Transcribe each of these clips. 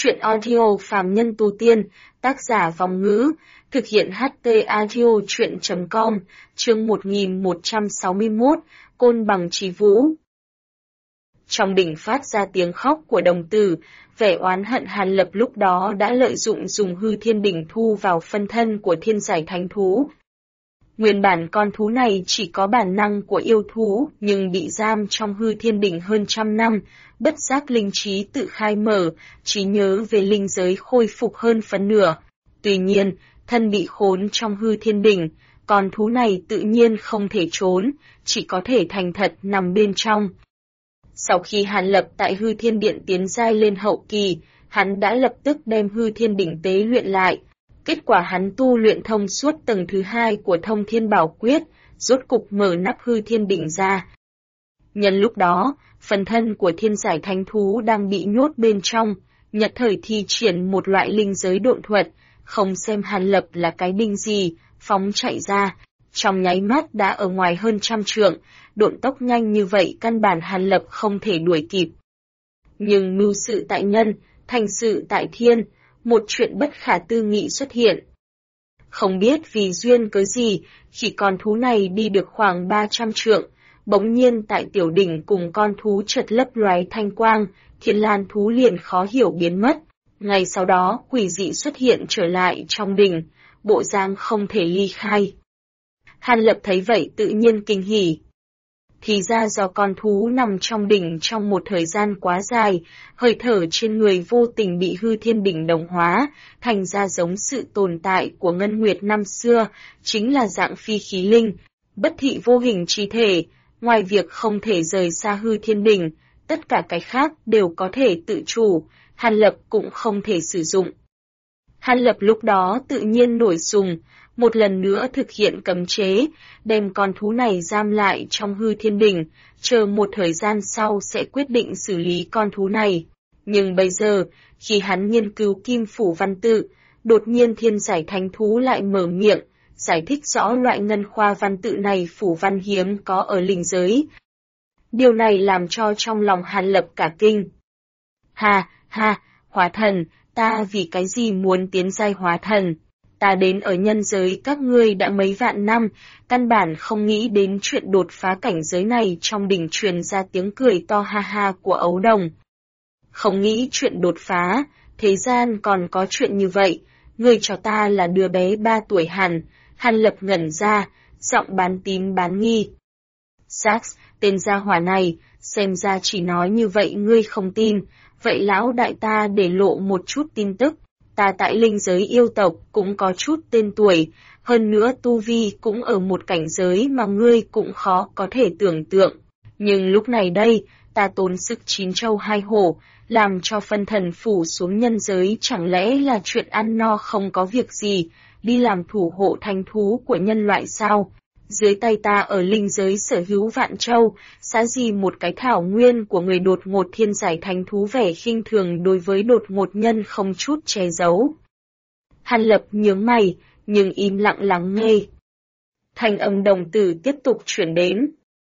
Truyện audio phàm nhân tu tiên, tác giả Vòng Ngữ, thực hiện HT audio truyện.com, chương 1161, Côn Bằng Chí Vũ. Trong đỉnh phát ra tiếng khóc của đồng tử, vẻ oán hận Hàn Lập lúc đó đã lợi dụng dùng hư thiên đỉnh thu vào phân thân của thiên giải thánh thú. Nguyên bản con thú này chỉ có bản năng của yêu thú, nhưng bị giam trong hư thiên đỉnh hơn trăm năm, bất giác linh trí tự khai mở, trí nhớ về linh giới khôi phục hơn phần nửa. Tuy nhiên, thân bị khốn trong hư thiên đỉnh, con thú này tự nhiên không thể trốn, chỉ có thể thành thật nằm bên trong. Sau khi Hàn Lập tại hư thiên điện tiến giai lên hậu kỳ, hắn đã lập tức đem hư thiên đỉnh tế luyện lại. Kết quả hắn tu luyện thông suốt tầng thứ 2 của Thông Thiên Bảo Quyết, rốt cục mở nắp hư thiên đỉnh ra. Nhân lúc đó, phần thân của thiên giải thánh thú đang bị nhốt bên trong, nhật thời thi triển một loại linh giới độn thuật, không xem Hàn Lập là cái đinh gì, phóng chạy ra, trong nháy mắt đã ở ngoài hơn trăm trượng, độn tốc nhanh như vậy căn bản Hàn Lập không thể đuổi kịp. Nhưng mưu sự tại nhân, thành sự tại thiên, một chuyện bất khả tư nghị xuất hiện. Không biết vì duyên cớ gì, khi con thú này đi được khoảng 300 trượng, bỗng nhiên tại tiểu đỉnh cùng con thú chợt lấp loé thanh quang, thiên lan thú liền khó hiểu biến mất. Ngay sau đó quỷ dị xuất hiện trở lại trong đỉnh, bộ dáng không thể ly khai. Hàn Lập thấy vậy tự nhiên kinh hỉ. Thì ra do con thú nằm trong đỉnh trong một thời gian quá dài, hơi thở trên người vô tình bị hư thiên đỉnh đồng hóa, thành ra giống sự tồn tại của Ngân Nguyệt năm xưa, chính là dạng phi khí linh, bất thị vô hình chi thể, ngoài việc không thể rời xa hư thiên đỉnh, tất cả cái khác đều có thể tự chủ, Hàn Lập cũng không thể sử dụng. Hàn Lập lúc đó tự nhiên nổi sùng, một lần nữa thực hiện cấm chế, đem con thú này giam lại trong hư thiên đỉnh, chờ một thời gian sau sẽ quyết định xử lý con thú này. Nhưng bây giờ, khi hắn nghiên cứu kim phủ văn tự, đột nhiên thiên giải thánh thú lại mở miệng, giải thích rõ loại ngân khoa văn tự này phủ văn hiếm có ở linh giới. Điều này làm cho trong lòng Hàn Lập cả kinh. Ha, hóa thần, ta vì cái gì muốn tiến giai hóa thần? Ta đến ở nhân giới các ngươi đã mấy vạn năm, căn bản không nghĩ đến chuyện đột phá cảnh giới này. Trong đỉnh truyền ra tiếng cười to ha ha của ấu đồng. Không nghĩ chuyện đột phá, thế gian còn có chuyện như vậy, ngươi cho ta là đứa bé 3 tuổi hẳn. Hàn Lập ngẩn ra, giọng bán tín bán nghi. Sax, tên gia hỏa này, xem ra chỉ nói như vậy ngươi không tin, vậy lão đại ta để lộ một chút tin tức. Ta tại linh giới yêu tộc cũng có chút tên tuổi, hơn nữa tu vi cũng ở một cảnh giới mà ngươi cũng khó có thể tưởng tượng. Nhưng lúc này đây, ta tốn sức 9 châu 2 hổ, làm cho phân thần phủ xuống nhân giới chẳng lẽ là chuyện ăn no không có việc gì, đi làm thủ hộ thánh thú của nhân loại sao? Dưới tay ta ở linh giới sở hữu vạn châu, xá gì một cái thảo nguyên của người đột ngột thiên giải thánh thú vẻ khinh thường đối với đột ngột nhân không chút che giấu. Hàn Lập nhướng mày, nhưng im lặng lắng nghe. Thanh âm đồng tử tiếp tục chuyển đến.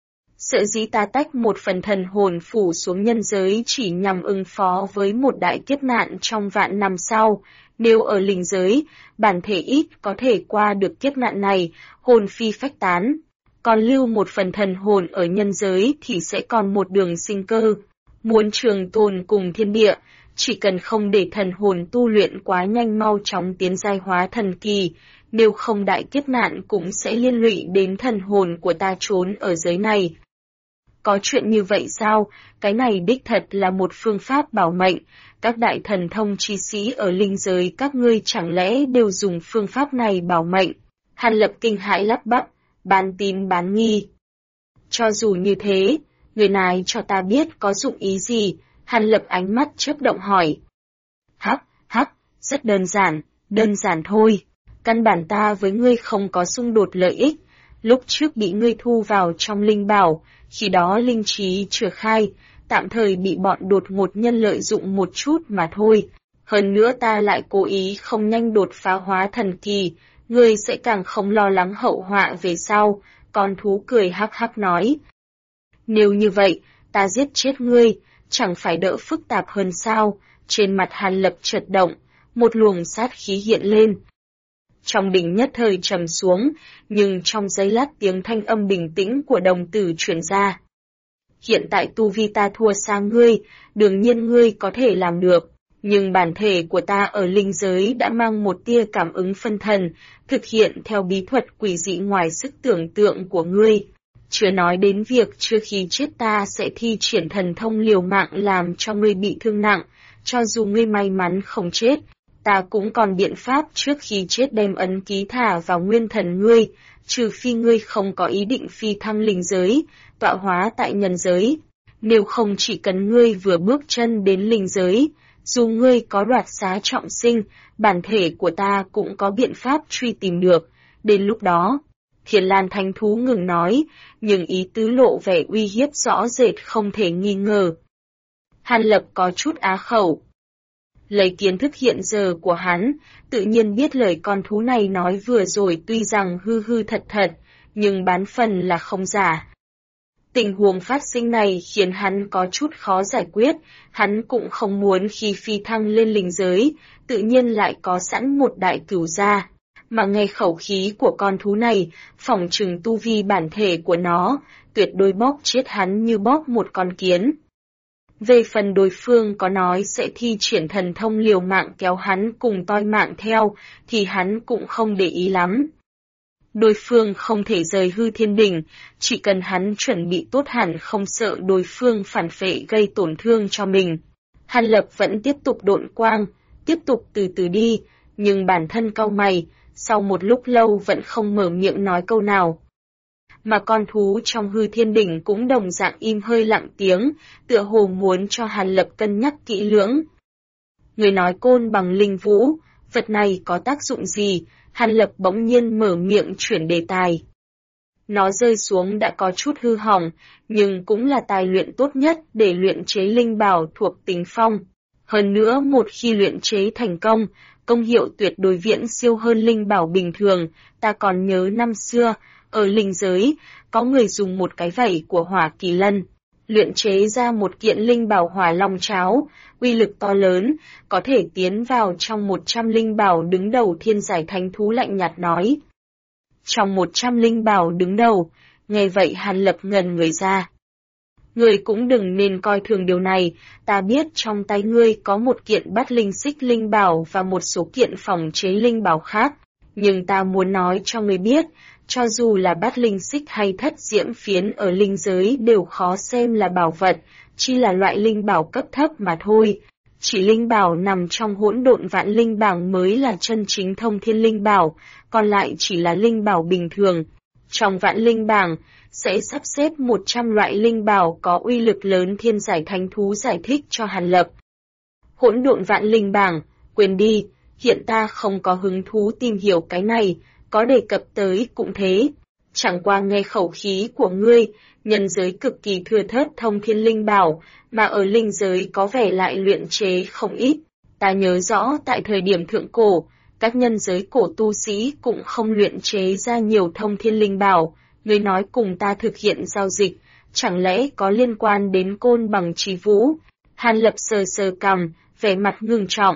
Sợ dĩ ta tách một phần thần hồn phủ xuống nhân giới chỉ nhằm ứng phó với một đại kiếp nạn trong vạn năm sau. Nếu ở linh giới, bản thể ít có thể qua được kiếp nạn này, hồn phi phách tán. Còn lưu một phần thần hồn ở nhân giới thì sẽ còn một đường sinh cơ. Muốn trường tồn cùng thiên địa, chỉ cần không để thần hồn tu luyện quá nhanh mau chóng tiến giai hóa thần kỳ, nếu không đại kiếp nạn cũng sẽ liên lụy đến thần hồn của ta trốn ở giới này. Có chuyện như vậy sao? Cái này đích thật là một phương pháp bảo mệnh. Các đại thần thông chi sĩ ở linh giới các ngươi chẳng lẽ đều dùng phương pháp này bảo mệnh? Hàn Lập kinh hãi lắp bắp, bán tín bán nghi. Cho dù như thế, người này cho ta biết có dụng ý gì? Hàn Lập ánh mắt chớp động hỏi. Hắc, rất đơn giản thôi. Căn bản ta với ngươi không có xung đột lợi ích. Lúc trước bị ngươi thu vào trong linh bảo, khi đó linh trí chưa khai, tạm thời bị bọn đột ngột nhân lợi dụng một chút mà thôi. Hơn nữa ta lại cố ý không nhanh đột phá hóa thần kỳ, ngươi sẽ càng không lo lắng hậu họa về sau. Con thú cười hắc hắc nói. Nếu như vậy, ta giết chết ngươi, chẳng phải đỡ phức tạp hơn sao? Trên mặt Hàn Lập chợt động, một luồng sát khí hiện lên. Trong đỉnh nhất thời trầm xuống, nhưng trong giây lát tiếng thanh âm bình tĩnh của đồng tử truyền ra. Hiện tại tu vi ta thua xa ngươi, đương nhiên ngươi có thể làm được, nhưng bản thể của ta ở linh giới đã mang một tia cảm ứng phân thần, thực hiện theo bí thuật quỷ dị ngoài sức tưởng tượng của ngươi. Chưa nói đến việc trước khi chết ta sẽ thi triển thần thông liều mạng làm cho ngươi bị thương nặng, cho dù ngươi may mắn không chết, ta cũng còn biện pháp trước khi chết đem ấn ký thả vào nguyên thần ngươi, trừ phi ngươi không có ý định phi thăng linh giới, tọa hóa tại nhân giới. Nếu không chỉ cần ngươi vừa bước chân đến linh giới, dù ngươi có đoạt xá trọng sinh, bản thể của ta cũng có biện pháp truy tìm được. Đến lúc đó, Thiên Lan Thánh Thú ngừng nói, nhưng ý tứ lộ vẻ uy hiếp rõ rệt không thể nghi ngờ. Hàn Lập có chút á khẩu. Lấy kiến thức hiện giờ của hắn, tự nhiên biết lời con thú này nói vừa rồi tuy rằng hư hư thật thật, nhưng bán phần là không giả. Tình huống phát sinh này khiến hắn có chút khó giải quyết, hắn cũng không muốn khi phi thăng lên linh giới, tự nhiên lại có sẵn một đại cửu gia. Mà nghe khẩu khí của con thú này, phỏng chừng tu vi bản thể của nó, tuyệt đối bóp chết hắn như bóp một con kiến. Về phần đối phương có nói sẽ thi triển thần thông liều mạng kéo hắn cùng toi mạng theo, thì hắn cũng không để ý lắm. Đối phương không thể rời hư thiên đỉnh, chỉ cần hắn chuẩn bị tốt hẳn không sợ đối phương phản phệ gây tổn thương cho mình. Hàn Lập vẫn tiếp tục độn quang, tiếp tục từ từ đi, nhưng bản thân cau mày, sau một lúc lâu vẫn không mở miệng nói câu nào. Mà con thú trong hư thiên đỉnh cũng đồng dạng im hơi lặng tiếng, tựa hồ muốn cho Hàn Lập cân nhắc kỹ lưỡng. Người nói côn bằng linh vũ, vật này có tác dụng gì? Hàn Lập bỗng nhiên mở miệng chuyển đề tài. Nó rơi xuống đã có chút hư hỏng, nhưng cũng là tài luyện tốt nhất để luyện chế linh bảo thuộc tính phong. Hơn nữa một khi luyện chế thành công, công hiệu tuyệt đối viễn siêu hơn linh bảo bình thường. Ta còn nhớ năm xưa, ở linh giới, có người dùng một cái vảy của hỏa kỳ lân, luyện chế ra một kiện linh bảo hỏa long cháo, uy lực to lớn, có thể tiến vào trong 100 linh bảo đứng đầu. Thiên Giải Thánh Thú lạnh nhạt nói. Trong 100 linh bảo đứng đầu, nghe vậy Hàn Lập ngần người ra. Ngươi cũng đừng nên coi thường điều này, ta biết trong tay ngươi có một kiện bát linh xích linh bảo và một số kiện phòng chế linh bảo khác, nhưng ta muốn nói cho ngươi biết, cho dù là bát linh xích hay thất diễm phiến ở linh giới đều khó xem là bảo vật, chỉ là loại linh bảo cấp thấp mà thôi. Chỉ linh bảo nằm trong hỗn độn vạn linh bảng mới là chân chính thông thiên linh bảo, còn lại chỉ là linh bảo bình thường. Trong vạn linh bảng, sẽ sắp xếp 100 loại linh bảo có uy lực lớn. Thiên Giải Thánh Thú giải thích cho Hàn Lập. Hỗn độn vạn linh bảng, quên đi, hiện ta không có hứng thú tìm hiểu cái này, có đề cập tới cũng thế. Chẳng qua nghe khẩu khí của ngươi, nhân giới cực kỳ thưa thớt thông thiên linh bảo, mà ở linh giới có vẻ lại luyện chế không ít. Ta nhớ rõ tại thời điểm thượng cổ, các nhân giới cổ tu sĩ cũng không luyện chế ra nhiều thông thiên linh bảo. Ngươi nói cùng ta thực hiện giao dịch, chẳng lẽ có liên quan đến côn bằng trí vũ? Hàn Lập sờ sờ cằm, vẻ mặt ngưng trọng.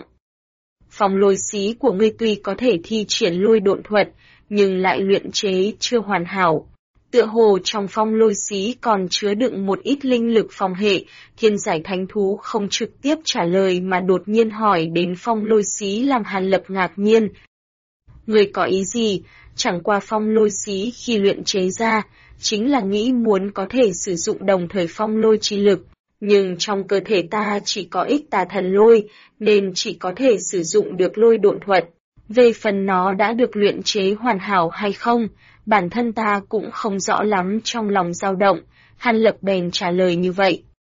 Phong lôi xí của ngươi tuy có thể thi triển lôi độn thuật, nhưng lại luyện chế chưa hoàn hảo. Tựa hồ trong phong lôi xí còn chứa đựng một ít linh lực phong hệ. Thiên Giải Thánh Thú không trực tiếp trả lời mà đột nhiên hỏi đến phong lôi xí làm Hàn Lập ngạc nhiên. Ngươi có ý gì? Chẳng qua phong lôi xí khi luyện chế ra, chính là nghĩ muốn có thể sử dụng đồng thời phong lôi chi lực. Nhưng trong cơ thể ta chỉ có ích tà thần lôi, nên chỉ có thể sử dụng được lôi độn thuật. Về phần nó đã được luyện chế hoàn hảo hay không, bản thân ta cũng không rõ lắm. Trong lòng dao động, Hàn Lập bèn trả lời như vậy.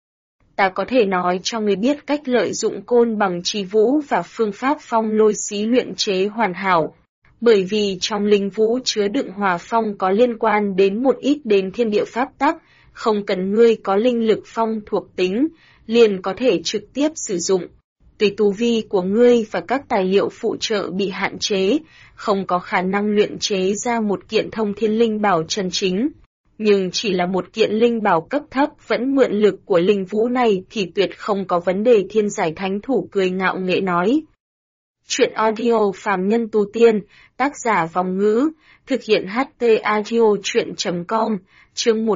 Ta có thể nói cho ngươi biết cách lợi dụng côn bằng chi vũ và phương pháp phong lôi xí luyện chế hoàn hảo. Bởi vì trong linh vũ chứa đựng hỏa phong có liên quan đến một ít đến thiên địa pháp tắc, không cần ngươi có linh lực phong thuộc tính, liền có thể trực tiếp sử dụng. Tùy tu vi của ngươi và các tài liệu phụ trợ bị hạn chế, không có khả năng luyện chế ra một kiện thông thiên linh bảo chân chính. Nhưng chỉ là một kiện linh bảo cấp thấp vẫn mượn lực của linh vũ này thì tuyệt không có vấn đề. Thiên Giải Thánh Thủ cười ngạo nghễ nói. Chuyện audio phàm nhân tu tiên, tác giả Vong Ngữ, thực hiện HT Audio Chuyện.com, chương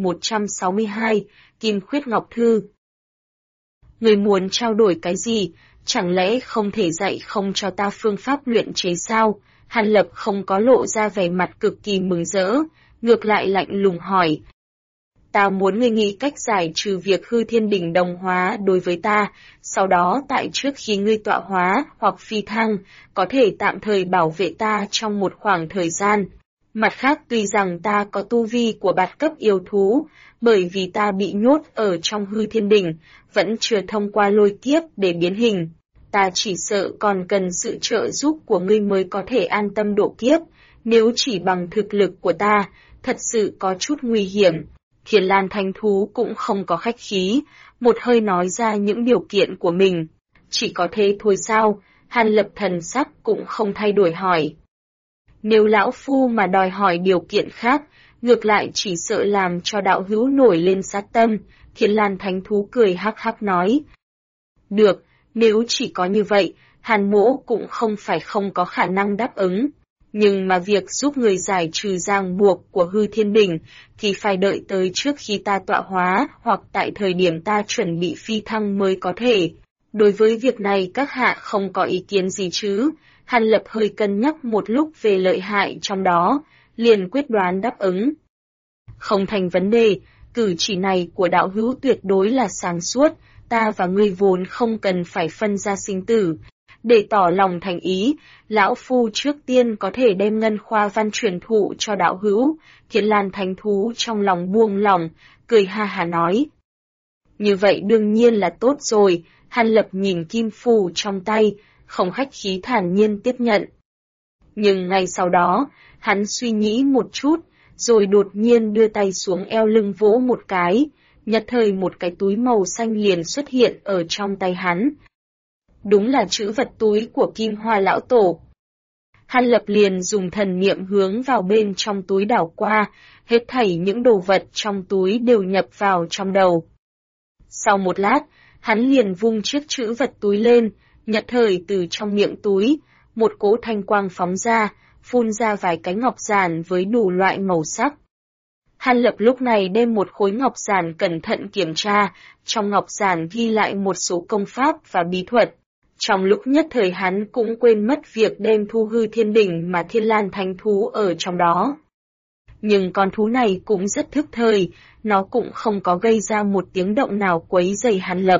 1162, Kim Khuyết Ngọc Thư. Người muốn trao đổi cái gì, chẳng lẽ không thể dạy không cho ta phương pháp luyện chế sao? Hàn Lập không có lộ ra vẻ mặt cực kỳ mừng rỡ, ngược lại lạnh lùng hỏi. Ta muốn ngươi nghĩ cách giải trừ việc hư thiên đỉnh đồng hóa đối với ta, sau đó tại trước khi ngươi tọa hóa hoặc phi thăng, có thể tạm thời bảo vệ ta trong một khoảng thời gian. Mặt khác tuy rằng ta có tu vi của bát cấp yêu thú, bởi vì ta bị nhốt ở trong hư thiên đỉnh, vẫn chưa thông qua lôi kiếp để biến hình. Ta chỉ sợ còn cần sự trợ giúp của ngươi mới có thể an tâm độ kiếp, nếu chỉ bằng thực lực của ta, thật sự có chút nguy hiểm. Thiền Lan Thánh Thú cũng không có khách khí, một hơi nói ra những điều kiện của mình. Chỉ có thế thôi sao? Hàn Lập thần sắc cũng không thay đổi hỏi. Nếu lão phu mà đòi hỏi điều kiện khác, ngược lại chỉ sợ làm cho đạo hữu nổi lên sát tâm. Thiền Lan Thánh Thú cười hắc hắc nói. Được, nếu chỉ có như vậy, Hàn Mỗ cũng không phải không có khả năng đáp ứng. Nhưng mà việc giúp người giải trừ ràng buộc của hư thiên đỉnh thì phải đợi tới trước khi ta tọa hóa hoặc tại thời điểm ta chuẩn bị phi thăng mới có thể. Đối với việc này các hạ không có ý kiến gì chứ? Hàn Lập hơi cân nhắc một lúc về lợi hại trong đó, liền quyết đoán đáp ứng. Không thành vấn đề, cử chỉ này của đạo hữu tuyệt đối là sáng suốt, ta và ngươi vốn không cần phải phân ra sinh tử. Để tỏ lòng thành ý, lão phu trước tiên có thể đem ngân khoa văn truyền thụ cho đạo hữu. Thiện Lan Thánh Thú trong lòng buông lòng, cười ha hà nói. Như vậy đương nhiên là tốt rồi. Hàn Lập nhìn kim phù trong tay, không khách khí thản nhiên tiếp nhận. Nhưng ngay sau đó, hắn suy nghĩ một chút, rồi đột nhiên đưa tay xuống eo lưng vỗ một cái, nhất thời một cái túi màu xanh liền xuất hiện ở trong tay hắn. Đúng là trữ vật túi của Kim Hoa Lão Tổ. Hàn Lập liền dùng thần niệm hướng vào bên trong túi đảo qua, hết thảy những đồ vật trong túi đều nhập vào trong đầu. Sau một lát, hắn liền vung chiếc trữ vật túi lên, nhất thời từ trong miệng túi, một cỗ thanh quang phóng ra, phun ra vài cái ngọc giản với đủ loại màu sắc. Hàn Lập lúc này đem một khối ngọc giản cẩn thận kiểm tra, trong ngọc giản ghi lại một số công pháp và bí thuật. Trong lúc nhất thời hắn cũng quên mất việc đem thu hư thiên đỉnh mà Thiên Lan Thánh Thú ở trong đó. Nhưng con thú này cũng rất thức thời, nó cũng không có gây ra một tiếng động nào quấy rầy Hàn Lập.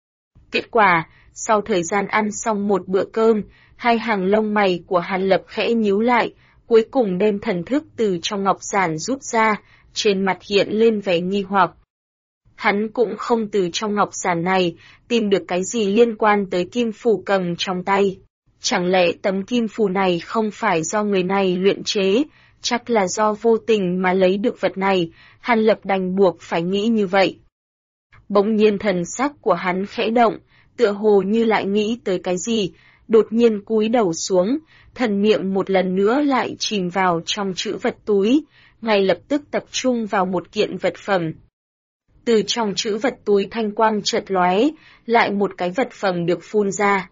Kết quả, sau thời gian ăn xong một bữa cơm, hai hàng lông mày của Hàn Lập khẽ nhíu lại, cuối cùng đem thần thức từ trong ngọc giản rút ra, trên mặt hiện lên vẻ nghi hoặc. Hắn cũng không từ trong ngọc giản này tìm được cái gì liên quan tới kim phù cầm trong tay. Chẳng lẽ tấm kim phù này không phải do người này luyện chế, chắc là do vô tình mà lấy được vật này, Hàn Lập đành buộc phải nghĩ như vậy. Bỗng nhiên thần sắc của hắn khẽ động, tựa hồ như lại nghĩ tới cái gì, đột nhiên cúi đầu xuống, thần niệm một lần nữa lại chìm vào trong trữ vật túi, ngay lập tức tập trung vào một kiện vật phẩm. Từ trong trữ vật túi thanh quang chợt lóe, lại một cái vật phẩm được phun ra.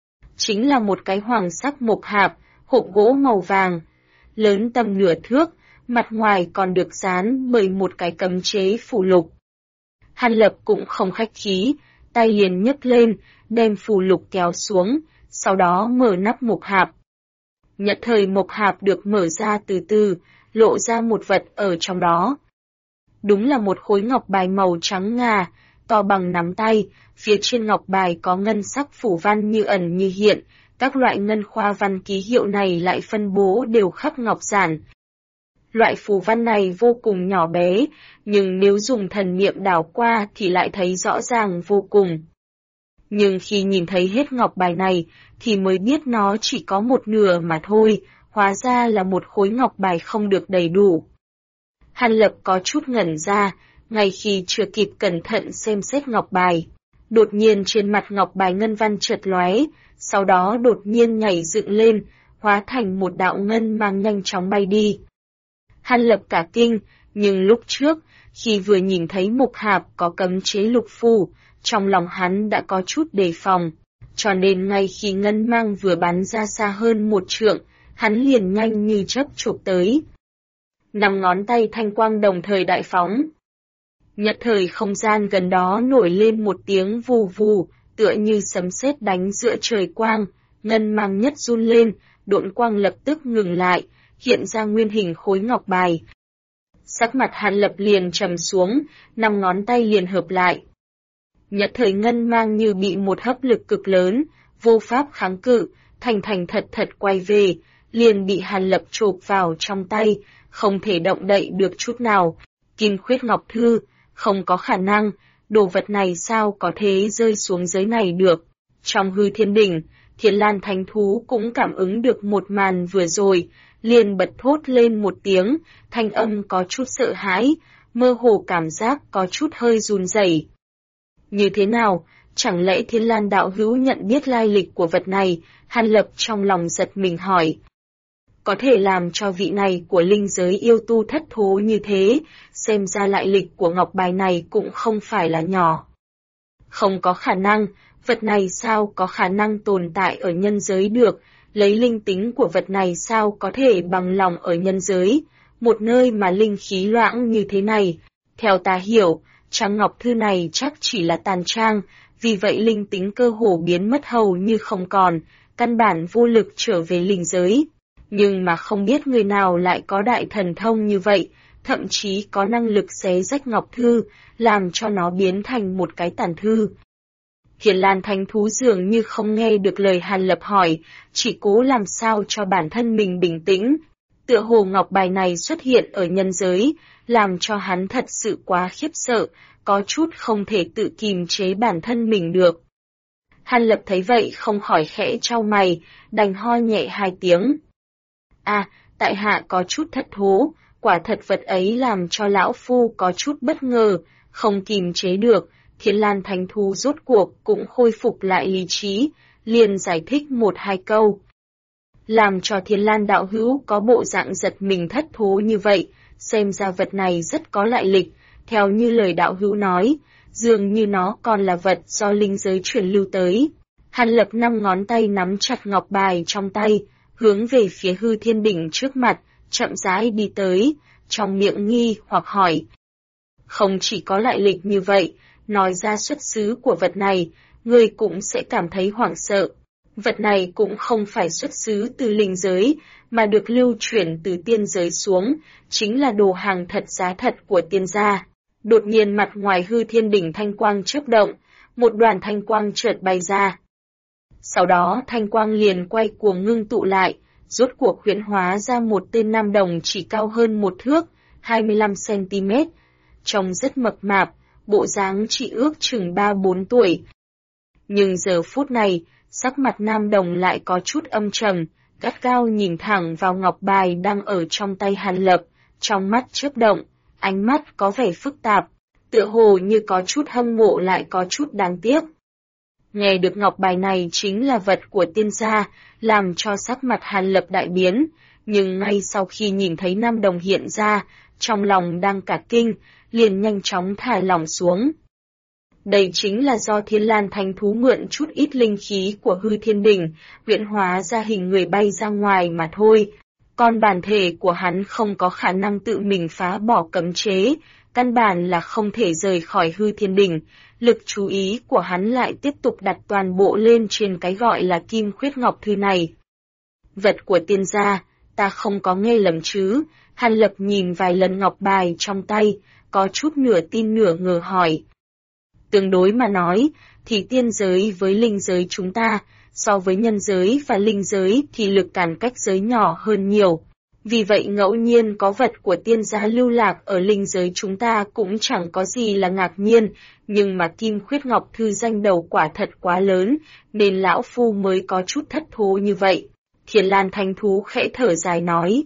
Chính là một cái hoàng sắc mộc hạp, hộp gỗ màu vàng, lớn tầm nửa thước, mặt ngoài còn được dán bởi một cái cấm chế phù lục. Hàn Lập cũng không khách khí, tay liền nhấc lên, đem phù lục kéo xuống, sau đó mở nắp mộc hạp. Nhất thời mộc hạp được mở ra từ từ, lộ ra một vật ở trong đó. Đúng là một khối ngọc bài màu trắng ngà, to bằng nắm tay, phía trên ngọc bài có ngân sắc phủ văn như ẩn như hiện, các loại ngân khoa văn ký hiệu này lại phân bố đều khắp ngọc giản. Loại phù văn này vô cùng nhỏ bé, nhưng nếu dùng thần niệm đảo qua thì lại thấy rõ ràng vô cùng. Nhưng khi nhìn thấy hết ngọc bài này, thì mới biết nó chỉ có một nửa mà thôi, hóa ra là một khối ngọc bài không được đầy đủ. Hàn Lập có chút ngẩn ra, ngay khi chưa kịp cẩn thận xem xét ngọc bài. Đột nhiên trên mặt ngọc bài ngân văn chợt lóe, sau đó đột nhiên nhảy dựng lên, hóa thành một đạo ngân mang nhanh chóng bay đi. Hàn Lập cả kinh, Nhưng lúc trước, khi vừa nhìn thấy mục hạp có cấm chế lục phù, trong lòng hắn đã có chút đề phòng, cho nên ngay khi ngân mang vừa bắn ra xa hơn 1 trượng, hắn liền nhanh như chớp chụp tới. 5 ngón tay thanh quang đồng thời đại phóng. Nhất thời không gian gần đó nổi lên một tiếng vù vù, tựa như sấm sét đánh giữa trời quang, ngân mang nhất run lên, độn quang lập tức ngừng lại, hiện ra nguyên hình khối ngọc bài. Sắc mặt Hàn Lập liền trầm xuống, 5 ngón tay liền hợp lại. Nhất thời ngân mang như bị một hấp lực cực lớn, vô pháp kháng cự, thành thật thật quay về, liền bị Hàn Lập chộp vào trong tay, không thể động đậy được chút nào. Kim Khuyết Ngọc Thư, không có khả năng, đồ vật này sao có thể rơi xuống dưới này được. Trong hư thiên đỉnh, Thiên Lan Thánh Thú cũng cảm ứng được một màn vừa rồi, liền bật thốt lên một tiếng, thanh âm có chút sợ hãi, mơ hồ cảm giác có chút hơi run rẩy. Như thế nào, chẳng lẽ Thiên Lan đạo hữu nhận biết lai lịch của vật này? Hàn Lập trong lòng giật mình hỏi. Có thể làm cho vị này của linh giới yêu tu thất thố như thế, xem ra lại lịch của ngọc bài này cũng không phải là nhỏ. Không có khả năng, vật này sao có khả năng tồn tại ở nhân giới được, lấy linh tính của vật này sao có thể bằng lòng ở nhân giới, một nơi mà linh khí loãng như thế này. Theo ta hiểu, trang ngọc thư này chắc chỉ là tàn trang, vì vậy linh tính cơ hồ biến mất hầu như không còn, căn bản vô lực trở về linh giới. Nhưng mà không biết người nào lại có đại thần thông như vậy, thậm chí có năng lực xé rách ngọc thư, làm cho nó biến thành một cái tàn thư. Thiên Lan Thánh Thú dường như không nghe được lời Hàn Lập hỏi, chỉ cố làm sao cho bản thân mình bình tĩnh. Tựa hồ ngọc bài này xuất hiện ở nhân giới, làm cho hắn thật sự quá khiếp sợ, có chút không thể tự kìm chế bản thân mình được. Hàn Lập thấy vậy không khỏi khẽ chau mày, đành ho nhẹ 2 tiếng. Tại hạ có chút thất thố, quả thật vật ấy làm cho lão phu có chút bất ngờ, không kìm chế được. Thiên Lan Thánh Thú rốt cuộc cũng khôi phục lại lý trí, liền giải thích 1-2 câu. Làm cho Thiên Lan đạo hữu có bộ dạng giật mình thất thố như vậy, xem ra vật này rất có lại lịch, theo như lời đạo hữu nói, dường như nó còn là vật do linh giới truyền lưu tới. Hàn Lập 5 ngón tay nắm chặt ngọc bài trong tay, hướng về phía hư thiên đỉnh trước mặt, chậm rãi đi tới, trong miệng nghi hoặc hỏi. Không chỉ có lại lịch như vậy, nói ra xuất xứ của vật này, người cũng sẽ cảm thấy hoảng sợ. Vật này cũng không phải xuất xứ từ linh giới, mà được lưu chuyển từ tiên giới xuống, chính là đồ hàng thật giá thật của tiên gia. Đột nhiên mặt ngoài hư thiên đỉnh thanh quang chớp động, một đoàn thanh quang chợt bay ra. Sau đó thanh quang liền quay cuồng ngưng tụ lại, rốt cuộc huyễn hóa ra một tên nam đồng chỉ cao hơn 1 thước, 25 cm, trông rất mập mạp, bộ dáng chỉ ước chừng 3-4 tuổi. Nhưng giờ phút này, sắc mặt nam đồng lại có chút âm trầm, gắt gao nhìn thẳng vào ngọc bài đang ở trong tay Hàn Lập, trong mắt chớp động, ánh mắt có vẻ phức tạp, tựa hồ như có chút hâm mộ lại có chút đáng tiếc. Nghe được ngọc bài này chính là vật của tiên gia, làm cho sắc mặt Hàn Lập đại biến, nhưng ngay sau khi nhìn thấy nam đồng hiện ra, trong lòng đang cả kinh, liền nhanh chóng thả lỏng xuống. Đây chính là do Thiên Lan Thánh Thú mượn chút ít linh khí của hư thiên đỉnh, huyễn hóa ra hình người bay ra ngoài mà thôi. Còn bản thể của hắn không có khả năng tự mình phá bỏ cấm chế, căn bản là không thể rời khỏi hư thiên đỉnh. Lực chú ý của hắn lại tiếp tục đặt toàn bộ lên trên cái gọi là Kim Khuyết Ngọc Thư này. Vật của tiên gia, ta không có nghe lầm chứ? Hàn Lập nhìn vài lần ngọc bài trong tay, có chút nửa tin nửa ngờ hỏi. Tương đối mà nói, thì tiên giới với linh giới chúng ta, so với nhân giới và linh giới thì lực càn cách giới nhỏ hơn nhiều. Vì vậy ngẫu nhiên có vật của tiên gia lưu lạc ở linh giới chúng ta cũng chẳng có gì là ngạc nhiên, nhưng mà Kim Khuyết Ngọc Thư danh đầu quả thật quá lớn, nên lão phu mới có chút thất thố như vậy. Thiên Lan Thánh Thú khẽ thở dài nói.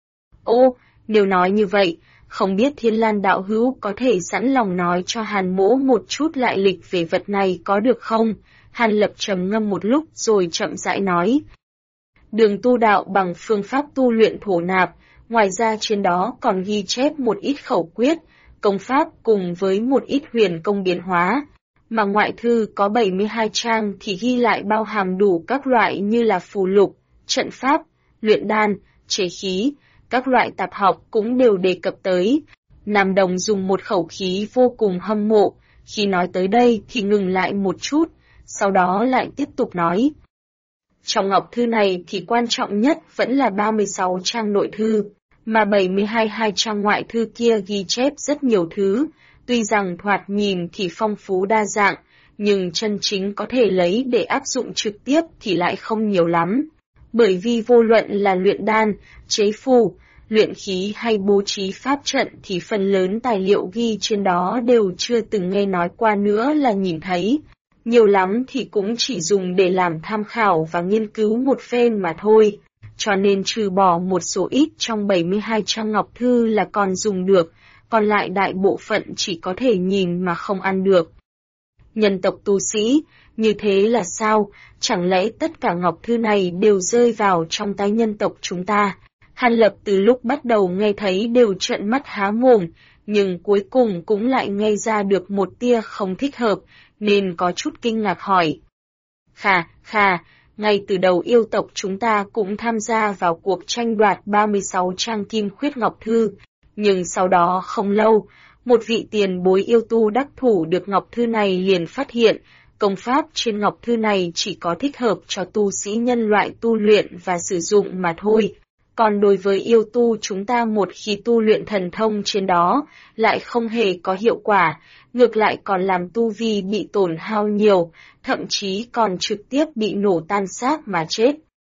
Ô, nếu nói như vậy, không biết Thiên Lan đạo hữu có thể sẵn lòng nói cho Hàn mỗ một chút lại lịch về vật này có được không? Hàn Lập trầm ngâm một lúc rồi chậm rãi nói. Đường tu đạo bằng phương pháp tu luyện thổ nạp, Ngoài ra trên đó còn ghi chép một ít khẩu quyết, công pháp cùng với một ít huyền công biến hóa. Mà ngoại thư có 72 trang thì ghi lại bao hàm đủ các loại như là phù lục, trận pháp, luyện đan, chế khí, các loại tạp học cũng đều đề cập tới. Nam Đồng dùng một khẩu khí vô cùng hâm mộ, khi nói tới đây thì ngừng lại một chút, sau đó lại tiếp tục nói. Trong ngọc thư này thì quan trọng nhất vẫn là 36 trang nội thư, mà 72 trang ngoại thư kia ghi chép rất nhiều thứ, tuy rằng thoạt nhìn thì phong phú đa dạng, nhưng chân chính có thể lấy để áp dụng trực tiếp thì lại không nhiều lắm. Bởi vì vô luận là luyện đan, chế phù, luyện khí hay bố trí pháp trận thì phần lớn tài liệu ghi trên đó đều chưa từng nghe nói qua nữa là nhìn thấy. Nhiều lắm thì cũng chỉ dùng để làm tham khảo và nghiên cứu một phen mà thôi. Cho nên trừ bỏ một số ít trong 72 trang ngọc thư là còn dùng được, còn lại đại bộ phận chỉ có thể nhìn mà không ăn được. Nhân tộc tu sĩ, như thế là sao? Chẳng lẽ tất cả ngọc thư này đều rơi vào trong tay nhân tộc chúng ta? Hàn Lập từ lúc bắt đầu nghe thấy đều trợn mắt há mồm, nhưng cuối cùng cũng lại nghe ra được một tia không thích hợp, nên có chút kinh ngạc hỏi. Khà, ngay từ đầu yêu tộc chúng ta cũng tham gia vào cuộc tranh đoạt 36 trang kim khuyết ngọc thư, nhưng sau đó không lâu, một vị tiền bối yêu tu đắc thủ được ngọc thư này liền phát hiện, công pháp trên ngọc thư này chỉ có thích hợp cho tu sĩ nhân loại tu luyện và sử dụng mà thôi. Còn đối với yêu tu chúng ta một khi tu luyện thần thông trên đó, lại không hề có hiệu quả, ngược lại còn làm tu vi bị tổn hao nhiều, thậm chí còn trực tiếp bị nổ tan xác mà chết.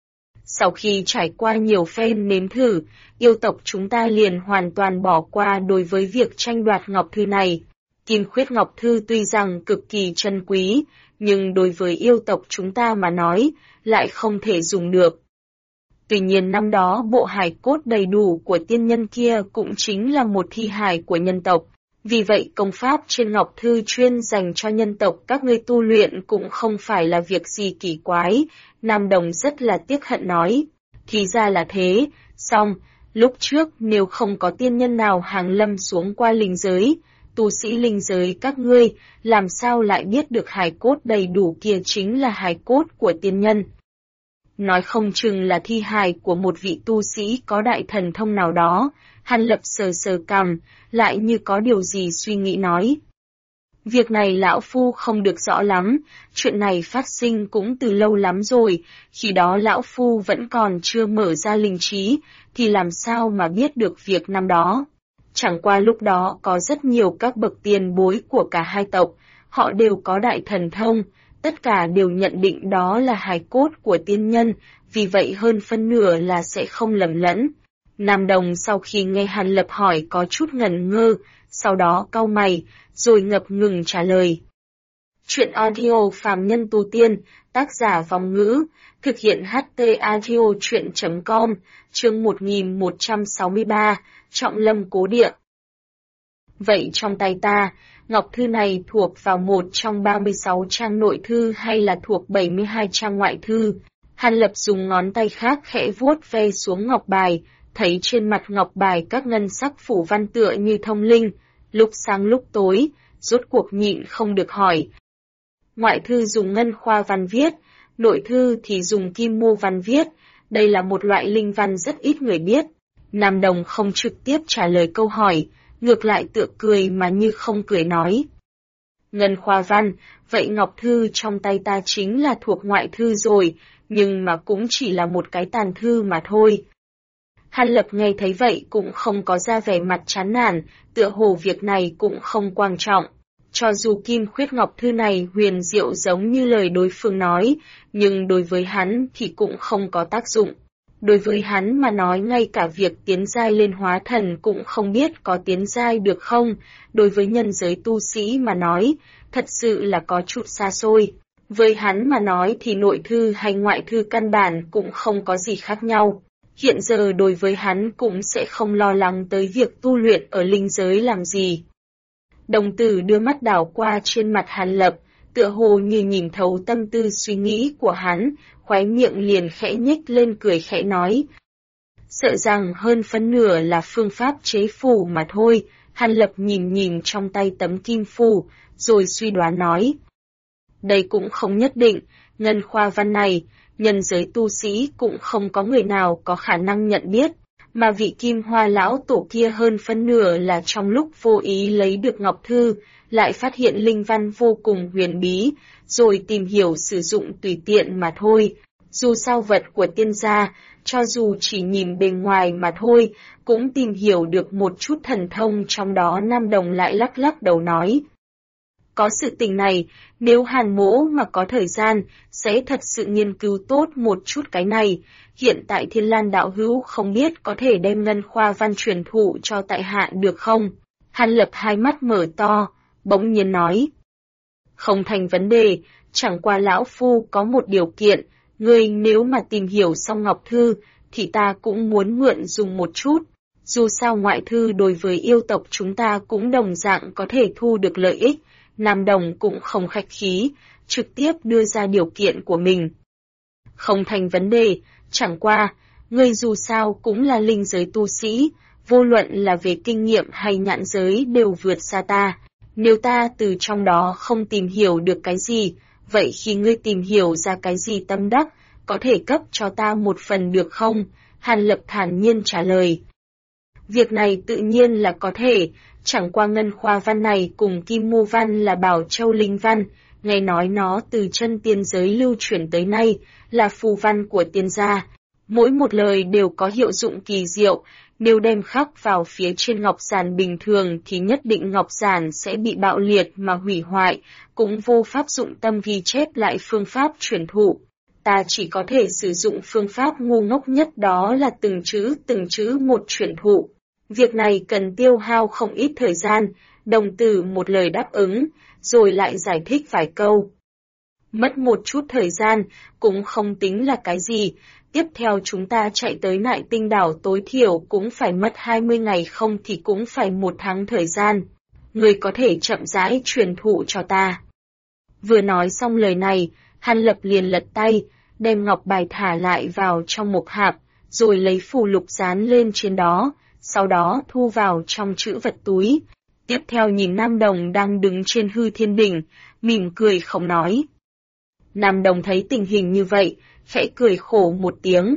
Sau khi trải qua nhiều phen nếm thử, yêu tộc chúng ta liền hoàn toàn bỏ qua đối với việc tranh đoạt ngọc thư này. Kim khuyết ngọc thư tuy rằng cực kỳ chân quý, nhưng đối với yêu tộc chúng ta mà nói, lại không thể dùng được. Tuy nhiên năm đó bộ hài cốt đầy đủ của tiên nhân kia cũng chính là một thi hài của nhân tộc. Vì vậy công pháp trên ngọc thư chuyên dành cho nhân tộc các ngươi tu luyện cũng không phải là việc gì kỳ quái, Nam Đồng rất là tiếc hận nói. Thì ra là thế, xong, lúc trước nếu không có tiên nhân nào hàng lâm xuống qua linh giới, tu sĩ linh giới các ngươi, làm sao lại biết được hài cốt đầy đủ kia chính là hài cốt của tiên nhân. Nói không chừng là thi hài của một vị tu sĩ có đại thần thông nào đó, Hàn Lập sờ sờ cằm, lại như có điều gì suy nghĩ nói. Việc này lão phu không được rõ lắm, chuyện này phát sinh cũng từ lâu lắm rồi, khi đó lão phu vẫn còn chưa mở ra linh trí, thì làm sao mà biết được việc năm đó. Chẳng qua lúc đó có rất nhiều các bậc tiền bối của cả hai tộc, họ đều có đại thần thông, tất cả đều nhận định đó là hài cốt của tiên nhân, vì vậy hơn phân nửa là sẽ không lầm lẫn. Nam Đồng sau khi nghe Hàn Lập hỏi có chút ngần ngơ, sau đó cau mày, rồi ngập ngừng trả lời. Chuyện audio phàm nhân tu tiên, tác giả Vong Ngữ, thực hiện HT audio chuyện.com, chương 1163, Trọng Lâm Cố Địa. Vậy trong tay ta, ngọc thư này thuộc vào một trong 36 trang nội thư hay là thuộc 72 trang ngoại thư? Hàn Lập dùng ngón tay khác khẽ vuốt ve xuống ngọc bài, thấy trên mặt ngọc bài các ngân sắc phủ văn tựa như thông linh, lúc sáng lúc tối, rốt cuộc nhịn không được hỏi. Ngoại thư dùng ngân khoa văn viết, nội thư thì dùng kim mô văn viết, đây là một loại linh văn rất ít người biết. Nam Đồng không trực tiếp trả lời câu hỏi, ngược lại tựa cười mà như không cười nói. Ngân khoa văn, vậy ngọc thư trong tay ta chính là thuộc ngoại thư rồi, nhưng mà cũng chỉ là một cái tàn thư mà thôi. Hàn Lập nghe thấy vậy cũng không có ra vẻ mặt chán nản, tựa hồ việc này cũng không quan trọng. Cho dù kim khuyết ngọc thư này huyền diệu giống như lời đối phương nói, nhưng đối với hắn thì cũng không có tác dụng. Đối với hắn mà nói ngay cả việc tiến giai lên hóa thần cũng không biết có tiến giai được không, đối với nhân giới tu sĩ mà nói, thật sự là có chút xa xôi. Với hắn mà nói thì nội thư hay ngoại thư căn bản cũng không có gì khác nhau. Hiện giờ đối với hắn cũng sẽ không lo lắng tới việc tu luyện ở linh giới làm gì. Đồng tử đưa mắt đảo qua trên mặt Hàn Lập, tựa hồ như nhìn thấu tâm tư suy nghĩ của hắn, khóe miệng liền khẽ nhếch lên cười khẽ nói. sợ rằng hơn phân nửa là phương pháp chế phù mà thôi. Hàn Lập nhìn nhìn trong tay tấm kim phù, rồi suy đoán nói. Đây cũng không nhất định, ngân khoa văn này, nhân giới tu sĩ cũng không có người nào có khả năng nhận biết, mà vị Kim Hoa lão tổ kia hơn phân nửa là trong lúc vô ý lấy được ngọc thư, lại phát hiện linh văn vô cùng huyền bí, rồi tìm hiểu sử dụng tùy tiện mà thôi. Dù sao vật của tiên gia, cho dù chỉ nhìn bề ngoài mà thôi, cũng tìm hiểu được một chút thần thông trong đó. Nam Đồng lại lắc lắc đầu nói. Có sự tình này, nếu Hàn mỗ mà có thời gian, sẽ thật sự nghiên cứu tốt một chút cái này. Hiện tại Thiên Lan đạo hữu không biết có thể đem ngân khoa văn truyền thụ cho tại hạ được không? Hàn Lập hai mắt mở to, bỗng nhiên nói. Không thành vấn đề, chẳng qua lão phu có một điều kiện, ngươi nếu mà tìm hiểu xong ngọc thư, thì ta cũng muốn mượn dùng một chút. Dù sao ngoại thư đối với yêu tộc chúng ta cũng đồng dạng có thể thu được lợi ích. Nam Đồng cũng không khách khí, trực tiếp đưa ra điều kiện của mình. Không thành vấn đề, chẳng qua, ngươi dù sao cũng là linh giới tu sĩ, vô luận là về kinh nghiệm hay nhãn giới đều vượt xa ta. Nếu ta từ trong đó không tìm hiểu được cái gì, vậy khi ngươi tìm hiểu ra cái gì tâm đắc, có thể cấp cho ta một phần được không? Hàn Lập thản nhiên trả lời. Việc này tự nhiên là có thể, chẳng qua ngân khoa văn này cùng kim mô văn là bảo châu linh văn, nghe nói nó từ chân tiên giới lưu truyền tới nay, là phù văn của tiên gia. Mỗi một lời đều có hiệu dụng kỳ diệu, nếu đem khắc vào phía trên ngọc giản bình thường thì nhất định ngọc giản sẽ bị bạo liệt mà hủy hoại, cũng vô pháp dụng tâm ghi chép lại phương pháp truyền thụ. Ta chỉ có thể sử dụng phương pháp ngu ngốc nhất, đó là từng chữ một truyền thụ. Việc này cần tiêu hao không ít thời gian, đồng tử một lời đáp ứng, rồi lại giải thích vài câu. Mất một chút thời gian, cũng không tính là cái gì. Tiếp theo chúng ta chạy tới Nại Tinh đảo tối thiểu cũng phải mất 20 ngày, không thì cũng phải 1 tháng thời gian. Người có thể chậm rãi truyền thụ cho ta. Vừa nói xong lời này, Hàn Lập liền lật tay, đem ngọc bài thả lại vào trong một hạp, rồi lấy phù lục dán lên trên đó, sau đó thu vào trong trữ vật túi. Tiếp theo nhìn Nam Đồng đang đứng trên hư thiên đỉnh, mỉm cười không nói. Nam Đồng thấy tình hình như vậy, khẽ cười khổ một tiếng.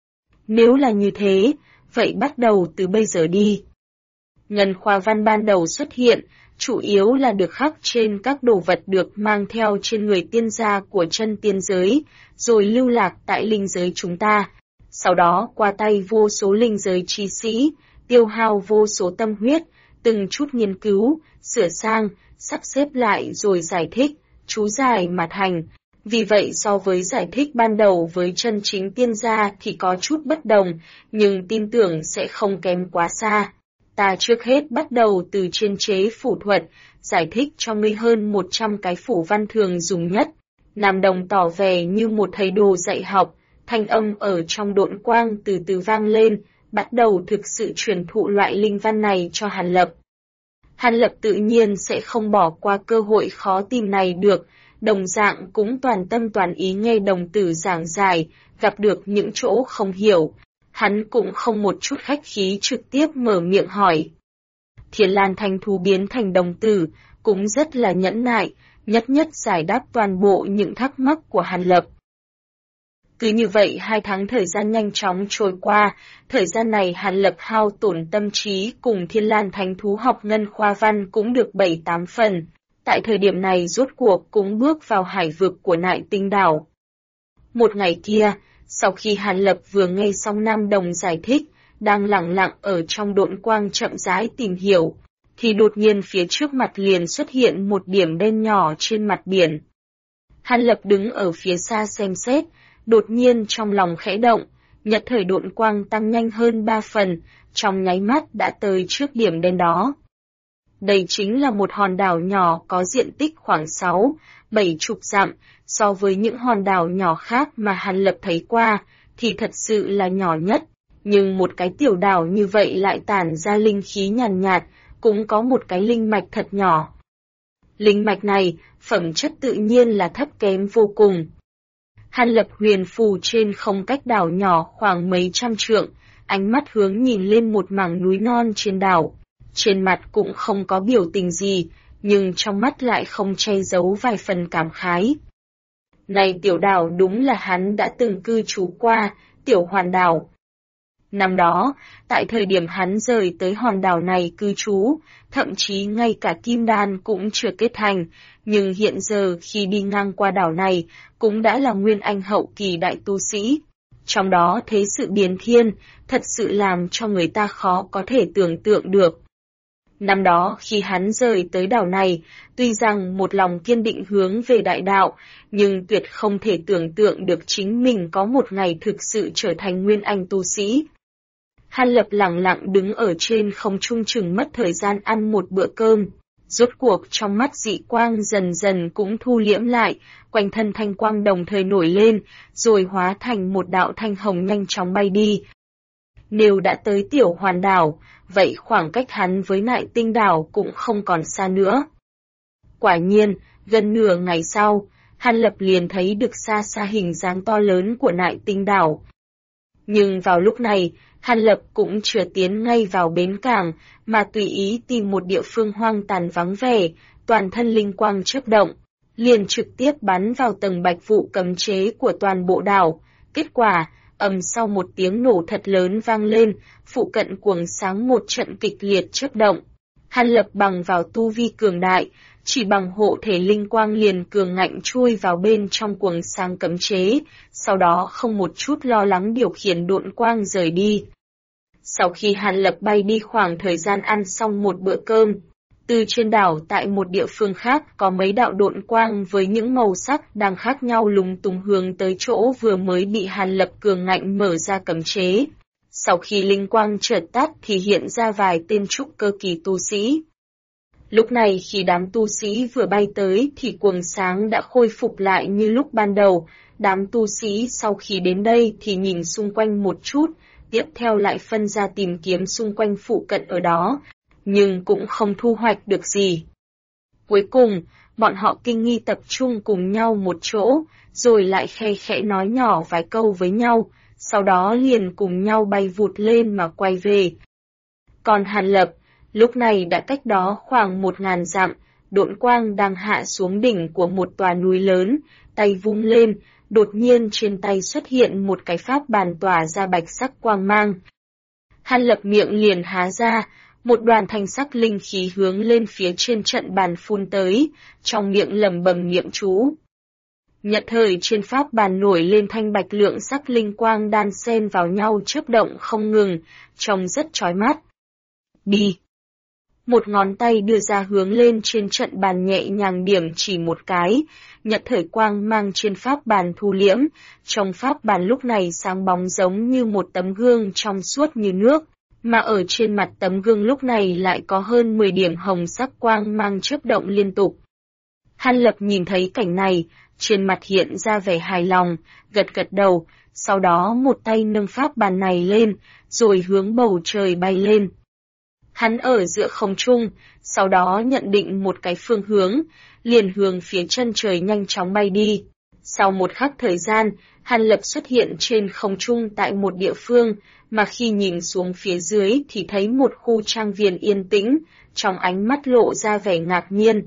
Nếu là như thế, vậy bắt đầu từ bây giờ đi. Ngân khoa văn ban đầu xuất hiện, chủ yếu là được khắc trên các đồ vật được mang theo trên người tiên gia của chân tiên giới, rồi lưu lạc tại linh giới chúng ta. Sau đó qua tay vô số linh giới chi sĩ, tiêu hao vô số tâm huyết, từng chút nghiên cứu, sửa sang, sắp xếp lại rồi giải thích, chú giải mà thành. Vì vậy so với giải thích ban đầu với chân chính tiên gia thì có chút bất đồng, nhưng tin tưởng sẽ không kém quá xa. Ta trước hết bắt đầu từ chuyên chế phủ thuật, giải thích cho ngươi hơn 100 cái phủ văn thường dùng nhất. Nam Đồng tỏ vẻ như một thầy đồ dạy học, thanh âm ở trong độn quang từ từ vang lên, bắt đầu thực sự truyền thụ loại linh văn này cho Hàn Lập. Hàn Lập tự nhiên sẽ không bỏ qua cơ hội khó tìm này được, đồng dạng cũng toàn tâm toàn ý nghe đồng tử giảng giải, gặp được những chỗ không hiểu. Hắn cũng không một chút khách khí trực tiếp mở miệng hỏi. Thiên Lan Thanh Thú biến thành đồng tử, cũng rất là nhẫn nại, nhất nhất giải đáp toàn bộ những thắc mắc của Hàn Lập. Cứ như vậy 2 tháng thời gian nhanh chóng trôi qua, thời gian này Hàn Lập hao tổn tâm trí cùng Thiên Lan Thánh Thú học ngân khoa văn cũng được 7-8 phần. Tại thời điểm này rốt cuộc cũng bước vào hải vực của Nại Tinh đảo. Một ngày kia, sau khi Hàn Lập vừa nghe xong Nam Đồng giải thích, đang lặng lặng ở trong độn quang chậm rãi tìm hiểu, thì đột nhiên phía trước mặt liền xuất hiện một điểm đen nhỏ trên mặt biển. Hàn Lập đứng ở phía xa xem xét, đột nhiên trong lòng khẽ động, nhất thời độn quang tăng nhanh hơn 3 phần, trong nháy mắt đã tới trước điểm đen đó. Đây chính là một hòn đảo nhỏ có diện tích khoảng 6-7 chục dặm, so với những hòn đảo nhỏ khác mà Hàn Lập thấy qua, thì thật sự là nhỏ nhất. Nhưng một cái tiểu đảo như vậy lại tản ra linh khí nhàn nhạt, cũng có một cái linh mạch thật nhỏ. Linh mạch này, phẩm chất tự nhiên là thấp kém vô cùng. Hàn Lập huyền phù trên không cách đảo nhỏ khoảng mấy trăm trượng, ánh mắt hướng nhìn lên một mảng núi non trên đảo. Trên mặt cũng không có biểu tình gì, nhưng trong mắt lại không che giấu vài phần cảm khái. Này tiểu đảo đúng là hắn đã từng cư trú qua, tiểu hoàn đảo. Năm đó, tại thời điểm hắn rời tới hòn đảo này cư trú, thậm chí ngay cả kim đan cũng chưa kết thành, nhưng hiện giờ khi đi ngang qua đảo này, cũng đã là nguyên anh hậu kỳ đại tu sĩ. Trong đó thế sự biến thiên, thật sự làm cho người ta khó có thể tưởng tượng được. Năm đó khi hắn rời tới đảo này, tuy rằng một lòng kiên định hướng về đại đạo, nhưng tuyệt không thể tưởng tượng được chính mình có một ngày thực sự trở thành nguyên anh tu sĩ. Hàn Lập lặng lặng đứng ở trên không trung chừng mất thời gian ăn một bữa cơm. Rốt cuộc trong mắt dị quang dần dần cũng thu liễm lại, quanh thân thanh quang đồng thời nổi lên, rồi hóa thành một đạo thanh hồng nhanh chóng bay đi. Nếu đã tới tiểu hoàn đảo, vậy khoảng cách hắn với Nại Tinh đảo cũng không còn xa nữa. Quả nhiên, gần nửa ngày sau, Hàn Lập liền thấy được xa xa hình dáng to lớn của Nại Tinh đảo. Nhưng vào lúc này, Hàn Lập cũng chưa tiến ngay vào bến cảng, mà tùy ý tìm một địa phương hoang tàn vắng vẻ, toàn thân linh quang chớp động, liền trực tiếp bắn vào tầng bạch vụ cấm chế của toàn bộ đảo. Kết quả, sau một tiếng nổ thật lớn vang lên, phụ cận cuồng sáng một trận kịch liệt chớp động. Hàn Lập bằng vào tu vi cường đại, chỉ bằng hộ thể linh quang liền cường ngạnh chui vào bên trong cuồng sáng cấm chế, sau đó không một chút lo lắng điều khiển độn quang rời đi. Sau khi Hàn Lập bay đi khoảng thời gian ăn xong một bữa cơm, từ trên đảo tại một địa phương khác có mấy đạo độn quang với những màu sắc đang khác nhau lúng túng hướng tới chỗ vừa mới bị Hàn Lập cường ngạnh mở ra cấm chế. Sau khi linh quang chợt tắt thì hiện ra vài tên trúc cơ kỳ tu sĩ. Lúc này khi đám tu sĩ vừa bay tới thì cuồng sáng đã khôi phục lại như lúc ban đầu. Đám tu sĩ sau khi đến đây thì nhìn xung quanh một chút, tiếp theo lại phân ra tìm kiếm xung quanh phụ cận ở đó, nhưng cũng không thu hoạch được gì. Cuối cùng, bọn họ kinh nghi tập trung cùng nhau một chỗ, rồi lại khe khẽ nói nhỏ vài câu với nhau, sau đó liền cùng nhau bay vụt lên mà quay về. Còn Hàn Lập, lúc này đã cách đó khoảng 1000 dặm, độn quang đang hạ xuống đỉnh của một tòa núi lớn, tay vung lên, đột nhiên trên tay xuất hiện một cái pháp bàn tỏa ra bạch sắc quang mang. Hàn Lập miệng liền há ra, một đoàn thanh sắc linh khí hướng lên phía trên trận bàn phun tới, trong miệng lẩm bẩm niệm chú. Nhất thời trên pháp bàn nổi lên thanh bạch lượng sắc linh quang đan xen vào nhau chớp động không ngừng, trông rất chói mắt. Đi! Một ngón tay đưa ra hướng lên trên trận bàn nhẹ nhàng điểm chỉ một cái, nhật thời quang mang trên pháp bàn thu liễm, trong pháp bàn lúc này sáng bóng giống như một tấm gương trong suốt như nước, mà ở trên mặt tấm gương lúc này lại có hơn 10 điểm hồng sắc quang mang chớp động liên tục. Hàn Lập nhìn thấy cảnh này, trên mặt hiện ra vẻ hài lòng, gật gật đầu, sau đó một tay nâng pháp bàn này lên, rồi hướng bầu trời bay lên. Hắn ở giữa không trung, sau đó nhận định một cái phương hướng, liền hướng phía chân trời nhanh chóng bay đi. Sau một khắc thời gian, Hàn Lập xuất hiện trên không trung tại một địa phương, mà khi nhìn xuống phía dưới thì thấy một khu trang viên yên tĩnh, trong ánh mắt lộ ra vẻ ngạc nhiên.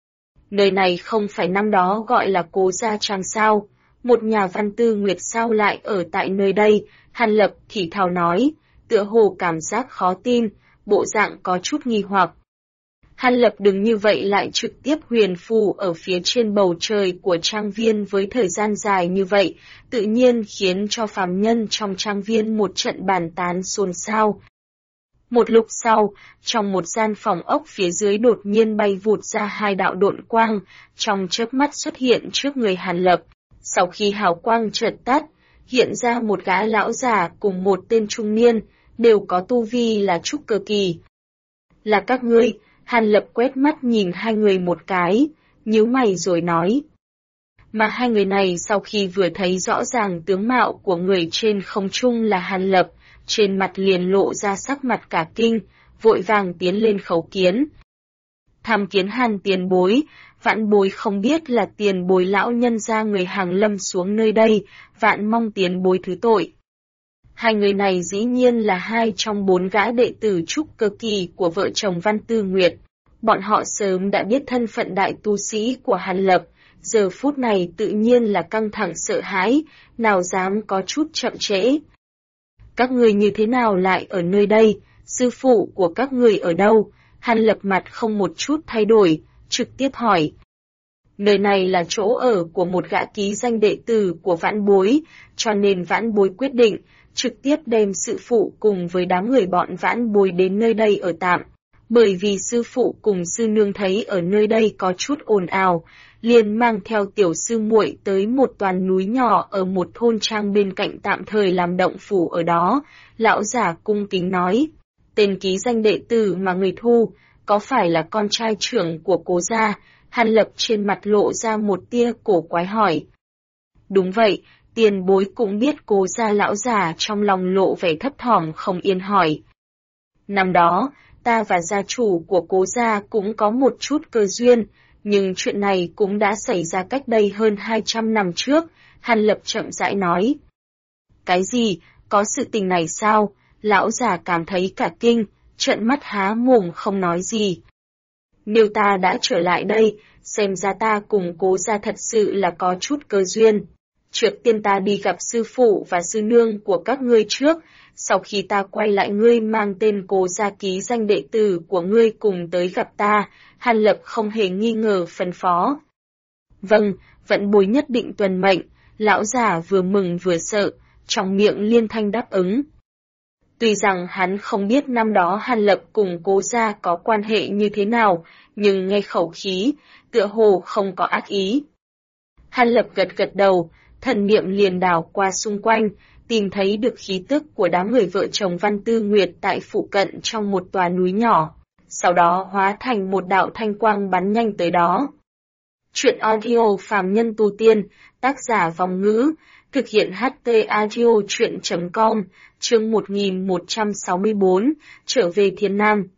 Nơi này không phải năm đó gọi là Cố Gia Trang sao, một nhà văn tư nguyệt sao lại ở tại nơi đây, Hàn Lập thì thào nói, tựa hồ cảm giác khó tin, bộ dạng có chút nghi hoặc. Hàn Lập đừng như vậy lại trực tiếp huyền phù ở phía trên bầu trời của trang viên với thời gian dài như vậy, tự nhiên khiến cho phàm nhân trong trang viên một trận bàn tán xôn xao. Một lúc sau, trong một gian phòng ốc phía dưới đột nhiên bay vụt ra hai đạo độn quang, trong chớp mắt xuất hiện trước người Hàn Lập. Sau khi hào quang chợt tắt, hiện ra một gã lão già cùng một tên trung niên, đều có tu vi là trúc cơ kỳ. Là các ngươi? Hàn Lập quét mắt nhìn hai người một cái, nhíu mày rồi nói. Mà hai người này sau khi vừa thấy rõ ràng tướng mạo của người trên không trung là Hàn Lập, trên mặt liền lộ ra sắc mặt cả kinh, vội vàng tiến lên khấu kiến. Tham kiến Hàn tiền bối, vạn bối không biết là tiền bối lão nhân gia người hàng lâm xuống nơi đây, vạn mong tiền bối thứ tội. Hai người này dĩ nhiên là hai trong 4 gã đệ tử trúc cơ kỳ của vợ chồng Văn Tư Nguyệt. Bọn họ sớm đã biết thân phận đại tu sĩ của Hàn Lập, giờ phút này tự nhiên là căng thẳng sợ hãi, nào dám có chút chậm trễ. Các người như thế nào lại ở nơi đây, sư phụ của các người ở đâu? Hàn Lập mặt không một chút thay đổi, trực tiếp hỏi. Nơi này là chỗ ở của một gã ký danh đệ tử của Vãn Bối, cho nên Vãn Bối quyết định trực tiếp đem sư phụ cùng với đám người bọn Vãn Bối đến nơi đây ở tạm. Bởi vì sư phụ cùng sư nương thấy ở nơi đây có chút ồn ào, liền mang theo tiểu sư muội tới một toàn núi nhỏ ở một thôn trang bên cạnh tạm thời làm động phủ ở đó. Lão giả cung kính nói, tên ký danh đệ tử mà người thu, có phải là con trai trưởng của Cố gia? Hàn Lập trên mặt lộ ra một tia cổ quái hỏi. Đúng vậy, tiền bối cũng biết Cố gia. Lão giả trong lòng lộ vẻ thấp thỏm không yên hỏi. Năm đó, ta và gia chủ của Cố gia cũng có một chút cơ duyên, nhưng chuyện này cũng đã xảy ra cách đây hơn 200 năm trước, Hàn Lập chậm rãi nói. Cái gì, có sự tình này sao? Lão già cảm thấy cả kinh, trợn mắt há mồm không nói gì. Nếu ta đã trở lại đây, xem ra ta cùng Cố gia thật sự là có chút cơ duyên. Trước tiên ta đi gặp sư phụ và sư nương của các ngươi trước, sau khi ta quay lại ngươi mang tên Cố gia ký danh đệ tử của ngươi cùng tới gặp ta. Hàn Lập không hề nghi ngờ phân phó. Vâng, Vãn Bối nhất định tuân mệnh. Lão già vừa mừng vừa sợ, trong miệng liên thanh đáp ứng. Tuy rằng hắn không biết năm đó Hàn Lập cùng Cố gia có quan hệ như thế nào, nhưng nghe khẩu khí, tựa hồ không có ác ý. Hàn Lập gật gật đầu, thần niệm liền đảo qua xung quanh, tìm thấy được khí tức của đám người vợ chồng Văn Tư Nguyệt tại phụ cận trong một tòa núi nhỏ, sau đó hóa thành một đạo thanh quang bắn nhanh tới đó. Chuyện audio phàm nhân tu tiên, tác giả Vòng Ngữ, thực hiện HT audio chuyện.com, chương 1164, trở về Thiên Nam.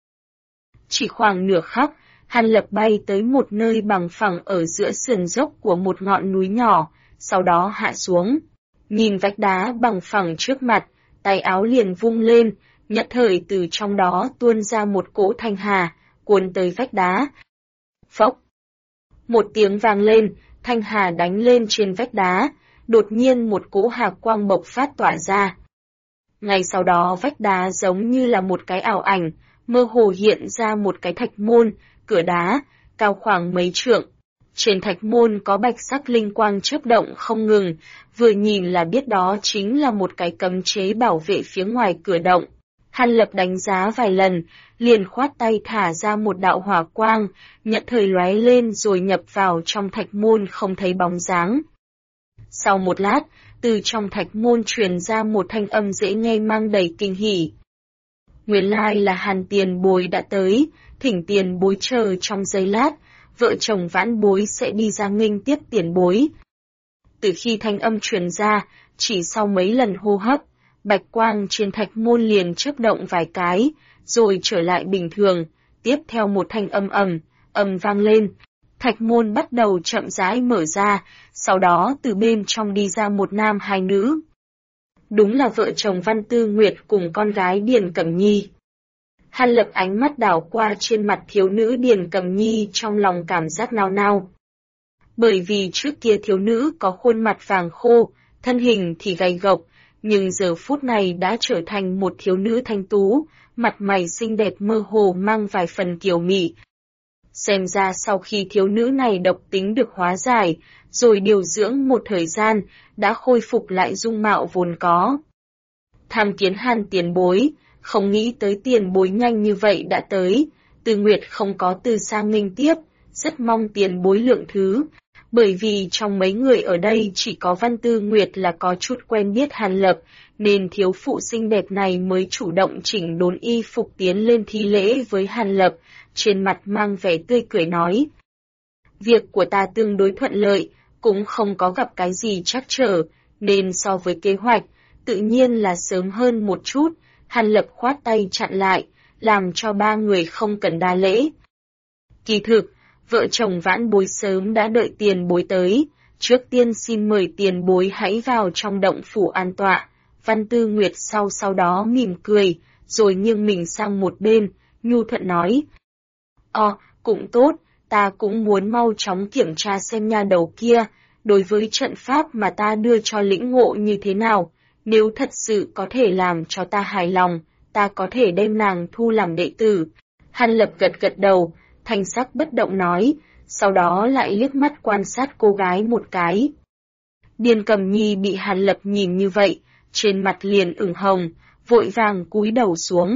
Chỉ khoảng nửa khắc, Hàn Lập bay tới một nơi bằng phẳng ở giữa sườn dốc của một ngọn núi nhỏ, sau đó hạ xuống. Nhìn vách đá bằng phẳng trước mặt, tay áo liền vung lên, nhất thời từ trong đó tuôn ra một cỗ thanh hà, cuốn tới vách đá. Phốc! Một tiếng vang lên, thanh hà đánh lên trên vách đá, đột nhiên một cỗ hào quang bộc phát tỏa ra. Ngay sau đó vách đá giống như là một cái ảo ảnh, mơ hồ hiện ra một cái thạch môn, cửa đá, cao khoảng mấy trượng. Trên thạch môn có bạch sắc linh quang chớp động không ngừng, vừa nhìn là biết đó chính là một cái cấm chế bảo vệ phía ngoài cửa động. Hàn Lập đánh giá vài lần, liền khoát tay thả ra một đạo hỏa quang, nhận thời lóe lên rồi nhập vào trong thạch môn không thấy bóng dáng. Sau một lát, từ trong thạch môn truyền ra một thanh âm dễ nghe mang đầy kinh hỉ. Nguyên lai là Hàn tiền bối đã tới, thỉnh tiền bối chờ trong giây lát, vợ chồng Vãn Bối sẽ đi ra nghênh tiếp tiền bối. Từ khi thanh âm truyền ra, chỉ sau mấy lần hô hấp, bạch quang trên thạch môn liền chớp động vài cái, rồi trở lại bình thường, tiếp theo một thanh âm ầm vang lên. Thạch môn bắt đầu chậm rãi mở ra, sau đó từ bên trong đi ra một nam hai nữ. Đúng là vợ chồng Văn Tư Nguyệt cùng con gái Điền Cẩm Nhi. Hàn Lập ánh mắt đảo qua trên mặt thiếu nữ Điền Cẩm Nhi trong lòng cảm giác nao nao. Bởi vì trước kia thiếu nữ có khuôn mặt vàng khô, thân hình thì gầy gộc, nhưng giờ phút này đã trở thành một thiếu nữ thanh tú, mặt mày xinh đẹp mơ hồ mang vài phần kiều mị. Xem ra sau khi thiếu nữ này độc tính được hóa giải, rồi điều dưỡng một thời gian, đã khôi phục lại dung mạo vốn có. Tham kiến Hàn tiền bối, không nghĩ tới tiền bối nhanh như vậy đã tới, Tư Nguyệt không có từ xa nghênh tiếp, rất mong tiền bối lượng thứ, bởi vì trong mấy người ở đây chỉ có Văn Tư Nguyệt là có chút quen biết Hàn Lập, nên thiếu phụ xinh đẹp này mới chủ động chỉnh đốn y phục tiến lên thi lễ với Hàn Lập, trên mặt mang vẻ tươi cười nói. Việc của ta tương đối thuận lợi, cũng không có gặp cái gì trắc trở, nên so với kế hoạch, tự nhiên là sớm hơn một chút. Hàn Lập khoát tay chặn lại, làm cho ba người không cần đa lễ. Kỳ thực, vợ chồng Vãn Bối sớm đã đợi tiền bối tới, trước tiên xin mời tiền bối hãy vào trong động phủ an tọa. Văn Tư Nguyệt sau đó mỉm cười, rồi nghiêng mình sang một bên, nhu thuận nói. Cũng tốt, ta cũng muốn mau chóng kiểm tra xem nha đầu kia, đối với trận pháp mà ta đưa cho lĩnh ngộ như thế nào, nếu thật sự có thể làm cho ta hài lòng, ta có thể đem nàng thu làm đệ tử. Hàn Lập gật đầu, thanh sắc bất động nói, sau đó lại liếc mắt quan sát cô gái một cái. Điền Cẩm Nhi bị Hàn Lập nhìn như vậy, trên mặt liền ửng hồng, vội vàng cúi đầu xuống.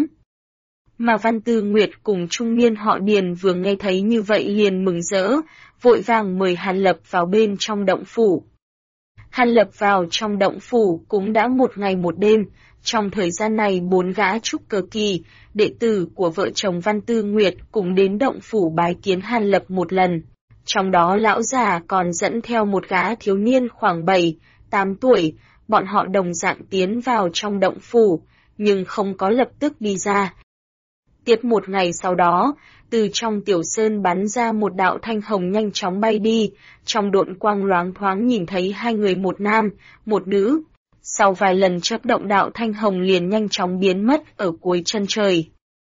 Mà Văn Tư Nguyệt cùng trung niên họ Điền vừa nghe thấy như vậy liền mừng rỡ, vội vàng mời Hàn Lập vào bên trong động phủ. Hàn Lập vào trong động phủ cũng đã một ngày một đêm, trong thời gian này 4 gã trúc cơ kỳ, đệ tử của vợ chồng Văn Tư Nguyệt cùng đến động phủ bái kiến Hàn Lập một lần. Trong đó lão già còn dẫn theo một gã thiếu niên khoảng 7-8 tuổi, bọn họ đồng dạng tiến vào trong động phủ, nhưng không có lập tức đi ra. Tiếp một ngày sau đó, từ trong tiểu sơn bắn ra một đạo thanh hồng nhanh chóng bay đi, trong độn quang loáng thoáng nhìn thấy 2 người, một nam, một nữ. Sau vài lần chớp động đạo thanh hồng liền nhanh chóng biến mất ở cuối chân trời.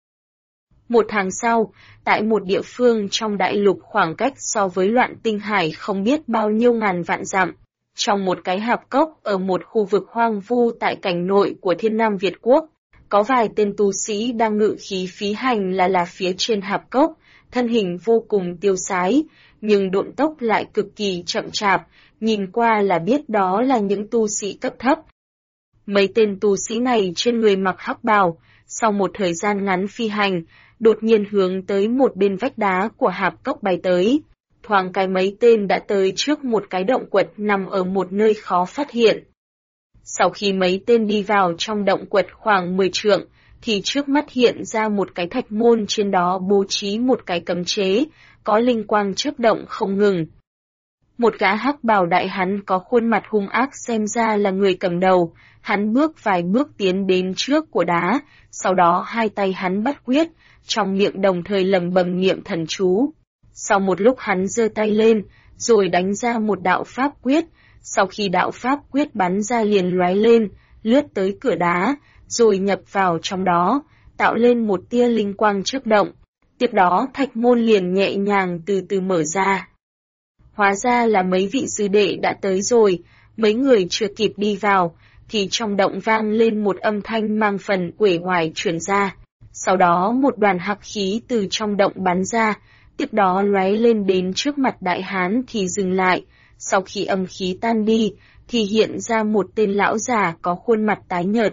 Một tháng sau, tại một địa phương trong đại lục khoảng cách so với Loạn Tinh Hải không biết bao nhiêu ngàn vạn dặm, trong một cái hạp cốc ở một khu vực hoang vu tại cảnh nội của Thiên Nam Việt Quốc, có vài tên tu sĩ đang ngự khí phí hành là phía trên hạp cốc, thân hình vô cùng tiêu sái, nhưng độn tốc lại cực kỳ chậm chạp, nhìn qua là biết đó là những tu sĩ cấp thấp. Mấy tên tu sĩ này trên người mặc hắc bào, sau một thời gian ngắn phi hành, đột nhiên hướng tới một bên vách đá của hạp cốc bay tới. Thoáng cái mấy tên đã tới trước một cái động quật nằm ở một nơi khó phát hiện. Sau khi mấy tên đi vào trong động quật khoảng 10 trượng, thì trước mắt hiện ra một cái thạch môn, trên đó bố trí một cái cấm chế, có linh quang chớp động không ngừng. Một gã hắc bào đại hán có khuôn mặt hung ác xem ra là người cầm đầu, hắn bước vài bước tiến đến trước của đá, sau đó hai tay hắn bắt quyết, trong miệng đồng thời lẩm bẩm niệm thần chú. Sau một lúc hắn giơ tay lên, rồi đánh ra một đạo pháp quyết, sau khi đạo pháp quyết bắn ra liền lóe lên, lướt tới cửa đá, rồi nhập vào trong đó, tạo lên một tia linh quang chớp động. Tiếp đó thạch môn liền nhẹ nhàng từ từ mở ra. Hóa ra là mấy vị sư đệ đã tới rồi, mấy người chưa kịp đi vào, thì trong động vang lên một âm thanh mang phần uể oải truyền ra. Sau đó một đoàn hắc khí từ trong động bắn ra, tiếp đó lóe lên đến trước mặt đại hán thì dừng lại. Sau khi âm khí tan đi, thì hiện ra một tên lão già có khuôn mặt tái nhợt.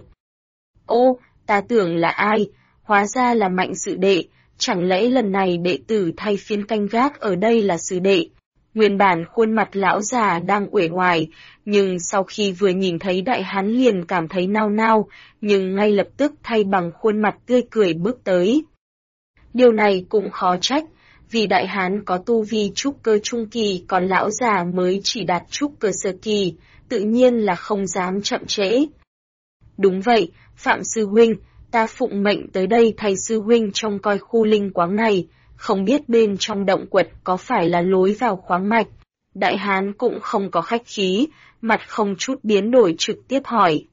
Ô, ta tưởng là ai, hóa ra là Mạnh sư đệ, chẳng lẽ lần này đệ tử thay phiên canh gác ở đây là sư đệ? Nguyên bản khuôn mặt lão già đang uể oải, nhưng sau khi vừa nhìn thấy đại hán liền cảm thấy nao nao, nhưng ngay lập tức thay bằng khuôn mặt tươi cười bước tới. Điều này cũng khó trách, vì đại hán có tu vi trúc cơ trung kỳ, còn lão già mới chỉ đạt trúc cơ sơ kỳ, tự nhiên là không dám chậm trễ. Đúng vậy, Phạm sư huynh, ta phụng mệnh tới đây thay sư huynh trông coi khu linh quáng này, không biết bên trong động quật có phải là lối vào khoáng mạch. Đại hán cũng không có khách khí, mặt không chút biến đổi trực tiếp hỏi.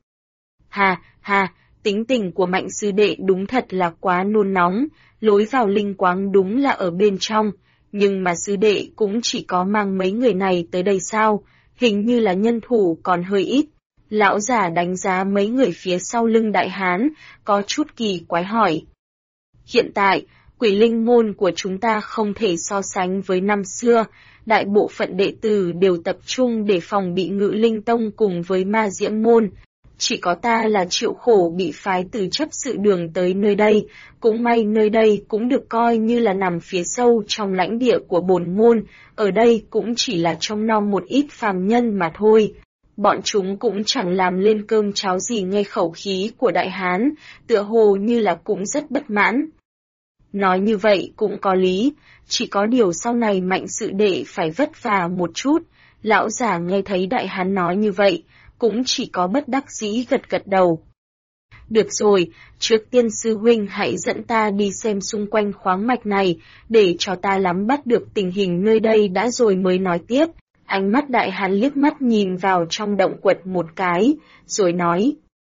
Ha, tính tình của Mạnh sư đệ đúng thật là quá nôn nóng, lối vào linh quáng đúng là ở bên trong, nhưng mà sư đệ cũng chỉ có mang mấy người này tới đây sao, hình như là nhân thủ còn hơi ít. Lão già đánh giá mấy người phía sau lưng đại hán, có chút kỳ quái hỏi. Hiện tại, Quỷ Linh môn của chúng ta không thể so sánh với năm xưa, đại bộ phận đệ tử đều tập trung để phòng bị Ngự Linh Tông cùng với Ma Diễm môn. Chỉ có ta là chịu khổ bị phái từ chấp sự đường tới nơi đây, cũng may nơi đây cũng được coi như là nằm phía sâu trong lãnh địa của bổn môn, ở đây cũng chỉ là trông nom một ít phàm nhân mà thôi. Bọn chúng cũng chẳng làm lên cơm cháo gì, nghe khẩu khí của đại hán, tựa hồ như là cũng rất bất mãn. Nói như vậy cũng có lý, chỉ có điều sau này Mạnh sư đệ phải vất vả một chút. Lão già nghe thấy đại hán nói như vậy, cũng chỉ có bất đắc dĩ gật đầu. Được rồi, trước tiên sư huynh hãy dẫn ta đi xem xung quanh khoáng mạch này, để cho ta nắm bắt được tình hình nơi đây đã rồi mới nói tiếp. Ánh mắt đại hán liếc mắt nhìn vào trong động quật một cái, rồi nói.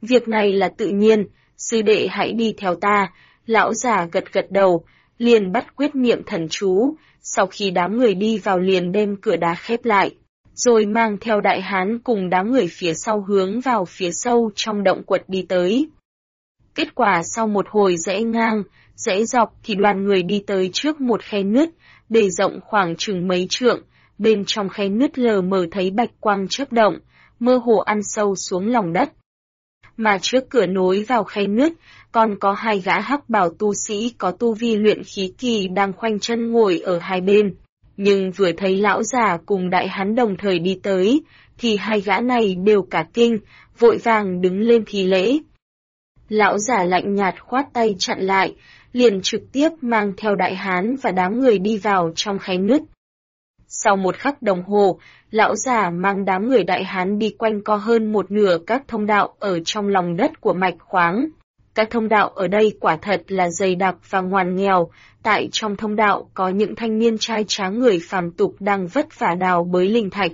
Việc này là tự nhiên, sư đệ hãy đi theo ta. Lão già gật gật đầu, liền bắt quyết niệm thần chú, sau khi đám người đi vào liền đem cửa đá khép lại, rồi mang theo đại hán cùng đám người phía sau hướng vào phía sâu trong động quật đi tới. Kết quả sau một hồi rẽ ngang, rẽ dọc thì đoàn người đi tới trước một khe nứt, bề rộng khoảng chừng mấy trượng, bên trong khe nứt lờ mờ thấy bạch quang chớp động, mơ hồ ăn sâu xuống lòng đất. Mà trước cửa nối vào khe nứt, còn có hai gã hắc bào tu sĩ có tu vi luyện khí kỳ đang khoanh chân ngồi ở hai bên. Nhưng vừa thấy lão già cùng đại hán đồng thời đi tới, thì hai gã này đều cả kinh, vội vàng đứng lên thi lễ. Lão già lạnh nhạt khoát tay chặn lại, liền trực tiếp mang theo đại hán và đám người đi vào trong khe nứt. Sau một khắc đồng hồ, lão già mang đám người đại hán đi quanh co hơn một nửa các thông đạo ở trong lòng đất của mạch khoáng. Các thông đạo ở đây quả thật là dày đặc và ngoằn nghèo, tại trong thông đạo có những thanh niên trai tráng người phàm tục đang vất vả đào bới linh thạch.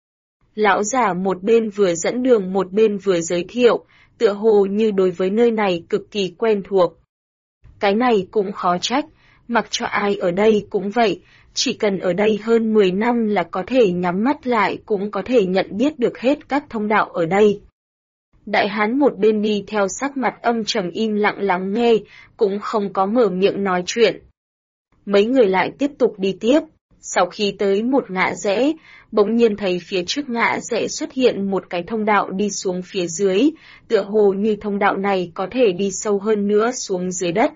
Lão già một bên vừa dẫn đường một bên vừa giới thiệu, tựa hồ như đối với nơi này cực kỳ quen thuộc. Cái này cũng khó trách, mặc cho ai ở đây cũng vậy, chỉ cần ở đây hơn 10 năm là có thể nhắm mắt lại cũng có thể nhận biết được hết các thông đạo ở đây. Đại hán một bên đi theo sắc mặt âm trầm im lặng lắng nghe, cũng không có mở miệng nói chuyện. Mấy người lại tiếp tục đi tiếp, sau khi tới một ngã rẽ, bỗng nhiên thấy phía trước ngã rẽ xuất hiện một cái thông đạo đi xuống phía dưới, tựa hồ như thông đạo này có thể đi sâu hơn nữa xuống dưới đất.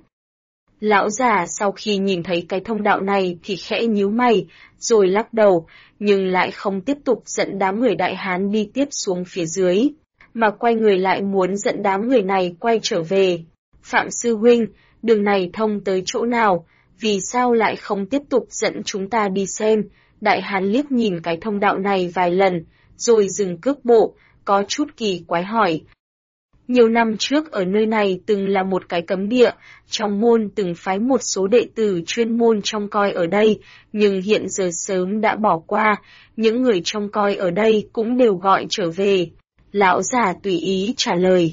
Lão già sau khi nhìn thấy cái thông đạo này thì khẽ nhíu mày, rồi lắc đầu, nhưng lại không tiếp tục dẫn đám người đại hán đi tiếp xuống phía dưới, mà quay người lại muốn dẫn đám người này quay trở về. Phạm sư huynh, đường này thông tới chỗ nào, vì sao lại không tiếp tục dẫn chúng ta đi xem? Đại hán liếc nhìn cái thông đạo này vài lần, rồi dừng cước bộ, có chút kỳ quái hỏi. Nhiều năm trước ở nơi này từng là một cái cấm địa, trong môn từng phái một số đệ tử chuyên môn trông coi ở đây, nhưng hiện giờ sớm đã bỏ qua, những người trông coi ở đây cũng đều gọi trở về. Lão già tùy ý trả lời.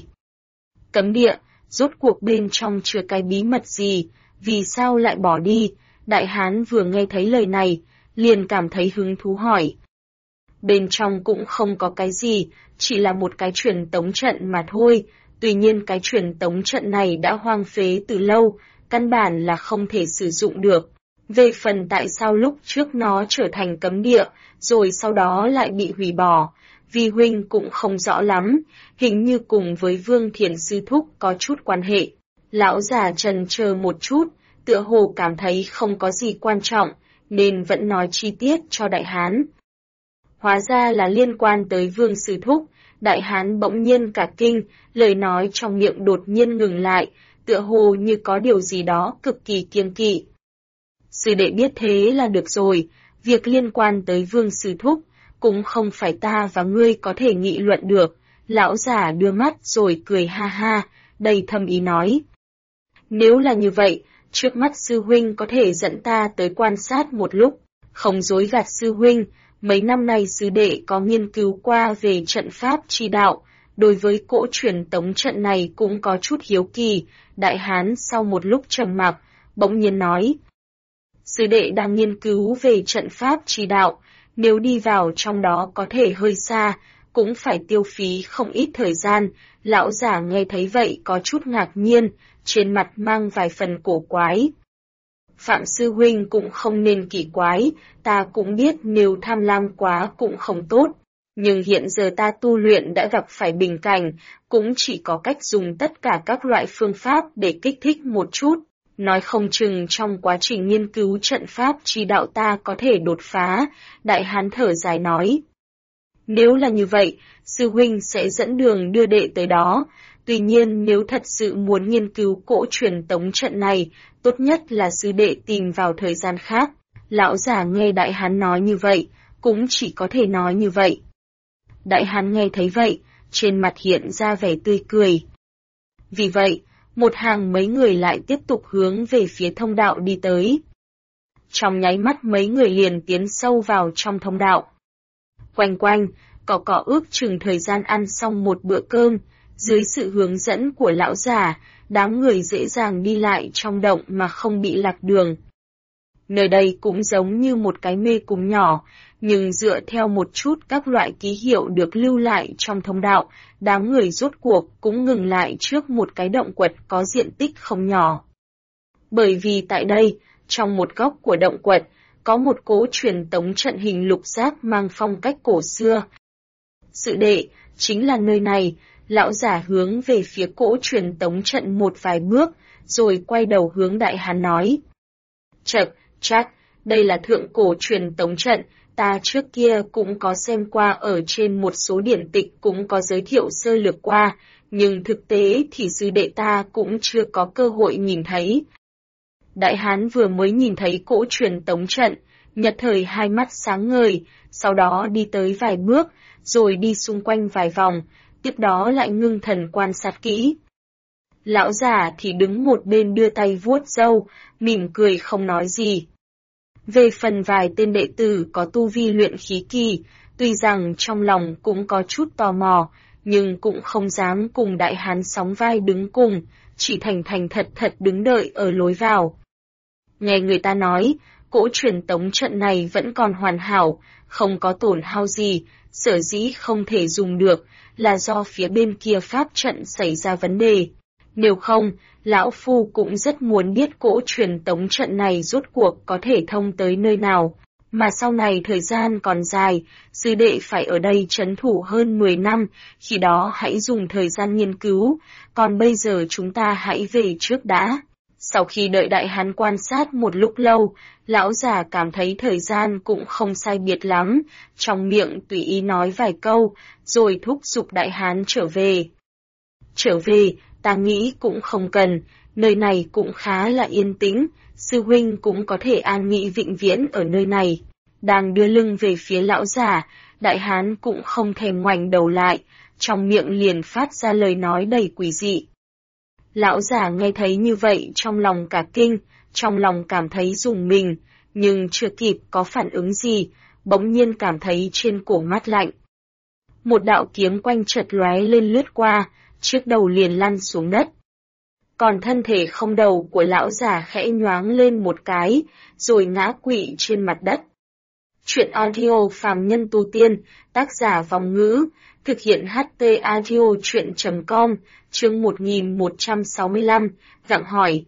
Cấm địa, rốt cuộc bên trong chứa cái bí mật gì, vì sao lại bỏ đi? Đại hán vừa nghe thấy lời này, liền cảm thấy hứng thú hỏi. Bên trong cũng không có cái gì, chỉ là một cái truyền tống trận mà thôi, tuy nhiên cái truyền tống trận này đã hoang phế từ lâu, căn bản là không thể sử dụng được. Về phần tại sao lúc trước nó trở thành cấm địa, rồi sau đó lại bị hủy bỏ, Vi huynh cũng không rõ lắm, hình như cùng với Vương Thiền Sư Thúc có chút quan hệ. Lão già trần chờ một chút, tựa hồ cảm thấy không có gì quan trọng, nên vẫn nói chi tiết cho đại hán. Hóa ra là liên quan tới Vương Sư Thúc, đại hán bỗng nhiên cả kinh, lời nói trong miệng đột nhiên ngừng lại, tựa hồ như có điều gì đó cực kỳ kiêng kỵ. Sư đệ biết thế là được rồi, việc liên quan tới Vương Sư Thúc, cũng không phải ta và ngươi có thể nghị luận được. Lão già đưa mắt rồi cười ha ha, đầy thâm ý nói. Nếu là như vậy, trước mắt sư huynh có thể dẫn ta tới quan sát một lúc, không dối gạt sư huynh, mấy năm nay sư đệ có nghiên cứu qua về trận pháp chi đạo, đối với cỗ truyền tống trận này cũng có chút hiếu kỳ. Đại hán sau một lúc trầm mặc, bỗng nhiên nói. Sư đệ đang nghiên cứu về trận pháp chi đạo, nếu đi vào trong đó có thể hơi xa, cũng phải tiêu phí không ít thời gian. Lão già nghe thấy vậy có chút ngạc nhiên, trên mặt mang vài phần cổ quái. Phạm sư huynh cũng không nên kỳ quái, ta cũng biết nếu tham lam quá cũng không tốt. Nhưng hiện giờ ta tu luyện đã gặp phải bình cảnh, cũng chỉ có cách dùng tất cả các loại phương pháp để kích thích một chút. Nói không chừng trong quá trình nghiên cứu trận pháp chi đạo ta có thể đột phá, đại hán thở dài nói. Nếu là như vậy, sư huynh sẽ dẫn đường đưa đệ tới đó. Tuy nhiên nếu thật sự muốn nghiên cứu cỗ truyền tống trận này, tốt nhất là sư đệ tìm vào thời gian khác. Lão già nghe đại hán nói như vậy, cũng chỉ có thể nói như vậy. Đại hán nghe thấy vậy, trên mặt hiện ra vẻ tươi cười. Vì vậy, một hàng mấy người lại tiếp tục hướng về phía thông đạo đi tới. Trong nháy mắt mấy người liền tiến sâu vào trong thông đạo. Quanh quanh, cỏ ước chừng thời gian ăn xong một bữa cơm, Dưới sự hướng dẫn của lão già, đám người dễ dàng đi lại trong động mà không bị lạc đường. Nơi đây cũng giống như một cái mê cung nhỏ, nhưng dựa theo một chút các loại ký hiệu được lưu lại trong thông đạo, đám người rốt cuộc cũng ngừng lại trước một cái động quật có diện tích không nhỏ. Bởi vì tại đây, trong một góc của động quật, có một cỗ truyền tống trận hình lục giác mang phong cách cổ xưa. Sự đệ, chính là nơi này, lão giả hướng về phía cỗ truyền tống trận một vài bước, rồi quay đầu hướng đại hán nói. Chắc, đây là thượng cổ truyền tống trận, ta trước kia cũng có xem qua ở trên một số điển tịch cũng có giới thiệu sơ lược qua, nhưng thực tế thì sư đệ ta cũng chưa có cơ hội nhìn thấy. Đại hán vừa mới nhìn thấy cỗ truyền tống trận, nhất thời hai mắt sáng ngời, sau đó đi tới vài bước, rồi đi xung quanh vài vòng, tiếp đó lại ngưng thần quan sát kỹ. Lão già thì đứng một bên đưa tay vuốt râu, mỉm cười không nói gì. Về phần vài tên đệ tử có tu vi luyện khí kỳ, tuy rằng trong lòng cũng có chút tò mò, nhưng cũng không dám cùng đại hán sóng vai đứng cùng, chỉ thành thật đứng đợi ở lối vào. Nghe người ta nói, cỗ truyền tống trận này vẫn còn hoàn hảo, không có tổn hao gì, sở dĩ không thể dùng được, là do phía bên kia pháp trận xảy ra vấn đề. Nếu không, lão phu cũng rất muốn biết cỗ truyền tống trận này rốt cuộc có thể thông tới nơi nào, mà sau này thời gian còn dài, sư đệ phải ở đây trấn thủ hơn 10 năm, khi đó hãy dùng thời gian nghiên cứu, còn bây giờ chúng ta hãy về trước đã. Sau khi đợi đại hán quan sát một lúc lâu, lão già cảm thấy thời gian cũng không sai biệt lắm, trong miệng tùy ý nói vài câu, rồi thúc giục đại hán trở về. Trở về, ta nghĩ cũng không cần, nơi này cũng khá là yên tĩnh, sư huynh cũng có thể an nghỉ vĩnh viễn ở nơi này. Đang đưa lưng về phía lão già, đại hán cũng không thèm ngoảnh đầu lại, trong miệng liền phát ra lời nói đầy quỷ dị. Lão già nghe thấy như vậy trong lòng cả kinh, trong lòng cảm thấy rùng mình, nhưng chưa kịp có phản ứng gì, bỗng nhiên cảm thấy trên cổ mát lạnh. Một đạo kiếm quanh chợt lóe lên lướt qua, chiếc đầu liền lăn xuống đất. Còn thân thể không đầu của lão già khẽ nhoáng lên một cái, rồi ngã quỵ trên mặt đất. Chuyện audio phàm nhân tu tiên, tác giả Vong Ngữ, thực hiện HT audio chuyện.com, chương 1165, gặng hỏi.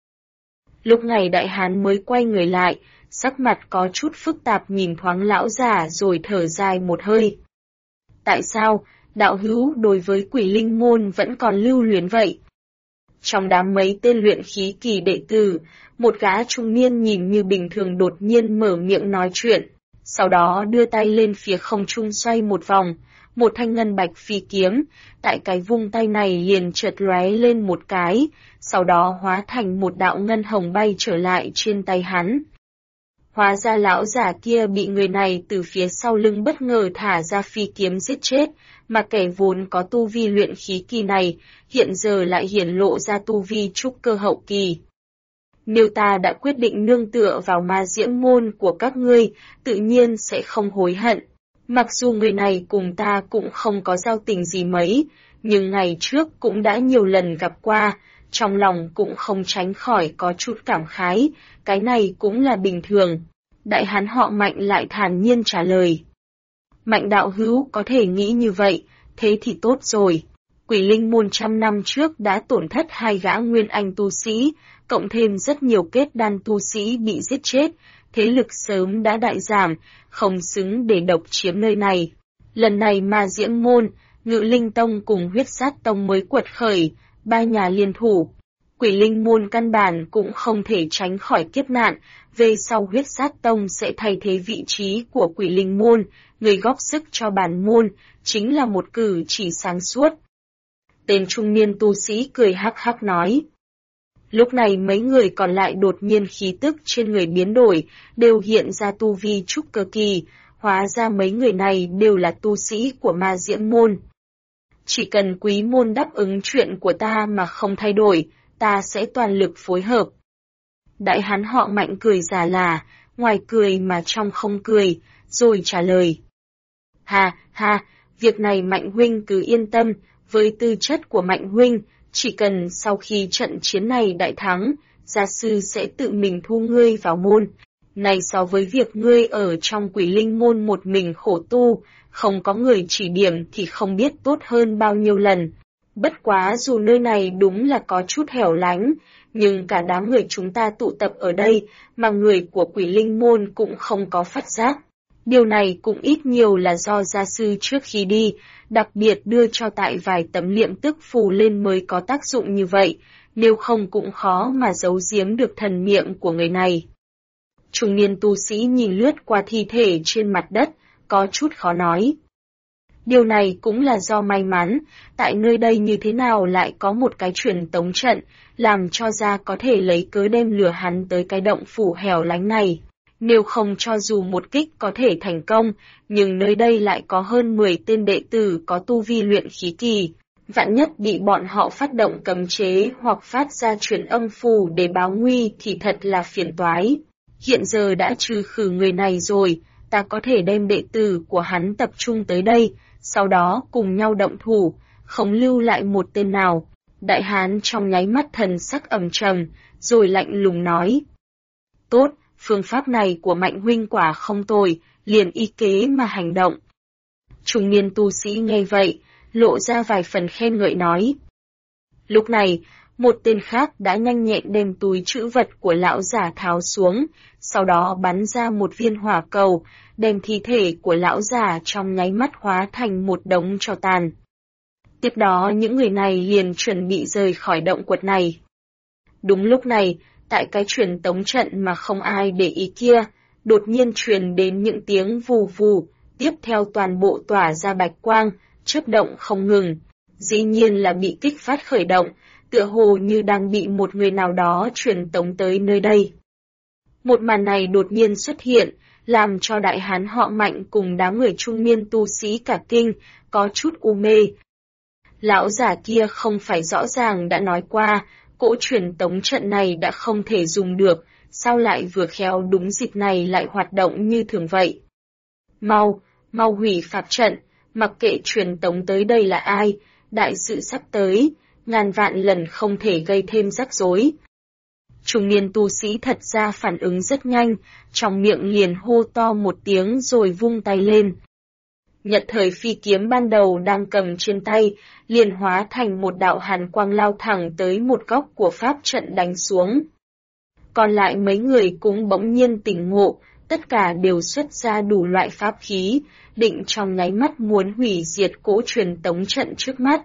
Lúc này đại hán mới quay người lại, sắc mặt có chút phức tạp nhìn thoáng lão già rồi thở dài một hơi. Tại sao, đạo hữu đối với Quỷ Linh môn vẫn còn lưu luyến vậy? Trong đám mấy tên luyện khí kỳ đệ tử, một gã trung niên nhìn như bình thường đột nhiên mở miệng nói chuyện, sau đó đưa tay lên phía không trung xoay một vòng, một thanh ngân bạch phi kiếm, tại cái vung tay này liền chợt lóe lên một cái, sau đó hóa thành một đạo ngân hồng bay trở lại trên tay hắn. Hóa ra lão già kia bị người này từ phía sau lưng bất ngờ thả ra phi kiếm giết chết, mà kẻ vốn có tu vi luyện khí kỳ này, hiện giờ lại hiển lộ ra tu vi trúc cơ hậu kỳ. Nếu ta đã quyết định nương tựa vào ma diễm môn của các ngươi, tự nhiên sẽ không hối hận. Mặc dù người này cùng ta cũng không có giao tình gì mấy, nhưng ngày trước cũng đã nhiều lần gặp qua, trong lòng cũng không tránh khỏi có chút cảm khái, cái này cũng là bình thường. Đại hán họ Mạnh lại thản nhiên trả lời. Mạnh đạo hữu có thể nghĩ như vậy, thế thì tốt rồi. Quỷ Linh môn 100 năm trước đã tổn thất 2 gã nguyên anh tu sĩ, cộng thêm rất nhiều kết đan tu sĩ bị giết chết, thế lực sớm đã đại giảm, không xứng để độc chiếm nơi này. Lần này Ma Diễm môn, Ngự Linh tông cùng Huyết Sát tông mới quật khởi, 3 nhà liên thủ. Quỷ Linh môn căn bản cũng không thể tránh khỏi kiếp nạn, về sau Huyết Sát tông sẽ thay thế vị trí của Quỷ Linh môn, người góp sức cho bản môn, chính là một cử chỉ sáng suốt. Tên trung niên tu sĩ cười hắc hắc nói. Lúc này mấy người còn lại đột nhiên khí tức trên người biến đổi, đều hiện ra tu vi trúc cơ kỳ, hóa ra mấy người này đều là tu sĩ của Ma Diễm môn. Chỉ cần quý môn đáp ứng chuyện của ta mà không thay đổi, ta sẽ toàn lực phối hợp. Đại hán họ Mạnh cười già là, ngoài cười mà trong không cười, rồi trả lời. Ha, việc này Mạnh huynh cứ yên tâm, Với tư chất của Mạnh huynh, chỉ cần sau khi trận chiến này đại thắng, gia sư sẽ tự mình thu ngươi vào môn. Này so với việc ngươi ở trong Quỷ Linh môn một mình khổ tu, không có người chỉ điểm thì không biết tốt hơn bao nhiêu lần. Bất quá dù nơi này đúng là có chút hẻo lánh, nhưng cả đám người chúng ta tụ tập ở đây, mà người của Quỷ Linh môn cũng không có phát giác. Điều này cũng ít nhiều là do gia sư trước khi đi, đặc biệt đưa cho tại vài tấm liệm tức phù lên mới có tác dụng như vậy, nếu không cũng khó mà giấu giếm được thần miệng của người này. Trung niên tu sĩ nhìn lướt qua thi thể trên mặt đất, có chút khó nói. Điều này cũng là do may mắn, tại nơi đây như thế nào lại có một cái truyền tống trận, làm cho gia có thể lấy cớ đem lừa hắn tới cái động phủ hẻo lánh này. Nếu không cho dù một kích có thể thành công, nhưng nơi đây lại có hơn 10 tên đệ tử có tu vi luyện khí kỳ. Vạn nhất bị bọn họ phát động cấm chế hoặc phát ra truyền âm phù để báo nguy thì thật là phiền toái. Hiện giờ đã trừ khử người này rồi, ta có thể đem đệ tử của hắn tập trung tới đây, sau đó cùng nhau động thủ, không lưu lại một tên nào. Đại hán trong nháy mắt thần sắc ầm trầm, rồi lạnh lùng nói. Tốt, phương pháp này của Mạnh huynh quả không tồi, liền y kế mà hành động. Trung niên tu sĩ nghe vậy, lộ ra vài phần khen ngợi nói. Lúc này, một tên khác đã nhanh nhẹn đem túi trữ vật của lão giả tháo xuống, sau đó bắn ra một viên hỏa cầu, đem thi thể của lão giả trong nháy mắt hóa thành một đống tro tàn. Tiếp đó những người này liền chuẩn bị rời khỏi động quật này. Đúng lúc này, tại cái truyền tống trận mà không ai để ý kia, đột nhiên truyền đến những tiếng vù vù, tiếp theo toàn bộ tỏa ra bạch quang, chớp động không ngừng. Dĩ nhiên là bị kích phát khởi động, tựa hồ như đang bị một người nào đó truyền tống tới nơi đây. Một màn này đột nhiên xuất hiện, làm cho đại hán họ Mạnh cùng đám người trung niên tu sĩ cả kinh, có chút u mê. Lão giả kia không phải rõ ràng đã nói qua, cỗ truyền tống trận này đã không thể dùng được, sao lại vừa khéo đúng dịp này lại hoạt động như thường vậy. Mau hủy pháp trận, mặc kệ truyền tống tới đây là ai, đại sự sắp tới, ngàn vạn lần không thể gây thêm rắc rối. Trung niên tu sĩ thật ra phản ứng rất nhanh, trong miệng liền hô to một tiếng rồi vung tay lên. Nhật thời phi kiếm ban đầu đang cầm trên tay, liền hóa thành một đạo hàn quang lao thẳng tới một góc của pháp trận đánh xuống. Còn lại mấy người cũng bỗng nhiên tỉnh ngộ, tất cả đều xuất ra đủ loại pháp khí, định trong nháy mắt muốn hủy diệt cỗ truyền tống trận trước mắt.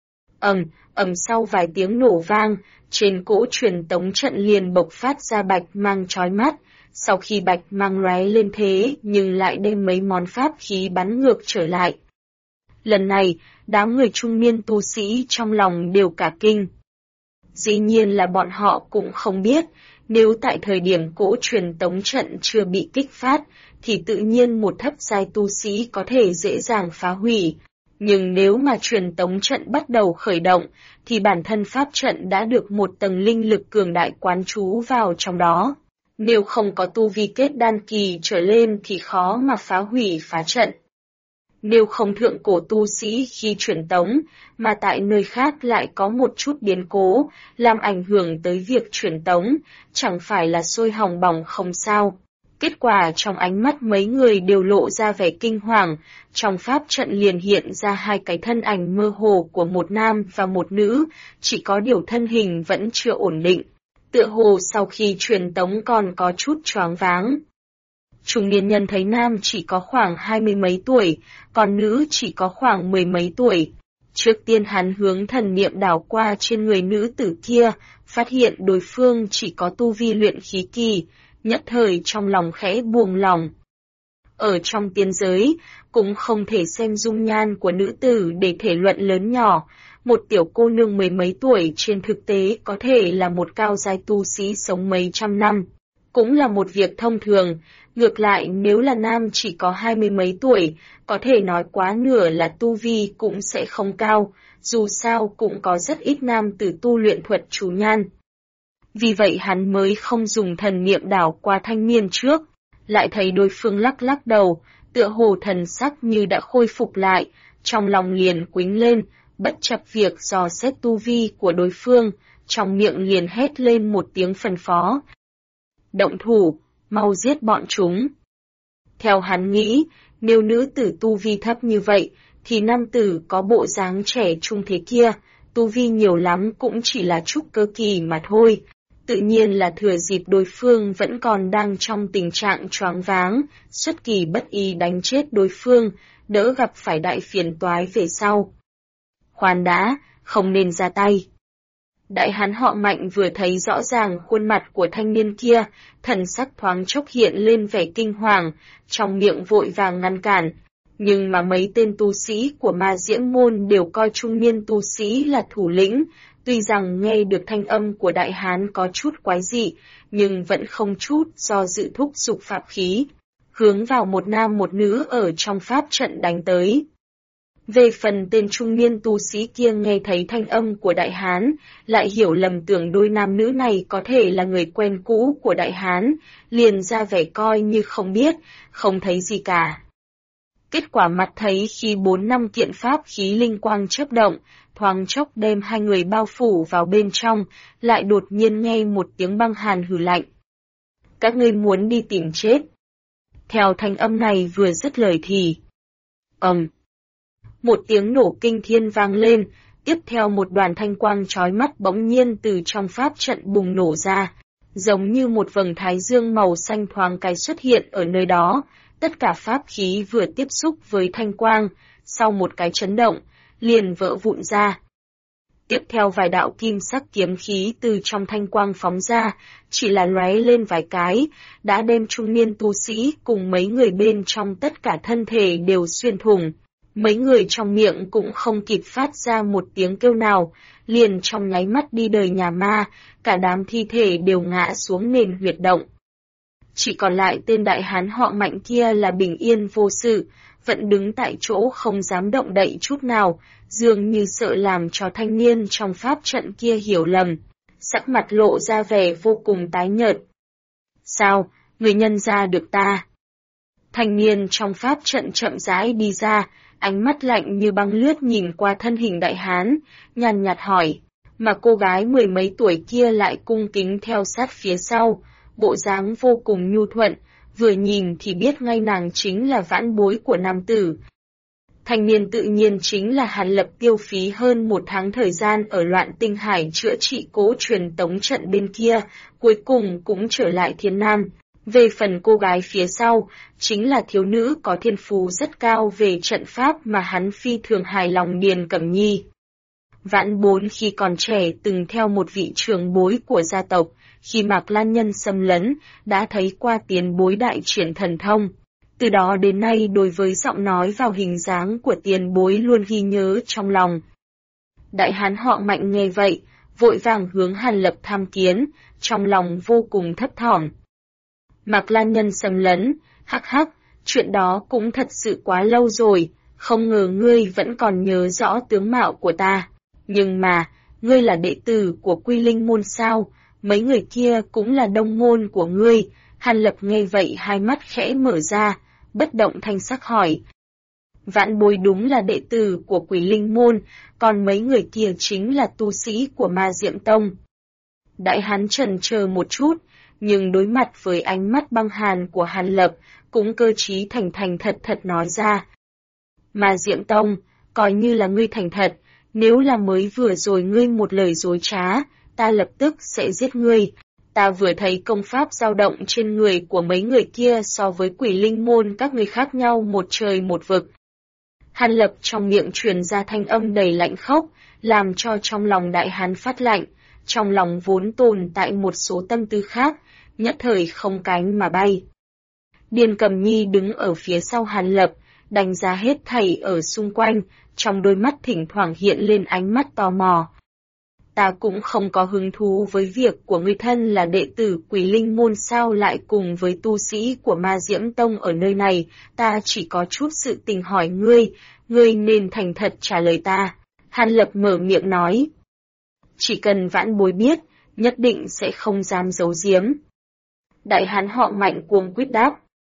Sau vài tiếng nổ vang, trên cỗ truyền tống trận liền bộc phát ra bạch mang chói mắt, sau khi bạch mang lóe lên thế nhưng lại đem mấy món pháp khí bắn ngược trở lại. Lần này, đám người trung niên tu sĩ trong lòng đều cả kinh. Dĩ nhiên là bọn họ cũng không biết, nếu tại thời điểm cỗ truyền tống trận chưa bị kích phát, thì tự nhiên một thấp giai tu sĩ có thể dễ dàng phá hủy. Nhưng nếu mà truyền tống trận bắt đầu khởi động, thì bản thân pháp trận đã được một tầng linh lực cường đại quán trú vào trong đó. Nếu không có tu vi kết đan kỳ trở lên thì khó mà phá hủy phá trận. Nếu không thượng cổ tu sĩ khi truyền tống, mà tại nơi khác lại có một chút biến cố, làm ảnh hưởng tới việc truyền tống, chẳng phải là sôi hỏng bỏng không sao. Kết quả trong ánh mắt mấy người đều lộ ra vẻ kinh hoàng, trong pháp trận liền hiện ra hai cái thân ảnh mơ hồ của một nam và một nữ, chỉ có điều thân hình vẫn chưa ổn định. Tựa hồ sau khi truyền tống còn có chút choáng váng. Trung niên nhân thấy nam chỉ có khoảng 20 mấy tuổi, còn nữ chỉ có khoảng 10 mấy tuổi. Trước tiên hắn hướng thần niệm đảo qua trên người nữ tử kia, phát hiện đối phương chỉ có tu vi luyện khí kỳ, nhất thời trong lòng khẽ buông lòng. Ở trong tiên giới, cũng không thể xem dung nhan của nữ tử để thể luận lớn nhỏ, một tiểu cô nương mười mấy tuổi trên thực tế có thể là một cao giai tu sĩ sống mấy trăm năm. Cũng là một việc thông thường, ngược lại nếu là nam chỉ có 20 mấy tuổi, có thể nói quá nửa là tu vi cũng sẽ không cao, dù sao cũng có rất ít nam tử tu luyện thuật chú nhan. Vì vậy hắn mới không dùng thần niệm đảo qua thanh niên trước, lại thấy đối phương lắc lắc đầu, tựa hồ thần sắc như đã khôi phục lại, trong lòng liền quĩnh lên, bất chấp việc dò xét tu vi của đối phương, trong miệng liền hét lên một tiếng phân phó. Động thủ, mau giết bọn chúng. Theo hắn nghĩ, nếu nữ tử tu vi thấp như vậy, thì nam tử có bộ dáng trẻ trung thế kia, tu vi nhiều lắm cũng chỉ là trúc cơ kỳ mà thôi. Tự nhiên là thừa dịp đối phương vẫn còn đang trong tình trạng choáng váng, xuất kỳ bất ý đánh chết đối phương, đỡ gặp phải đại phiền toái về sau. Khoan đã, không nên ra tay. Đại hán họ Mạnh vừa thấy rõ ràng khuôn mặt của thanh niên kia, thần sắc thoáng chốc hiện lên vẻ kinh hoàng, trong miệng vội vàng ngăn cản. Nhưng mà mấy tên tu sĩ của Ma Diễm Môn đều coi trung niên tu sĩ là thủ lĩnh, tuy rằng nghe được thanh âm của đại hán có chút quái dị, nhưng vẫn không chút do dự thúc giục pháp khí, hướng vào một nam một nữ ở trong pháp trận đánh tới. Về phần tên trung niên tu sĩ kia nghe thấy thanh âm của đại hán, lại hiểu lầm tưởng đôi nam nữ này có thể là người quen cũ của đại hán, liền ra vẻ coi như không biết, không thấy gì cả. Kết quả mặt thấy khi 4-5 kiện pháp khí linh quang chớp động, thoáng chốc đem hai người bao phủ vào bên trong, lại đột nhiên nghe một tiếng băng hàn hừ lạnh. Các ngươi muốn đi tìm chết. Theo thanh âm này vừa dứt lời thì... Một tiếng nổ kinh thiên vang lên, tiếp theo một đoàn thanh quang chói mắt bỗng nhiên từ trong pháp trận bùng nổ ra, giống như một vầng thái dương màu xanh thoáng cái xuất hiện ở nơi đó. Tất cả pháp khí vừa tiếp xúc với thanh quang, sau một cái chấn động, liền vỡ vụn ra. Tiếp theo vài đạo kim sắc kiếm khí từ trong thanh quang phóng ra, chỉ là lóe lên vài cái, đã đem trung niên tu sĩ cùng mấy người bên trong tất cả thân thể đều xuyên thủng. Mấy người trong miệng cũng không kịp phát ra một tiếng kêu nào, liền trong nháy mắt đi đời nhà ma, cả đám thi thể đều ngã xuống nền huyệt động. Chỉ còn lại tên đại hán họ Mạnh kia là bình yên vô sự, vẫn đứng tại chỗ không dám động đậy chút nào, dường như sợ làm cho thanh niên trong pháp trận kia hiểu lầm, sắc mặt lộ ra vẻ vô cùng tái nhợt. Sao, người nhân ra được ta? Thanh niên trong pháp trận chậm rãi đi ra, ánh mắt lạnh như băng lướt nhìn qua thân hình đại hán, nhàn nhạt hỏi, mà cô gái 10 mấy tuổi kia lại cung kính theo sát phía sau, bộ dáng vô cùng nhu thuận, vừa nhìn thì biết ngay nàng chính là vãn bối của nam tử. Thanh niên tự nhiên chính là Hàn Lập tiêu phí hơn 1 tháng thời gian ở Loạn Tinh Hải chữa trị cố truyền tống trận bên kia, cuối cùng cũng trở lại Thiên Nam. Về phần cô gái phía sau, chính là thiếu nữ có thiên phú rất cao về trận pháp mà hắn phi thường hài lòng Điền Cẩm Nhi. Vãn Bốn khi còn trẻ từng theo một vị trưởng bối của gia tộc, khi Mạc Lan Nhân xâm lấn, đã thấy qua tiền bối đại triển thần thông. Từ đó đến nay đối với giọng nói vào hình dáng của tiền bối luôn ghi nhớ trong lòng. Đại hán họ Mạnh nghe vậy, vội vàng hướng Hàn Lập tham kiến, trong lòng vô cùng thấp thỏm. Mạc Lan Nhân xâm lấn, hắc hắc, chuyện đó cũng thật sự quá lâu rồi, không ngờ ngươi vẫn còn nhớ rõ tướng mạo của ta. Nhưng mà, ngươi là đệ tử của Quy Linh môn sao, mấy người kia cũng là đồng môn của ngươi. Hàn Lập nghe vậy hai mắt khẽ mở ra, bất động thanh sắc hỏi. Vãn bối đúng là đệ tử của Quỷ Linh môn, còn mấy người kia chính là tu sĩ của Ma Diệm Tông. Đại hán chần chờ một chút, nhưng đối mặt với ánh mắt băng hàn của Hàn Lập, cũng cơ trí thành thật nói ra. Ma Diệm Tông, coi như là ngươi thành thật, nếu là mới vừa rồi ngươi một lời dối trá, ta lập tức sẽ giết ngươi. Ta vừa thấy công pháp dao động trên người của mấy người kia so với Quỷ Linh môn các ngươi khác nhau một trời một vực. Hàn Lập trong miệng truyền ra thanh âm đầy lạnh khốc, làm cho trong lòng đại hán phát lạnh, trong lòng vốn tồn tại một số tâm tư khác, nhất thời không cánh mà bay. Điền Cẩm Nhi đứng ở phía sau Hàn Lập, đánh giá hết thảy ở xung quanh, trong đôi mắt thỉnh thoảng hiện lên ánh mắt tò mò. Ta cũng không có hứng thú với việc của người thân là đệ tử Quỷ Linh môn sao lại cùng với tu sĩ của Ma Diễm Tông ở nơi này, ta chỉ có chút sự tình hỏi ngươi nên thành thật trả lời ta. Hàn Lập mở miệng nói. Chỉ cần vãn bối biết, nhất định sẽ không dám giấu giếm. Đại hán họ Mạnh cuống quýt đáp.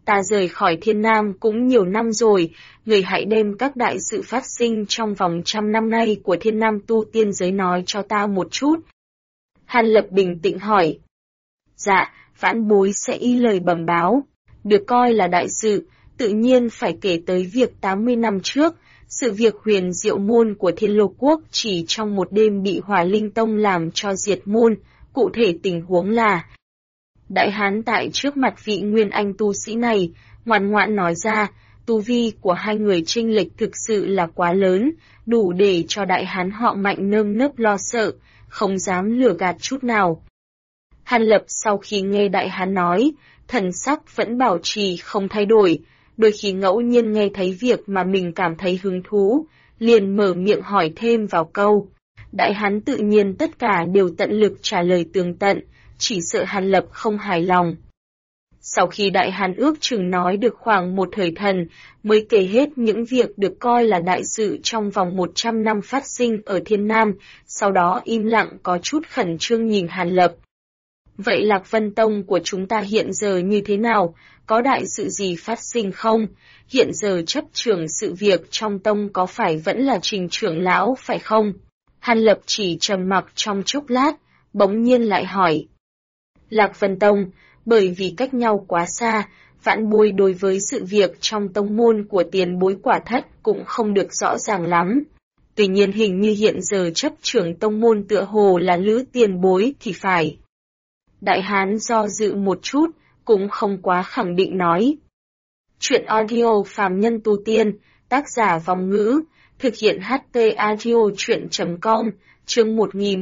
Ta rời khỏi Thiên Nam cũng nhiều năm rồi, người hãy đem các đại sự phát sinh trong vòng 100 năm nay của Thiên Nam tu tiên giới nói cho ta một chút. Hàn Lập bình tĩnh hỏi. Dạ, vãn bối sẽ y lời bẩm báo. Được coi là đại sự, tự nhiên phải kể tới việc 80 năm trước, sự việc huyền diệu môn của Thiên Lô Quốc chỉ trong một đêm bị Hỏa Linh Tông làm cho diệt môn, cụ thể tình huống là. Đại hán tại trước mặt vị nguyên anh tu sĩ này, ngoan ngoãn nói ra, tu vi của hai người chênh lệch thực sự là quá lớn, đủ để cho đại hán họ Mạnh nơm nớp lo sợ, không dám lừa gạt chút nào. Hàn Lập sau khi nghe đại hán nói, thần sắc vẫn bảo trì không thay đổi, đôi khi ngẫu nhiên nghe thấy việc mà mình cảm thấy hứng thú, liền mở miệng hỏi thêm vào câu. Đại hán tự nhiên tất cả đều tận lực trả lời tường tận, chỉ sợ Hàn Lập không hài lòng. Sau khi đại hán ước chừng nói được khoảng một thời thần, mới kể hết những việc được coi là đại sự trong vòng 100 năm phát sinh ở Thiên Nam, sau đó im lặng có chút khẩn trương nhìn Hàn Lập. Vậy Lạc Vân Tông của chúng ta hiện giờ như thế nào, có đại sự gì phát sinh không? Hiện giờ chấp trưởng sự việc trong tông có phải vẫn là Trình trưởng lão phải không? Hàn Lập chỉ trầm mặc trong chốc lát, bỗng nhiên lại hỏi. Lạc Vân Tông, bởi vì cách nhau quá xa, vãn bối đối với sự việc trong tông môn của tiền bối quả thất cũng không được rõ ràng lắm. Tuy nhiên hình như hiện giờ chấp trưởng tông môn tựa hồ là Lữ tiền bối thì phải. Đại hán do dự một chút, cũng không quá khẳng định nói. Chuyện audio phàm nhân tu tiên, tác giả Vòng Ngữ, thực hiện HT audio chuyện.com, chương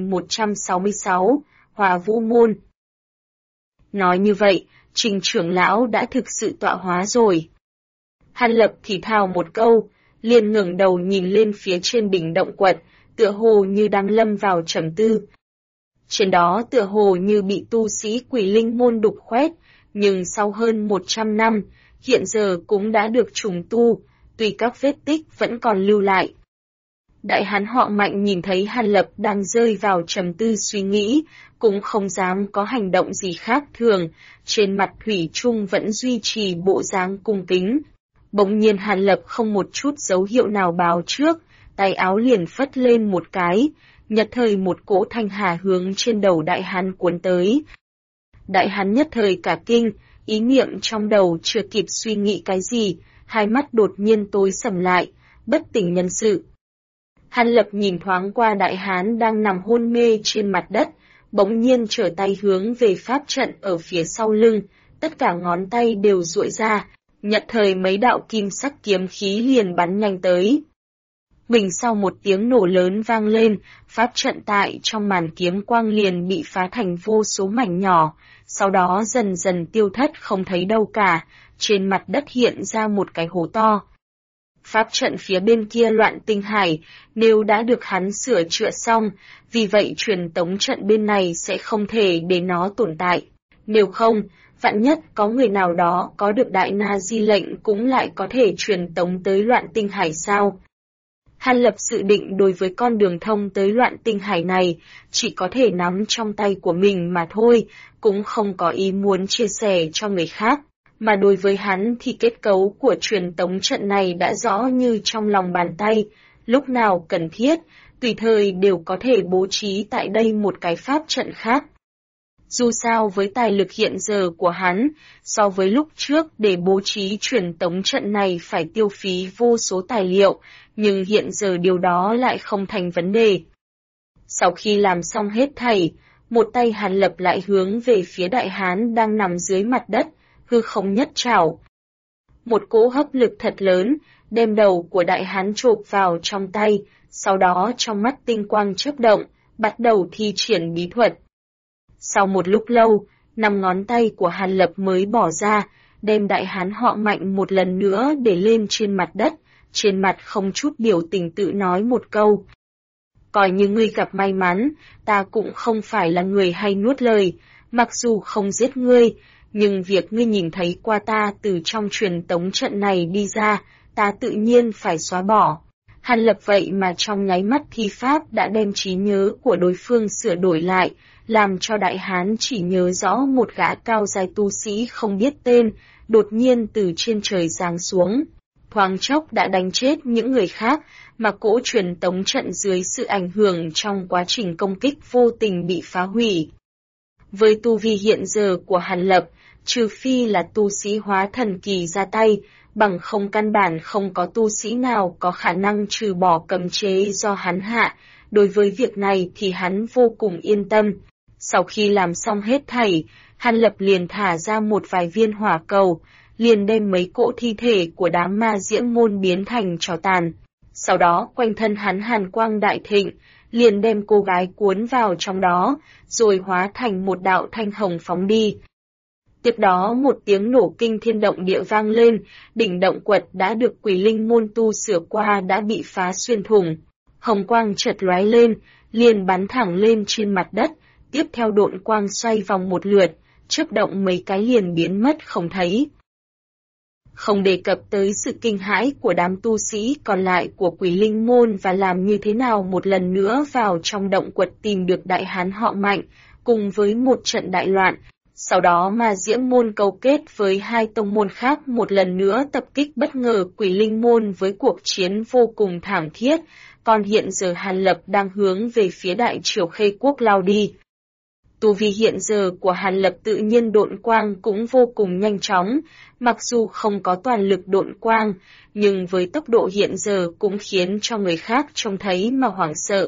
1166, Hòa Vũ Môn. Nói như vậy, Trình trưởng lão đã thực sự tọa hóa rồi. Hàn Lập thì thào một câu, liền ngẩng đầu nhìn lên phía trên đỉnh động quật, tựa hồ như đang lâm vào trầm tư. Trên đó tựa hồ như bị tu sĩ Quỷ Linh môn đục khoét, nhưng sau hơn 100 năm, hiện giờ cũng đã được trùng tu, tuy các vết tích vẫn còn lưu lại. Đại hán họ Mạnh nhìn thấy Hàn Lập đang rơi vào trầm tư suy nghĩ, cũng không dám có hành động gì khác thường, trên mặt thủy chung vẫn duy trì bộ dáng cung kính. Bỗng nhiên Hàn Lập không một chút dấu hiệu nào báo trước, tay áo liền phất lên một cái, nhất thời một cỗ thanh hà hướng trên đầu đại hán cuốn tới. Đại hán nhất thời cả kinh, ý niệm trong đầu chưa kịp suy nghĩ cái gì, hai mắt đột nhiên tối sầm lại, bất tỉnh nhân sự. Hàn Lập nhìn thoáng qua đại hán đang nằm hôn mê trên mặt đất, bỗng nhiên trở tay hướng về pháp trận ở phía sau lưng, tất cả ngón tay đều duỗi ra, nhất thời mấy đạo kim sắc kiếm khí liền bắn nhanh tới. Bình sau một tiếng nổ lớn vang lên, pháp trận tại trong màn kiếm quang liền bị phá thành vô số mảnh nhỏ, sau đó dần dần tiêu thất không thấy đâu cả, trên mặt đất hiện ra một cái hố to. Pháp trận phía bên kia Loạn Tinh Hải, nếu đã được hắn sửa chữa xong, vì vậy truyền tống trận bên này sẽ không thể để nó tồn tại. Nếu không, vạn nhất có người nào đó có được Đại Na Di lệnh cũng lại có thể truyền tống tới Loạn Tinh Hải sao? Hàn Lập dự định đối với con đường thông tới Loạn Tinh Hải này, chỉ có thể nắm trong tay của mình mà thôi, cũng không có ý muốn chia sẻ cho người khác. Mà đối với hắn thì kết cấu của truyền tống trận này đã rõ như trong lòng bàn tay, lúc nào cần thiết, tùy thời đều có thể bố trí tại đây một cái pháp trận khác. Dù sao với tài lực hiện giờ của hắn, so với lúc trước để bố trí truyền tống trận này phải tiêu phí vô số tài liệu, nhưng hiện giờ điều đó lại không thành vấn đề. Sau khi làm xong hết thảy, một tay Hàn Lập lại hướng về phía đại hán đang nằm dưới mặt đất, hư không nhất trảo. Một cỗ hấp lực thật lớn, đem đầu của đại hán chộp vào trong tay, sau đó trong mắt tinh quang chớp động, bắt đầu thi triển bí thuật. Sau một lúc lâu, 5 ngón tay của Hàn Lập mới bỏ ra, đem đại hán họ Mạnh một lần nữa để lên trên mặt đất, trên mặt không chút biểu tình tự nói một câu. Coi như ngươi gặp may mắn, ta cũng không phải là người hay nuốt lời, mặc dù không giết ngươi, nhưng việc ngươi nhìn thấy qua ta từ trong truyền tống trận này đi ra, ta tự nhiên phải xóa bỏ. Hàn Lập vậy mà trong nháy mắt thi pháp đã đem trí nhớ của đối phương sửa đổi lại, làm cho đại hán chỉ nhớ rõ một gã cao dài tu sĩ không biết tên, đột nhiên từ trên trời giáng xuống. Thoáng chốc đã đánh chết những người khác, mà cỗ truyền tống trận dưới sự ảnh hưởng trong quá trình công kích vô tình bị phá hủy. Với tu vi hiện giờ của Hàn Lập, trừ phi là tu sĩ hóa thần kỳ ra tay, bằng không căn bản không có tu sĩ nào có khả năng trừ bỏ cấm chế do hắn hạ, đối với việc này thì hắn vô cùng yên tâm. Sau khi làm xong hết thảy, Hàn Lập liền thả ra một vài viên hỏa cầu, liền đem mấy cỗ thi thể của đám ma diễm môn biến thành tro tàn. Sau đó quanh thân hắn hàn quang đại thịnh, liền đem cô gái cuốn vào trong đó, rồi hóa thành một đạo thanh hồng phóng đi. Tiếp đó một tiếng nổ kinh thiên động địa vang lên, đỉnh động quật đã được Quỷ Linh môn tu sửa qua đã bị phá xuyên thủng. Hồng quang chợt lóe lên, liền bắn thẳng lên trên mặt đất, tiếp theo độn quang xoay vòng một lượt, chớp động mấy cái liền biến mất không thấy. Không đề cập tới sự kinh hãi của đám tu sĩ còn lại của Quỷ Linh môn và làm như thế nào một lần nữa vào trong động quật tìm được đại hán họ Mạnh, cùng với một trận đại loạn. Sau đó mà Diễm môn câu kết với hai tông môn khác một lần nữa tập kích bất ngờ Quỷ Linh môn với cuộc chiến vô cùng thảm thiết, còn hiện giờ Hàn Lập đang hướng về phía Đại Triều Khê Quốc lao đi. Tu vi hiện giờ của Hàn Lập tự nhiên độn quang cũng vô cùng nhanh chóng, mặc dù không có toàn lực độn quang, nhưng với tốc độ hiện giờ cũng khiến cho người khác trông thấy mà hoảng sợ.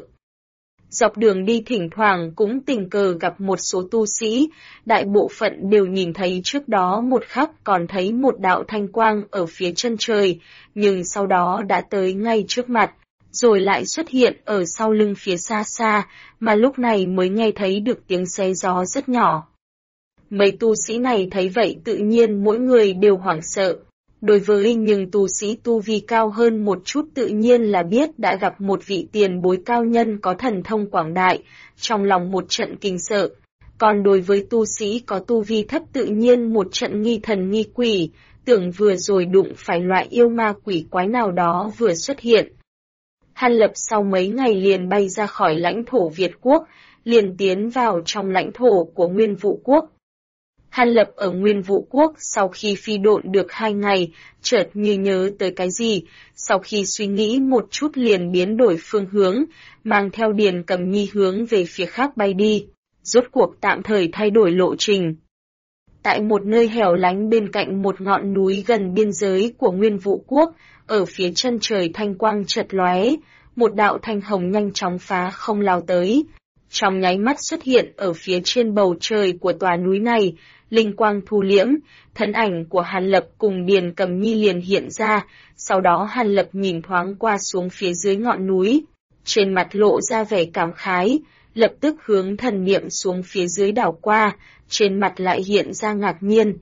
Dọc đường đi thỉnh thoảng cũng tình cờ gặp một số tu sĩ, đại bộ phận đều nhìn thấy trước đó một khắc còn thấy một đạo thanh quang ở phía chân trời, nhưng sau đó đã tới ngay trước mặt, rồi lại xuất hiện ở sau lưng phía xa xa, mà lúc này mới nghe thấy được tiếng xé gió rất nhỏ. Mấy tu sĩ này thấy vậy tự nhiên mỗi người đều hoảng sợ. Đối với những tu sĩ tu vi cao hơn một chút tự nhiên là biết đã gặp một vị tiền bối cao nhân có thần thông quảng đại, trong lòng một trận kinh sợ. Còn đối với tu sĩ có tu vi thấp tự nhiên một trận nghi thần nghi quỷ, tưởng vừa rồi đụng phải loại yêu ma quỷ quái nào đó vừa xuất hiện. Hàn Lập sau mấy ngày liền bay ra khỏi lãnh thổ Việt Quốc, liền tiến vào trong lãnh thổ của Nguyên Vũ Quốc. Hàn Lập ở Nguyên Vũ Quốc sau khi phi độn được 2 ngày, chợt như nhớ tới cái gì, sau khi suy nghĩ một chút liền biến đổi phương hướng, mang theo Điền Cầm Nhi hướng về phía khác bay đi, rốt cuộc tạm thời thay đổi lộ trình. Tại một nơi hẻo lánh bên cạnh một ngọn núi gần biên giới của Nguyên Vũ Quốc, ở phía chân trời thanh quang chợt lóe, một đạo thanh hồng nhanh chóng phá không lao tới. Trong nháy mắt xuất hiện ở phía trên bầu trời của tòa núi này, linh quang thu liễm, thân ảnh của Hàn Lập cùng Điền Cầm Nhi liền hiện ra, sau đó Hàn Lập nhìn thoáng qua xuống phía dưới ngọn núi, trên mặt lộ ra vẻ cảm khái, lập tức hướng thần niệm xuống phía dưới đảo qua, trên mặt lại hiện ra ngạc nhiên.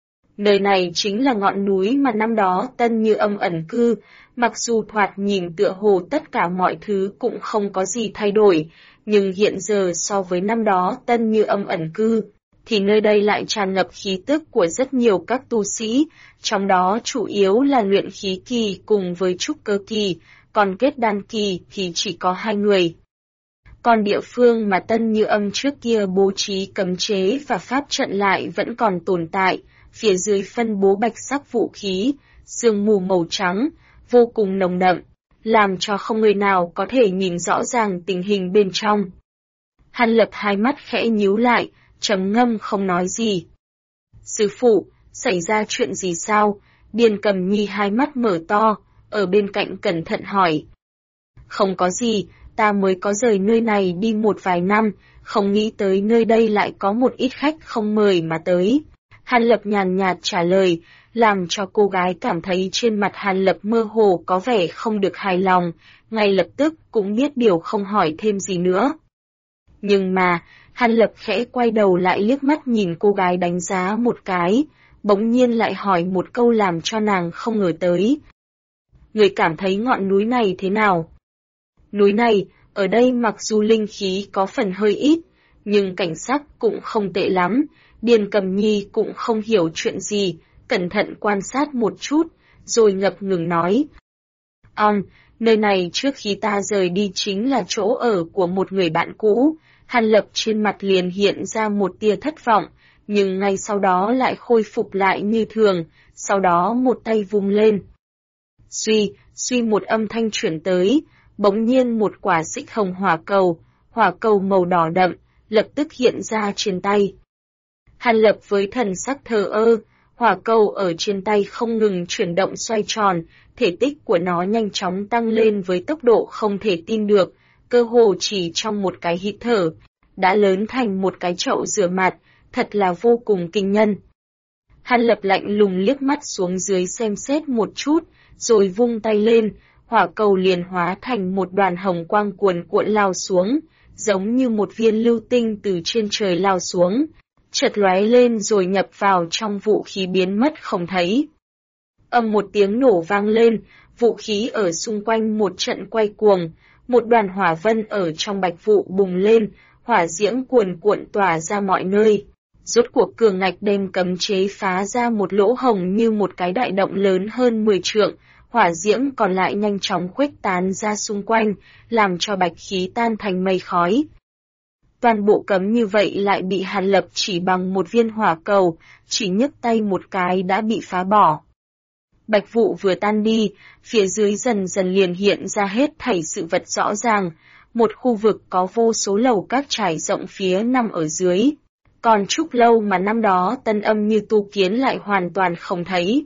Nơi này chính là ngọn núi mà năm đó Tân Như Âm ẩn cư, mặc dù thoạt nhìn tựa hồ tất cả mọi thứ cũng không có gì thay đổi, nhưng hiện giờ so với năm đó Tân Như Âm ẩn cư, thì nơi đây lại tràn ngập khí tức của rất nhiều các tu sĩ, trong đó chủ yếu là luyện khí kỳ cùng với trúc cơ kỳ, còn kết đan kỳ thì chỉ có 2 người. Còn địa phương mà Tân Như Âm trước kia bố trí cấm chế và pháp trận lại vẫn còn tồn tại, phía dưới phân bố bạch sắc vũ khí, sương mù màu trắng, vô cùng nồng đậm, làm cho không người nào có thể nhìn rõ ràng tình hình bên trong. Hàn Lập hai mắt khẽ nhíu lại, trầm ngâm không nói gì. Sư phụ, xảy ra chuyện gì sao? Điền Cầm Nhi hai mắt mở to, ở bên cạnh cẩn thận hỏi. Không có gì, ta mới có rời nơi này đi một vài năm, không nghĩ tới nơi đây lại có một ít khách không mời mà tới. Hàn Lập nhàn nhạt trả lời, làm cho cô gái cảm thấy trên mặt Hàn Lập mơ hồ có vẻ không được hài lòng, ngay lập tức cũng biết điều không hỏi thêm gì nữa. Nhưng mà, Hàn Lập khẽ quay đầu lại liếc mắt nhìn cô gái đánh giá một cái, bỗng nhiên lại hỏi một câu làm cho nàng không ngờ tới. Người cảm thấy ngọn núi này thế nào? Núi này, ở đây mặc dù linh khí có phần hơi ít, nhưng cảnh sắc cũng không tệ lắm. Điền Cầm Nhi cũng không hiểu chuyện gì, cẩn thận quan sát một chút, rồi ngập ngừng nói. Nơi này trước khi ta rời đi chính là chỗ ở của một người bạn cũ. Hàn Lập trên mặt liền hiện ra một tia thất vọng, nhưng ngay sau đó lại khôi phục lại như thường, sau đó một tay vung lên. Suy một âm thanh chuyển tới, bỗng nhiên một quả xích hồng hỏa cầu màu đỏ đậm, lập tức hiện ra trên tay. Hàn Lập với thần sắc thờ ơ, hỏa cầu ở trên tay không ngừng chuyển động xoay tròn, thể tích của nó nhanh chóng tăng lên với tốc độ không thể tin được, cơ hồ chỉ trong một cái hít thở, đã lớn thành một cái chậu rửa mặt, thật là vô cùng kinh nhân. Hàn Lập lạnh lùng liếc mắt xuống dưới xem xét một chút, rồi vung tay lên, hỏa cầu liền hóa thành một đoàn hồng quang cuồn cuộn lao xuống, giống như một viên lưu tinh từ trên trời lao xuống, chợt lóe lên rồi nhập vào trong vũ khí biến mất không thấy. Ầm một tiếng nổ vang lên, vũ khí ở xung quanh một trận quay cuồng, một đoàn hỏa vân ở trong bạch vụ bùng lên, hỏa diễm cuồn cuộn tỏa ra mọi nơi. Rốt cuộc cường ngạch đem cấm chế phá ra một lỗ hồng như một cái đại động lớn hơn 10 trượng, hỏa diễm còn lại nhanh chóng khuếch tán ra xung quanh, làm cho bạch khí tan thành mây khói. Toàn bộ cấm như vậy lại bị Hàn Lập chỉ bằng một viên hỏa cầu, chỉ nhấc tay một cái đã bị phá bỏ. Bạch vụ vừa tan đi, phía dưới dần dần liền hiện ra hết thảy sự vật rõ ràng, một khu vực có vô số lầu các trải rộng phía nằm ở dưới. Còn trúc lâu mà năm đó Tân Âm như tu kiến lại hoàn toàn không thấy.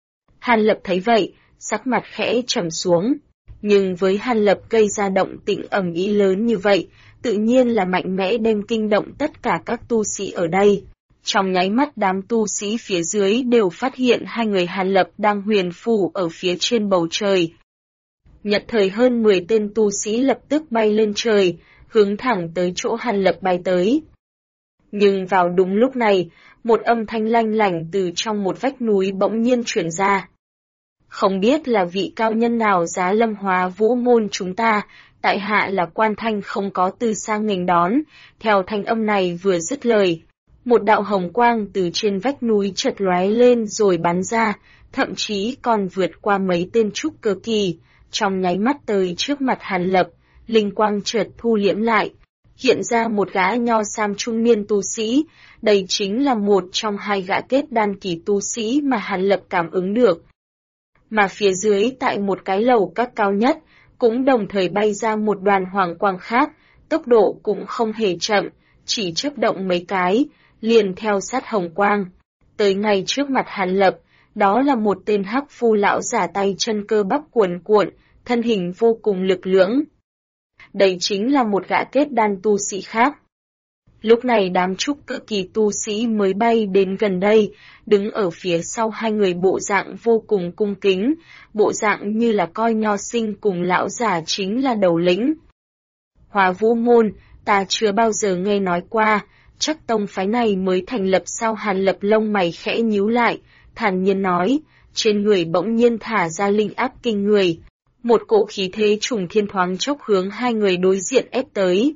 Hàn Lập thấy vậy, sắc mặt khẽ trầm xuống. Nhưng với Hàn Lập gây ra động tĩnh ầm ĩ lớn như vậy, tự nhiên là mạnh mẽ đem kinh động tất cả các tu sĩ ở đây. Trong nháy mắt đám tu sĩ phía dưới đều phát hiện hai người Hàn Lập đang huyền phù ở phía trên bầu trời. Nhất thời hơn 10 tên tu sĩ lập tức bay lên trời, hướng thẳng tới chỗ Hàn Lập bay tới. Nhưng vào đúng lúc này, một âm thanh lanh lảnh từ trong một vách núi bỗng nhiên truyền ra. Không biết là vị cao nhân nào giá lâm Hóa Vũ môn chúng ta, tại hạ là Quan Thanh không có từ xa nghênh đón, theo thanh âm này vừa dứt lời. Một đạo hồng quang từ trên vách núi chợt lóe lên rồi bắn ra, thậm chí còn vượt qua mấy tên trúc cơ kỳ, trong nháy mắt tới trước mặt Hàn Lập, linh quang chợt thu liễm lại. Hiện ra một gã nho sam trung niên tu sĩ, đây chính là một trong hai gã kết đan kỳ tu sĩ mà Hàn Lập cảm ứng được. Mà phía dưới tại một cái lầu các cao nhất, cũng đồng thời bay ra một đoàn hoàng quang khác, tốc độ cũng không hề chậm, chỉ chớp động mấy cái, liền theo sát hồng quang. Tới ngay trước mặt Hàn Lập, đó là một tên hắc phu lão giả tay chân cơ bắp cuồn cuộn, thân hình vô cùng lực lưỡng. Đây chính là một gã kết đan tu sĩ khác. Lúc này đám trúc cơ kỳ tu sĩ mới bay đến gần đây, đứng ở phía sau hai người bộ dạng vô cùng cung kính, bộ dạng như là coi nho sinh cùng lão giả chính là đầu lĩnh. Hóa Vũ môn, ta chưa bao giờ nghe nói qua, chắc tông phái này mới thành lập sao? Hàn Lập lông mày khẽ nhíu lại, thản nhiên nói, trên người bỗng nhiên thả ra linh áp kinh người. Một cỗ khí thế trùng thiên thoáng chốc hướng hai người đối diện ép tới.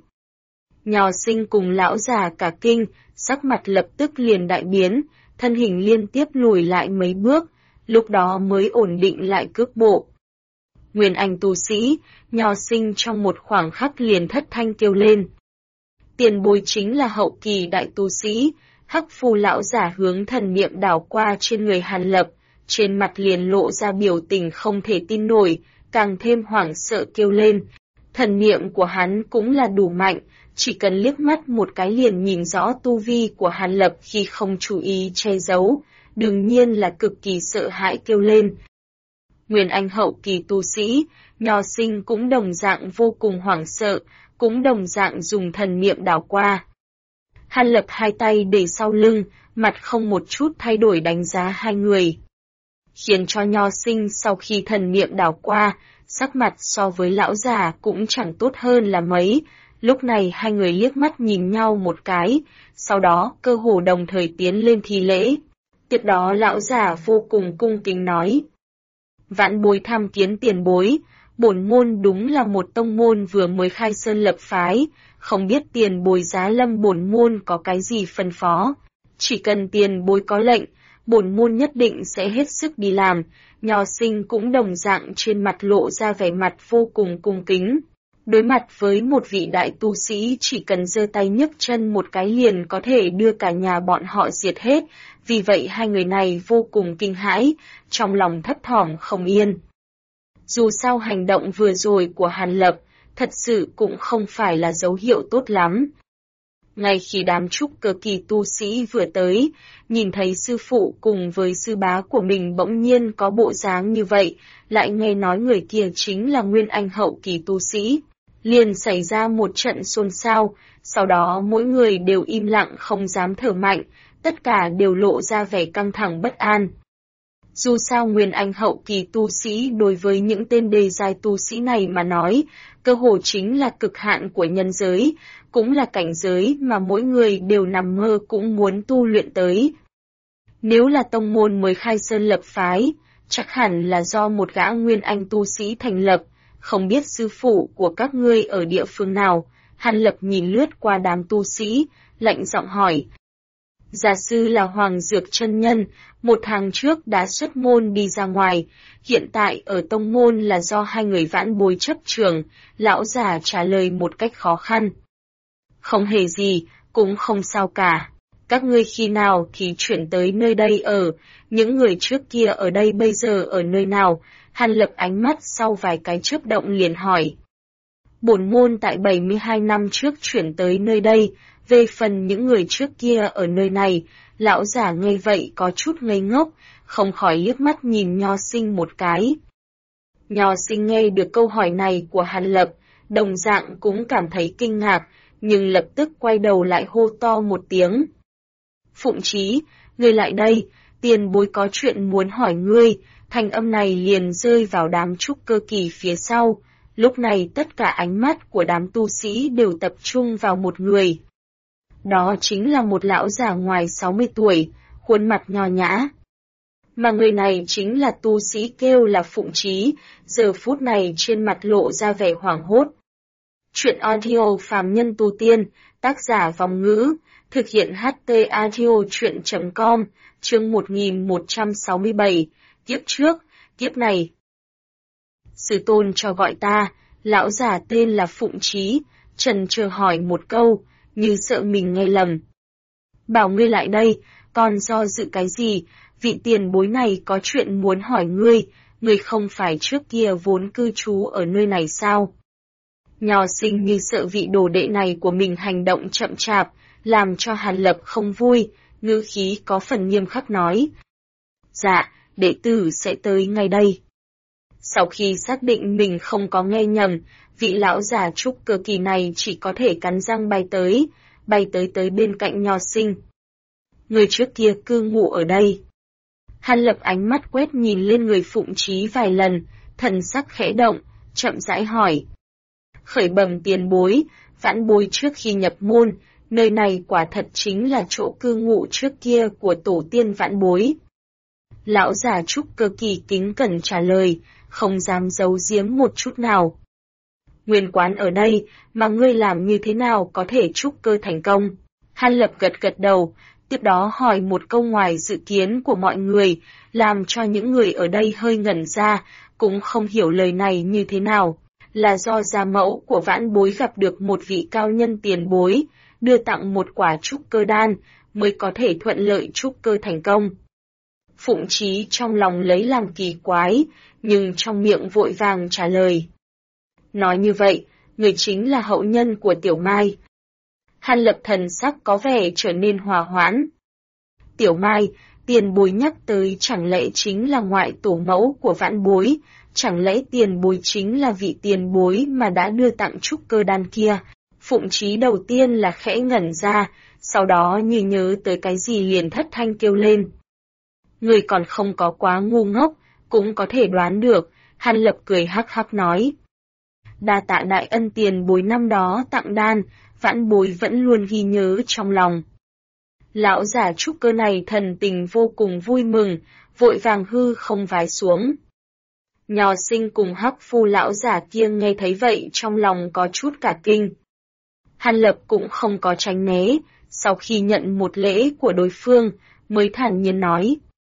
Nho sinh cùng lão già cả kinh, sắc mặt lập tức liền đại biến, thân hình liên tiếp lùi lại mấy bước, lúc đó mới ổn định lại cước bộ. Nguyên Anh tu sĩ, nho sinh trong một khoảng khắc liền thất thanh kêu lên. Tiền bối chính là hậu kỳ đại tu sĩ, hắc phu lão giả hướng thần niệm đảo qua trên người Hàn Lập, trên mặt liền lộ ra biểu tình không thể tin nổi, càng thêm hoảng sợ kêu lên. Thần niệm của hắn cũng là đủ mạnh, chỉ cần liếc mắt một cái liền nhìn rõ tu vi của Hàn Lập khi không chú ý che giấu, đương nhiên là cực kỳ sợ hãi kêu lên. Nguyên Anh hậu kỳ tu sĩ, nho sinh cũng đồng dạng vô cùng hoảng sợ, cũng đồng dạng dùng thần niệm đảo qua. Hàn Lập hai tay để sau lưng, mặt không một chút thay đổi đánh giá hai người. Khiến cho nho sinh sau khi thần niệm đảo qua, sắc mặt so với lão già cũng chẳng tốt hơn là mấy. Lúc này hai người liếc mắt nhìn nhau một cái, sau đó cơ hồ đồng thời tiến lên thi lễ. Tiếp đó lão già vô cùng cung kính nói. Vãn bối tham kiến tiền bối, bổn môn đúng là một tông môn vừa mới khai sơn lập phái, không biết tiền bối giá lâm bổn môn có cái gì phân phó. Chỉ cần tiền bối có lệnh, bổn môn nhất định sẽ hết sức đi làm. Nho sinh cũng đồng dạng trên mặt lộ ra vẻ mặt vô cùng cung kính. Đối mặt với một vị đại tu sĩ chỉ cần giơ tay nhấc chân một cái liền có thể đưa cả nhà bọn họ diệt hết, vì vậy hai người này vô cùng kinh hãi, trong lòng thấp thỏm không yên. Dù sao hành động vừa rồi của Hàn Lập, thật sự cũng không phải là dấu hiệu tốt lắm. Ngay khi đám trúc cơ kỳ tu sĩ vừa tới, nhìn thấy sư phụ cùng với sư bá của mình bỗng nhiên có bộ dáng như vậy, lại nghe nói người kia chính là Nguyên Anh hậu kỳ tu sĩ. Liền xảy ra một trận xôn xao, sau đó mỗi người đều im lặng không dám thở mạnh, tất cả đều lộ ra vẻ căng thẳng bất an. Dù sao Nguyên Anh hậu kỳ tu sĩ đối với những tên đề giai tu sĩ này mà nói, cơ hồ chính là cực hạn của nhân giới, cũng là cảnh giới mà mỗi người đều nằm mơ cũng muốn tu luyện tới. Nếu là tông môn mới khai sơn lập phái, chắc hẳn là do một gã Nguyên Anh tu sĩ thành lập, không biết sư phụ của các ngươi ở địa phương nào. Hàn Lập nhìn lướt qua đám tu sĩ, lạnh giọng hỏi. Gia sư là Hoàng Dược chân nhân, một tháng trước đã xuất môn đi ra ngoài, hiện tại ở tông môn là do hai người vãn bối chấp trường, lão già trả lời một cách khó khăn. Không hề gì, cũng không sao cả. Các ngươi khi nào thì chuyển tới nơi đây ở, những người trước kia ở đây bây giờ ở nơi nào? Hàn Lập ánh mắt sau vài cái chớp động liền hỏi. Bổn môn tại 72 năm trước chuyển tới nơi đây, về phần những người trước kia ở nơi này, lão giả nghe vậy có chút ngây ngốc, không khỏi liếc mắt nhìn Nho Sinh một cái. Nho Sinh nghe được câu hỏi này của Hàn Lập, đồng dạng cũng cảm thấy kinh ngạc, nhưng lập tức quay đầu lại hô to một tiếng. Phụng Chí, ngươi lại đây, tiền bối có chuyện muốn hỏi ngươi. Thanh âm này liền rơi vào đám trúc cơ kỳ phía sau, lúc này tất cả ánh mắt của đám tu sĩ đều tập trung vào một người. Đó chính là một lão già ngoài 60 tuổi, khuôn mặt nho nhã. Mà người này chính là tu sĩ kêu là Phụng Chí, giờ phút này trên mặt lộ ra vẻ hoảng hốt. Chuyện audio phàm nhân tu tiên, tác giả Vòng Ngữ, thực hiện HT audio chuyện.com, chương 1167. Kiếp trước, kiếp này. Sư tôn cho gọi ta, lão già tên là Phụng Chí, trần chờ hỏi một câu, như sợ mình nghe lầm. Bảo ngươi lại đây, còn do dự cái gì, vị tiền bối này có chuyện muốn hỏi ngươi không phải trước kia vốn cư trú ở nơi này sao? Nho Sinh như sợ vị đồ đệ này của mình hành động chậm chạp, làm cho Hàn Lập không vui, ngữ khí có phần nghiêm khắc nói. Dạ, đệ tử sẽ tới ngay đây. Sau khi xác định mình không có nghe nhầm, vị lão già trúc cơ kỳ này chỉ có thể cắn răng bay tới bên cạnh Nho Sinh. Người trước kia cư ngụ ở đây. Hàn Lập ánh mắt quét nhìn lên người Phụng Chí vài lần, thần sắc khẽ động, chậm rãi hỏi. Khởi bẩm tiền bối, vãn bối trước khi nhập môn, nơi này quả thật chính là chỗ cư ngụ trước kia của tổ tiên vãn bối. Lão già trúc cơ kỳ kính cẩn trả lời, không dám giấu giếm một chút nào. Nguyên quán ở đây, mà ngươi làm như thế nào có thể trúc cơ thành công? Hàn Lập gật đầu, tiếp đó hỏi một câu ngoài dự kiến của mọi người, làm cho những người ở đây hơi ngẩn ra, cũng không hiểu lời này như thế nào. Là do gia mẫu của vãn bối gặp được một vị cao nhân tiền bối, đưa tặng một quả trúc cơ đan, mới có thể thuận lợi trúc cơ thành công. Phụng Chí trong lòng lấy làm kỳ quái, nhưng trong miệng vội vàng trả lời. Nói như vậy, người chính là hậu nhân của Tiểu Mai. Hàn Lập thần sắc có vẻ trở nên hòa hoãn. Tiểu Mai, tiền bối nhắc tới chẳng lẽ chính là ngoại tổ mẫu của vãn bối, chẳng lẽ tiền bối chính là vị tiền bối mà đã đưa tặng trúc cơ đan kia? Phụng Chí đầu tiên là khẽ ngẩn ra, sau đó như nhớ tới cái gì liền thất thanh kêu lên. Người còn không có quá ngu ngốc, cũng có thể đoán được, Hàn Lập cười hắc hắc nói. Đa tạ đại ân tiền bối năm đó tặng đan, vãn bối vẫn luôn ghi nhớ trong lòng. Lão già trúc cơ này thần tình vô cùng vui mừng, vội vàng hư không vái xuống. Nho Sinh cùng hắc phu lão già kia nghe thấy vậy trong lòng có chút cả kinh. Hàn Lập cũng không có tránh né, sau khi nhận một lễ của đối phương, mới thản nhiên nói,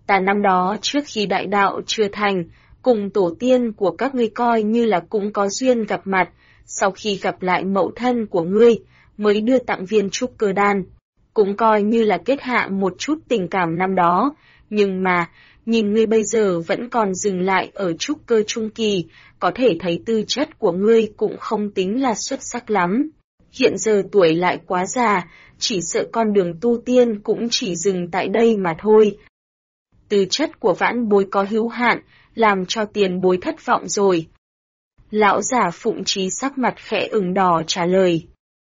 Ta năm đó trước khi đại đạo chưa thành, cùng tổ tiên của các ngươi coi như là cũng có duyên gặp mặt, sau khi gặp lại mẫu thân của ngươi, mới đưa tặng viên trúc cơ đan. Cũng coi như là kết hạ một chút tình cảm năm đó, nhưng mà, nhìn ngươi bây giờ vẫn còn dừng lại ở trúc cơ trung kỳ, có thể thấy tư chất của ngươi cũng không tính là xuất sắc lắm. Hiện giờ tuổi lại quá già, chỉ sợ con đường tu tiên cũng chỉ dừng tại đây mà thôi. Tư chất của vãn bối có hữu hạn, làm cho tiền bối thất vọng rồi. Lão giả Phụng Trí sắc mặt khẽ ửng đỏ trả lời.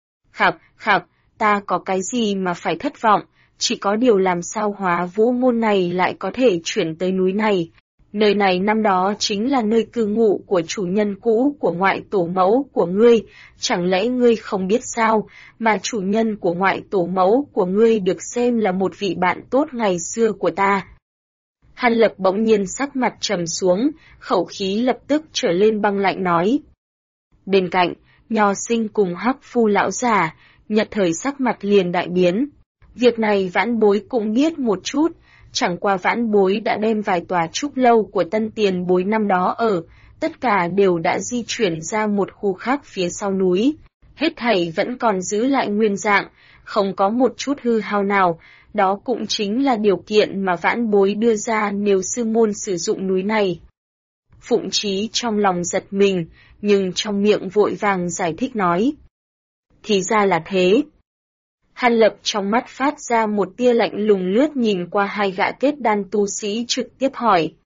Khạp, ta có cái gì mà phải thất vọng, chỉ có điều làm sao Hóa Vũ môn này lại có thể chuyển tới núi này. Nơi này năm đó chính là nơi cư ngụ của chủ nhân cũ của ngoại tổ mẫu của ngươi, chẳng lẽ ngươi không biết sao, mà chủ nhân của ngoại tổ mẫu của ngươi được xem là một vị bạn tốt ngày xưa của ta. Hàn Lập bỗng nhiên sắc mặt trầm xuống, khẩu khí lập tức trở lên băng lạnh nói. Bên cạnh, Nho Sinh cùng Hắc Phu lão giả, nhất thời sắc mặt liền đại biến. Việc này vãn bối cũng biết một chút, chẳng qua vãn bối đã đem vài tòa trúc lâu của tân tiền bối năm đó ở, tất cả đều đã di chuyển ra một khu khác phía sau núi. Hết thảy vẫn còn giữ lại nguyên dạng, không có một chút hư hao nào, đó cũng chính là điều kiện mà vãn bối đưa ra nếu sư môn sử dụng núi này. Phụng Trí trong lòng giật mình, nhưng trong miệng vội vàng giải thích nói. Thì ra là thế. Hàn Lập trong mắt phát ra một tia lạnh lùng lướt nhìn qua hai gã kết đan tu sĩ trực tiếp hỏi.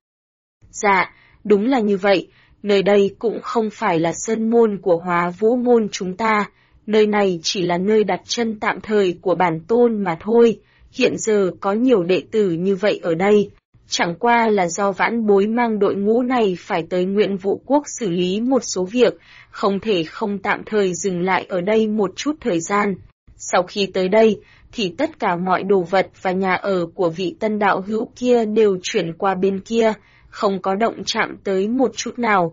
Dạ, đúng là như vậy, nơi đây cũng không phải là sơn môn của Hóa Vũ môn chúng ta, nơi này chỉ là nơi đặt chân tạm thời của bản tôn mà thôi, hiện giờ có nhiều đệ tử như vậy ở đây. Chẳng qua là do vãn bối mang đội ngũ này phải tới Nguyện Vũ Quốc xử lý một số việc, không thể không tạm thời dừng lại ở đây một chút thời gian. Sau khi tới đây, thì tất cả mọi đồ vật và nhà ở của vị tân đạo hữu kia đều chuyển qua bên kia, không có động chạm tới một chút nào.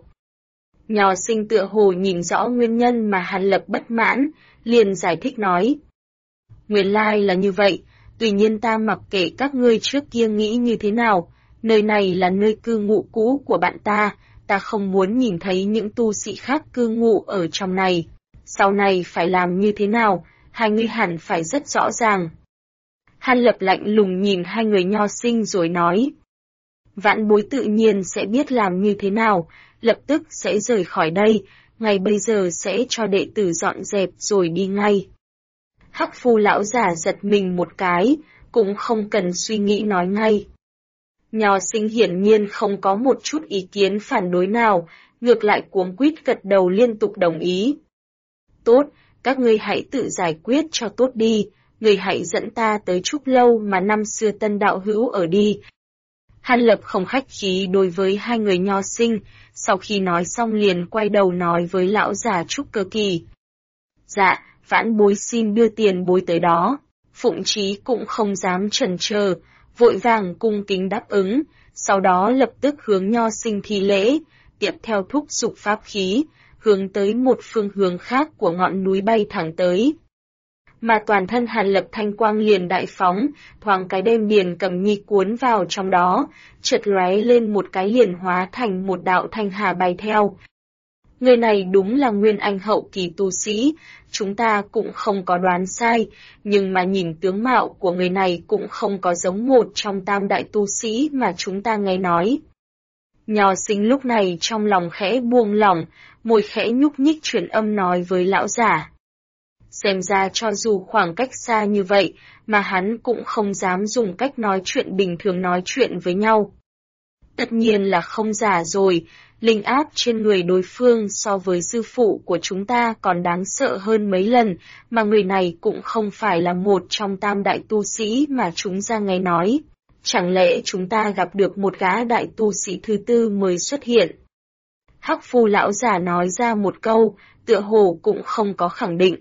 Nho Sinh tựa hồ nhìn rõ nguyên nhân mà Hàn Lập bất mãn, liền giải thích nói. Nguyên lai là như vậy, tuy nhiên ta mặc kệ các ngươi trước kia nghĩ như thế nào, nơi này là nơi cư ngụ cũ của bạn ta không muốn nhìn thấy những tu sĩ khác cư ngụ ở trong này. Sau này phải làm như thế nào, hai người hẳn phải rất rõ ràng. Hàn Lập lạnh lùng nhìn hai người Nho Sinh rồi nói. Vãn bối tự nhiên sẽ biết làm như thế nào, lập tức sẽ rời khỏi đây, ngay bây giờ sẽ cho đệ tử dọn dẹp rồi đi ngay. Hắc Phu lão giả giật mình một cái, cũng không cần suy nghĩ nói ngay. Nho Sinh hiển nhiên không có một chút ý kiến phản đối nào, ngược lại cuống quýt gật đầu liên tục đồng ý. Tốt, các ngươi hãy tự giải quyết cho tốt đi, người hãy dẫn ta tới trúc lâu mà năm xưa tân đạo hữu ở đi. Hàn Lập không khách khí đối với hai người Nho Sinh, sau khi nói xong liền quay đầu nói với lão già trúc cơ kỳ. Dạ, vãn bối xin đưa tiền bối tới đó. Phụng Trí cũng không dám chần chờ, vội vàng cung kính đáp ứng, sau đó lập tức hướng Nho Sinh thi lễ, tiếp theo thúc giục pháp khí, hướng tới một phương hướng khác của ngọn núi bay thẳng tới. Mà toàn thân Hàn Lập thanh quang liền đại phóng, thoáng cái đem Điền Cẩm Nhi cuốn vào trong đó, chợt lóe lên một cái liền hóa thành một đạo thanh hà bay theo. Người này đúng là nguyên anh hậu kỳ tu sĩ, chúng ta cũng không có đoán sai, nhưng mà nhìn tướng mạo của người này cũng không có giống một trong tam đại tu sĩ mà chúng ta nghe nói. Nho Sinh lúc này trong lòng khẽ buông lỏng, môi khẽ nhúc nhích truyền âm nói với lão giả. Xem ra cho dù khoảng cách xa như vậy, mà hắn cũng không dám dùng cách nói chuyện bình thường nói chuyện với nhau. Tất nhiên là không giả rồi, linh áp trên người đối phương so với sư phụ của chúng ta còn đáng sợ hơn mấy lần, mà người này cũng không phải là một trong tam đại tu sĩ mà chúng ta nghe nói. Chẳng lẽ chúng ta gặp được một gã đại tu sĩ thứ tư mới xuất hiện? Hắc Phu lão giả nói ra một câu, tựa hồ cũng không có khẳng định.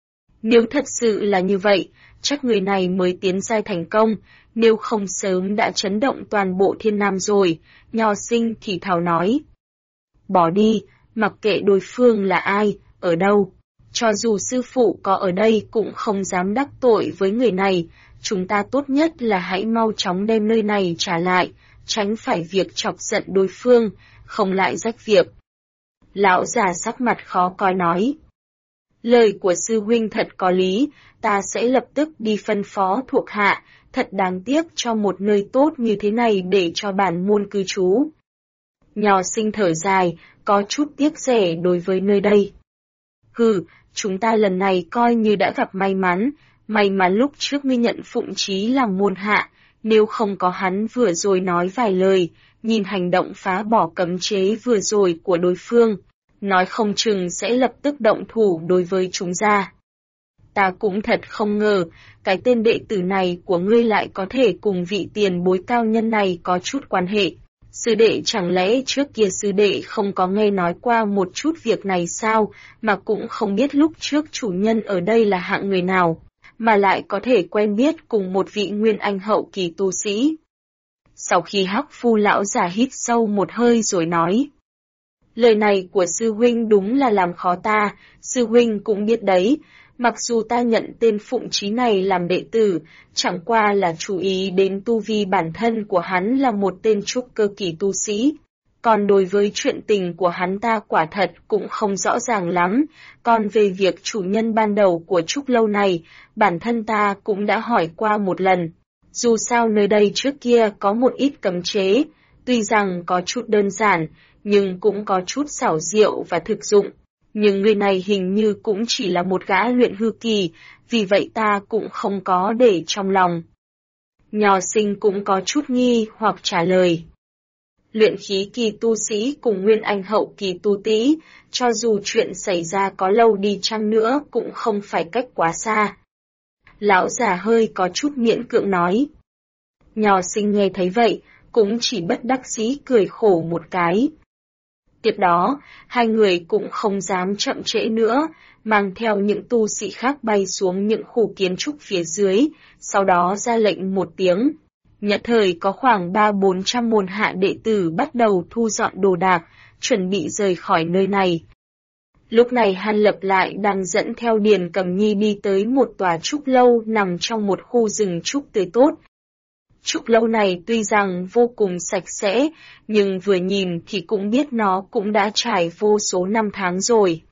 Nếu thật sự là như vậy, chắc người này mới tiến giai thành công, nếu không sớm đã chấn động toàn bộ Thiên Nam rồi, Nho Sinh thì thào nói. Bỏ đi, mặc kệ đối phương là ai, ở đâu, Cho dù sư phụ có ở đây cũng không dám đắc tội với người này, chúng ta tốt nhất là hãy mau chóng đem nơi này trả lại, tránh phải việc chọc giận đối phương, không lại rách việc. Lão già sắc mặt khó coi nói. Lời của sư huynh thật có lý, ta sẽ lập tức đi phân phó thuộc hạ, thật đáng tiếc cho một nơi tốt như thế này để cho bản môn cư trú. Nho sinh thở dài, có chút tiếc rẻ đối với nơi đây. Hừ, chúng ta lần này coi như đã gặp may mắn lúc trước ngươi nhận Phụng Chí làm môn hạ, nếu không có hắn vừa rồi nói vài lời, nhìn hành động phá bỏ cấm chế vừa rồi của đối phương, nói không chừng sẽ lập tức động thủ đối với chúng ta. Ta cũng thật không ngờ, cái tên đệ tử này của ngươi lại có thể cùng vị tiền bối cao nhân này có chút quan hệ. Sư đệ chẳng lẽ trước kia sư đệ không có nghe nói qua một chút việc này sao, mà cũng không biết lúc trước chủ nhân ở đây là hạng người nào, mà lại có thể quen biết cùng một vị nguyên anh hậu kỳ tu sĩ. Sau khi Hắc Phu lão già hít sâu một hơi rồi nói. Lời này của sư huynh đúng là làm khó ta, sư huynh cũng biết đấy, mặc dù ta nhận tên Phụng Chí này làm đệ tử, chẳng qua là chú ý đến tu vi bản thân của hắn là một tên trúc cơ kỳ tu sĩ. Còn đối với chuyện tình của hắn ta quả thật cũng không rõ ràng lắm, còn về việc chủ nhân ban đầu của trúc lâu này, bản thân ta cũng đã hỏi qua một lần. Dù sao nơi đây trước kia có một ít cấm chế, tuy rằng có chút đơn giản, nhưng cũng có chút xảo diệu và thực dụng. Nhưng người này hình như cũng chỉ là một gã luyện hư kỳ, vì vậy ta cũng không có để trong lòng. Nho sinh cũng có chút nghi hoặc trả lời. Luyện khí kỳ tu sĩ cùng nguyên anh hậu kỳ tu tĩ, cho dù chuyện xảy ra có lâu đi chăng nữa cũng không phải cách quá xa. Lão già hơi có chút miễn cưỡng nói. Nho sinh nghe thấy vậy, cũng chỉ bất đắc dĩ cười khổ một cái. Tiếp đó, hai người cũng không dám chậm trễ nữa, mang theo những tu sĩ khác bay xuống những khu kiến trúc phía dưới, sau đó ra lệnh một tiếng. Nhất thời có khoảng 300-400 môn hạ đệ tử bắt đầu thu dọn đồ đạc, chuẩn bị rời khỏi nơi này. Lúc này Hàn Lập lại đang dẫn theo Điền Cẩm Nhi đi tới một tòa trúc lâu nằm trong một khu rừng trúc tươi tốt. Trúc lâu này tuy rằng vô cùng sạch sẽ, nhưng vừa nhìn thì cũng biết nó cũng đã trải vô số năm tháng rồi.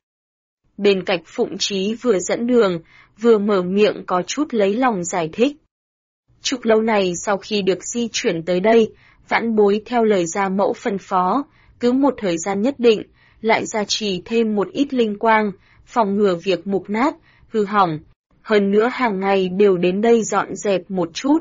Bên cạnh Phụng Chí vừa dẫn đường, vừa mở miệng có chút lấy lòng giải thích. Trúc lâu này sau khi được di chuyển tới đây, vãn bối theo lời gia mẫu phân phó, cứ một thời gian nhất định, lại gia trì thêm một ít linh quang, phòng ngừa việc mục nát, hư hỏng. Hơn nữa hàng ngày đều đến đây dọn dẹp một chút.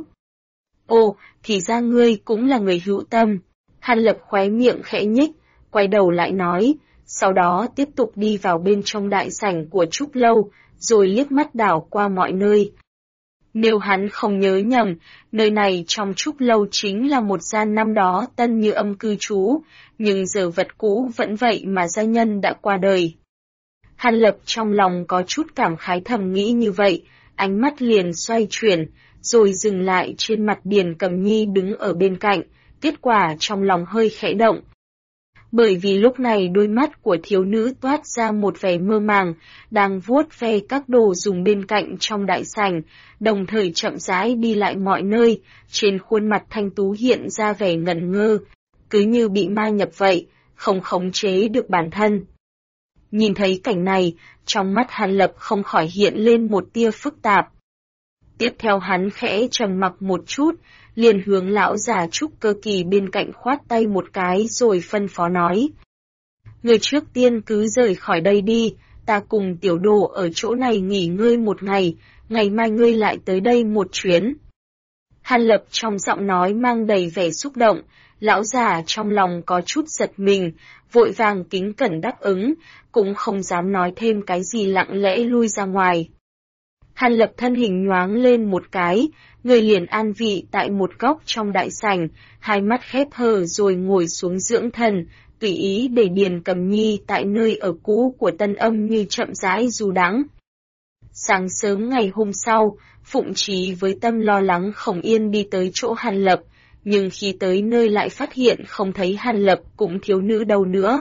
Ồ, thì ra ngươi cũng là người hữu tâm. Hàn Lập khóe miệng khẽ nhích, quay đầu lại nói, sau đó tiếp tục đi vào bên trong đại sảnh của trúc lâu, rồi liếc mắt đảo qua mọi nơi. Nếu hắn không nhớ nhầm, nơi này trong trúc lâu chính là một gian năm đó Tân Như Âm cư trú, nhưng giờ vật cũ vẫn vậy mà gia nhân đã qua đời. Hàn Lập trong lòng có chút cảm khái thầm nghĩ như vậy, ánh mắt liền xoay chuyển, rồi dừng lại trên mặt Điền Cẩm Nhi đứng ở bên cạnh, kết quả trong lòng hơi khẽ động. Bởi vì lúc này đôi mắt của thiếu nữ toát ra một vẻ mơ màng, đang vuốt ve các đồ dùng bên cạnh trong đại sảnh, đồng thời chậm rãi đi lại mọi nơi, trên khuôn mặt thanh tú hiện ra vẻ ngẩn ngơ, cứ như bị ma nhập vậy, không khống chế được bản thân. Nhìn thấy cảnh này, trong mắt Hàn Lập không khỏi hiện lên một tia phức tạp. Tiếp theo hắn khẽ trầm mặc một chút, liền hướng lão già trúc cơ kỳ bên cạnh khoát tay một cái rồi phân phó nói. Người trước tiên cứ rời khỏi đây đi, ta cùng tiểu đồ ở chỗ này nghỉ ngơi một ngày, ngày mai ngươi lại tới đây một chuyến. Hàn Lập trong giọng nói mang đầy vẻ xúc động, lão già trong lòng có chút giật mình, vội vàng kính cẩn đáp ứng, cũng không dám nói thêm cái gì lặng lẽ lui ra ngoài. Hàn Lập thân hình nhoáng lên một cái, người liền an vị tại một góc trong đại sảnh, hai mắt khép hờ rồi ngồi xuống dưỡng thần, tùy ý để Điền Cẩm Nhi tại nơi ở cũ của Tân Âm như chậm rãi du đãng. Sáng sớm ngày hôm sau, Phụng Chí với tâm lo lắng không yên đi tới chỗ Hàn Lập, nhưng khi tới nơi lại phát hiện không thấy Hàn Lập cũng thiếu nữ đâu nữa.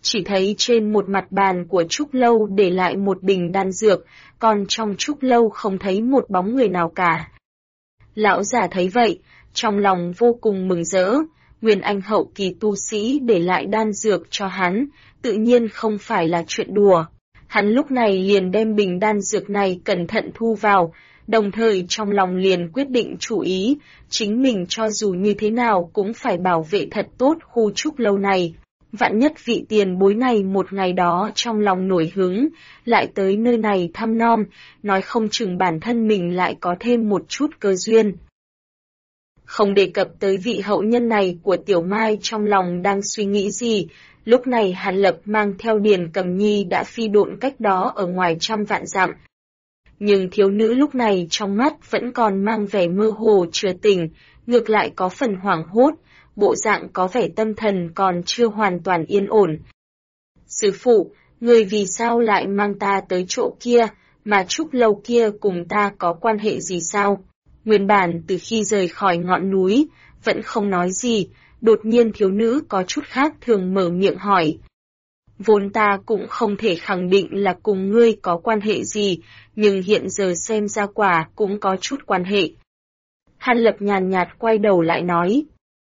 chỉ thấy trên một mặt bàn của trúc lâu để lại một bình đan dược, còn trong trúc lâu không thấy một bóng người nào cả. Lão già thấy vậy, trong lòng vô cùng mừng rỡ, Nguyên Anh hậu kỳ tu sĩ để lại đan dược cho hắn, tự nhiên không phải là chuyện đùa. Hắn lúc này liền đem bình đan dược này cẩn thận thu vào, đồng thời trong lòng liền quyết định chủ ý, chính mình cho dù như thế nào cũng phải bảo vệ thật tốt khu trúc lâu này. Vạn nhất vị tiền bối này một ngày đó trong lòng nổi hứng, lại tới nơi này thăm nom, nói không chừng bản thân mình lại có thêm một chút cơ duyên. Không đề cập tới vị hậu nhân này của Tiểu Mai trong lòng đang suy nghĩ gì, lúc này Hàn Lập mang theo Điền Cầm Nhi đã phi độn cách đó ở ngoài trăm vạn dặm. Nhưng thiếu nữ lúc này trong mắt vẫn còn mang vẻ mơ hồ chưa tỉnh, ngược lại có phần hoảng hốt, bộ dạng có vẻ tâm thần còn chưa hoàn toàn yên ổn. Sư phụ, người vì sao lại mang ta tới chỗ kia, mà trúc lâu kia cùng ta có quan hệ gì sao? Nguyên bản từ khi rời khỏi ngọn núi, vẫn không nói gì, đột nhiên thiếu nữ có chút khác thường mở miệng hỏi. Vốn ta cũng không thể khẳng định là cùng ngươi có quan hệ gì, nhưng hiện giờ xem ra quả cũng có chút quan hệ. Hàn Lập nhàn nhạt quay đầu lại nói.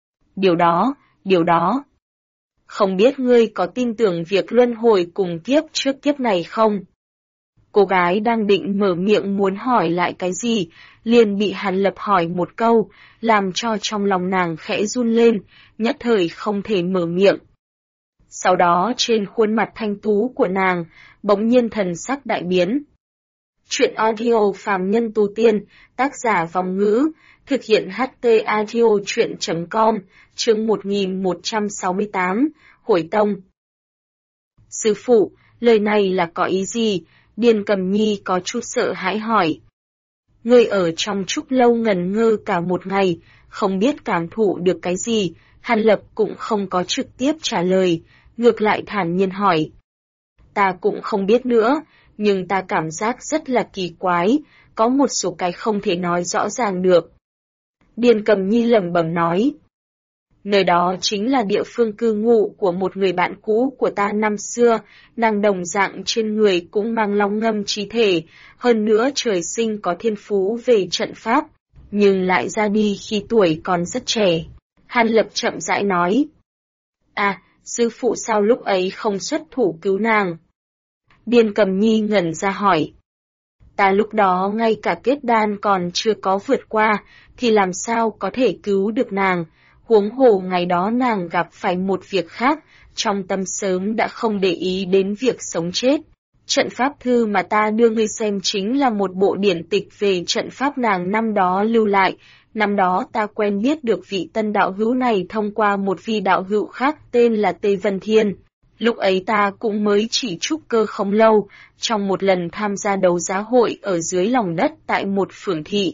Điều đó. Không biết ngươi có tin tưởng việc luân hồi cùng kiếp trước kiếp này không? Cô gái đang định mở miệng muốn hỏi lại cái gì, liền bị Hàn Lập hỏi một câu, làm cho trong lòng nàng khẽ run lên, nhất thời không thể mở miệng. Sau đó trên khuôn mặt thanh tú của nàng, bỗng nhiên thần sắc đại biến. Chuyện audio phàm nhân tu tiên, tác giả Vòng Ngữ, thực hiện HT audio chuyện.com, chương 1168, Hồi Tông. Sư phụ, lời này là có ý gì? Điền Cầm Nhi có chút sợ hãi hỏi. Ngươi ở trong trúc lâu ngẩn ngơ cả một ngày, không biết cảm thụ được cái gì, Hàn Lập cũng không có trực tiếp trả lời, ngược lại thản nhiên hỏi. Ta cũng không biết nữa, nhưng ta cảm giác rất là kỳ quái, có một số cái không thể nói rõ ràng được. Điền Cầm Nhi lẩm bẩm nói. Nơi đó chính là địa phương cư ngụ của một người bạn cũ của ta năm xưa, nàng đồng dạng trên người cũng mang long ngâm trí thể, hơn nữa trời sinh có thiên phú về trận pháp, nhưng lại ra đi khi tuổi còn rất trẻ. Hàn Lập chậm rãi nói. À, sư phụ sao lúc ấy không xuất thủ cứu nàng? Điền Cầm Nhi ngẩn ra hỏi. Ta lúc đó ngay cả kết đan còn chưa có vượt qua, thì làm sao có thể cứu được nàng? Huống hồ ngày đó nàng gặp phải một việc khác, trong tâm sớm đã không để ý đến việc sống chết. Trận pháp thư mà ta đưa ngươi xem chính là một bộ điển tịch về trận pháp nàng năm đó lưu lại. Năm đó ta quen biết được vị tân đạo hữu này thông qua một vị đạo hữu khác tên là Tây Vân Thiên. Lúc ấy ta cũng mới chỉ trúc cơ không lâu, trong một lần tham gia đấu giá hội ở dưới lòng đất tại một phường thị.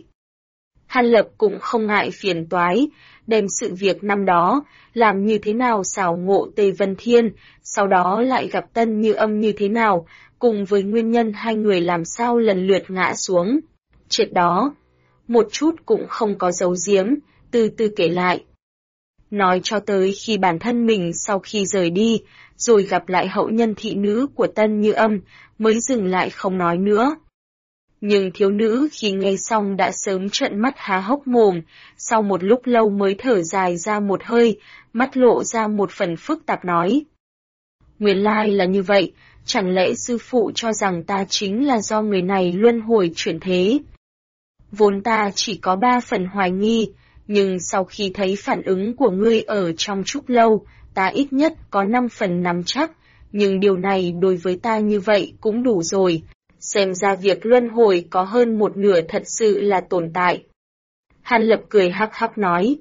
Hàn Lập cũng không ngại phiền toái, đem sự việc năm đó, làm như thế nào xảo ngộ Tây Vân Thiên, sau đó lại gặp Tân Như Âm như thế nào, cùng với nguyên nhân hai người làm sao lần lượt ngã xuống. Triệt đó, một chút cũng không có giấu giếm, từ từ kể lại. Nói cho tới khi bản thân mình sau khi rời đi, rồi gặp lại hậu nhân thị nữ của Tân Như Âm, mới dừng lại không nói nữa. Nhưng thiếu nữ khi nghe xong đã sớm trợn mắt há hốc mồm, sau một lúc lâu mới thở dài ra một hơi, mắt lộ ra một phần phức tạp nói. Nguyên lai là như vậy, chẳng lẽ sư phụ cho rằng ta chính là do người này luân hồi chuyển thế? Vốn ta chỉ có 3 phần hoài nghi, nhưng sau khi thấy phản ứng của ngươi ở trong trúc lâu, ta ít nhất có 5 phần nắm chắc, nhưng điều này đối với ta như vậy cũng đủ rồi. Xem ra việc luân hồi có hơn một nửa thật sự là tồn tại. Hàn Lập cười hắc hắc nói.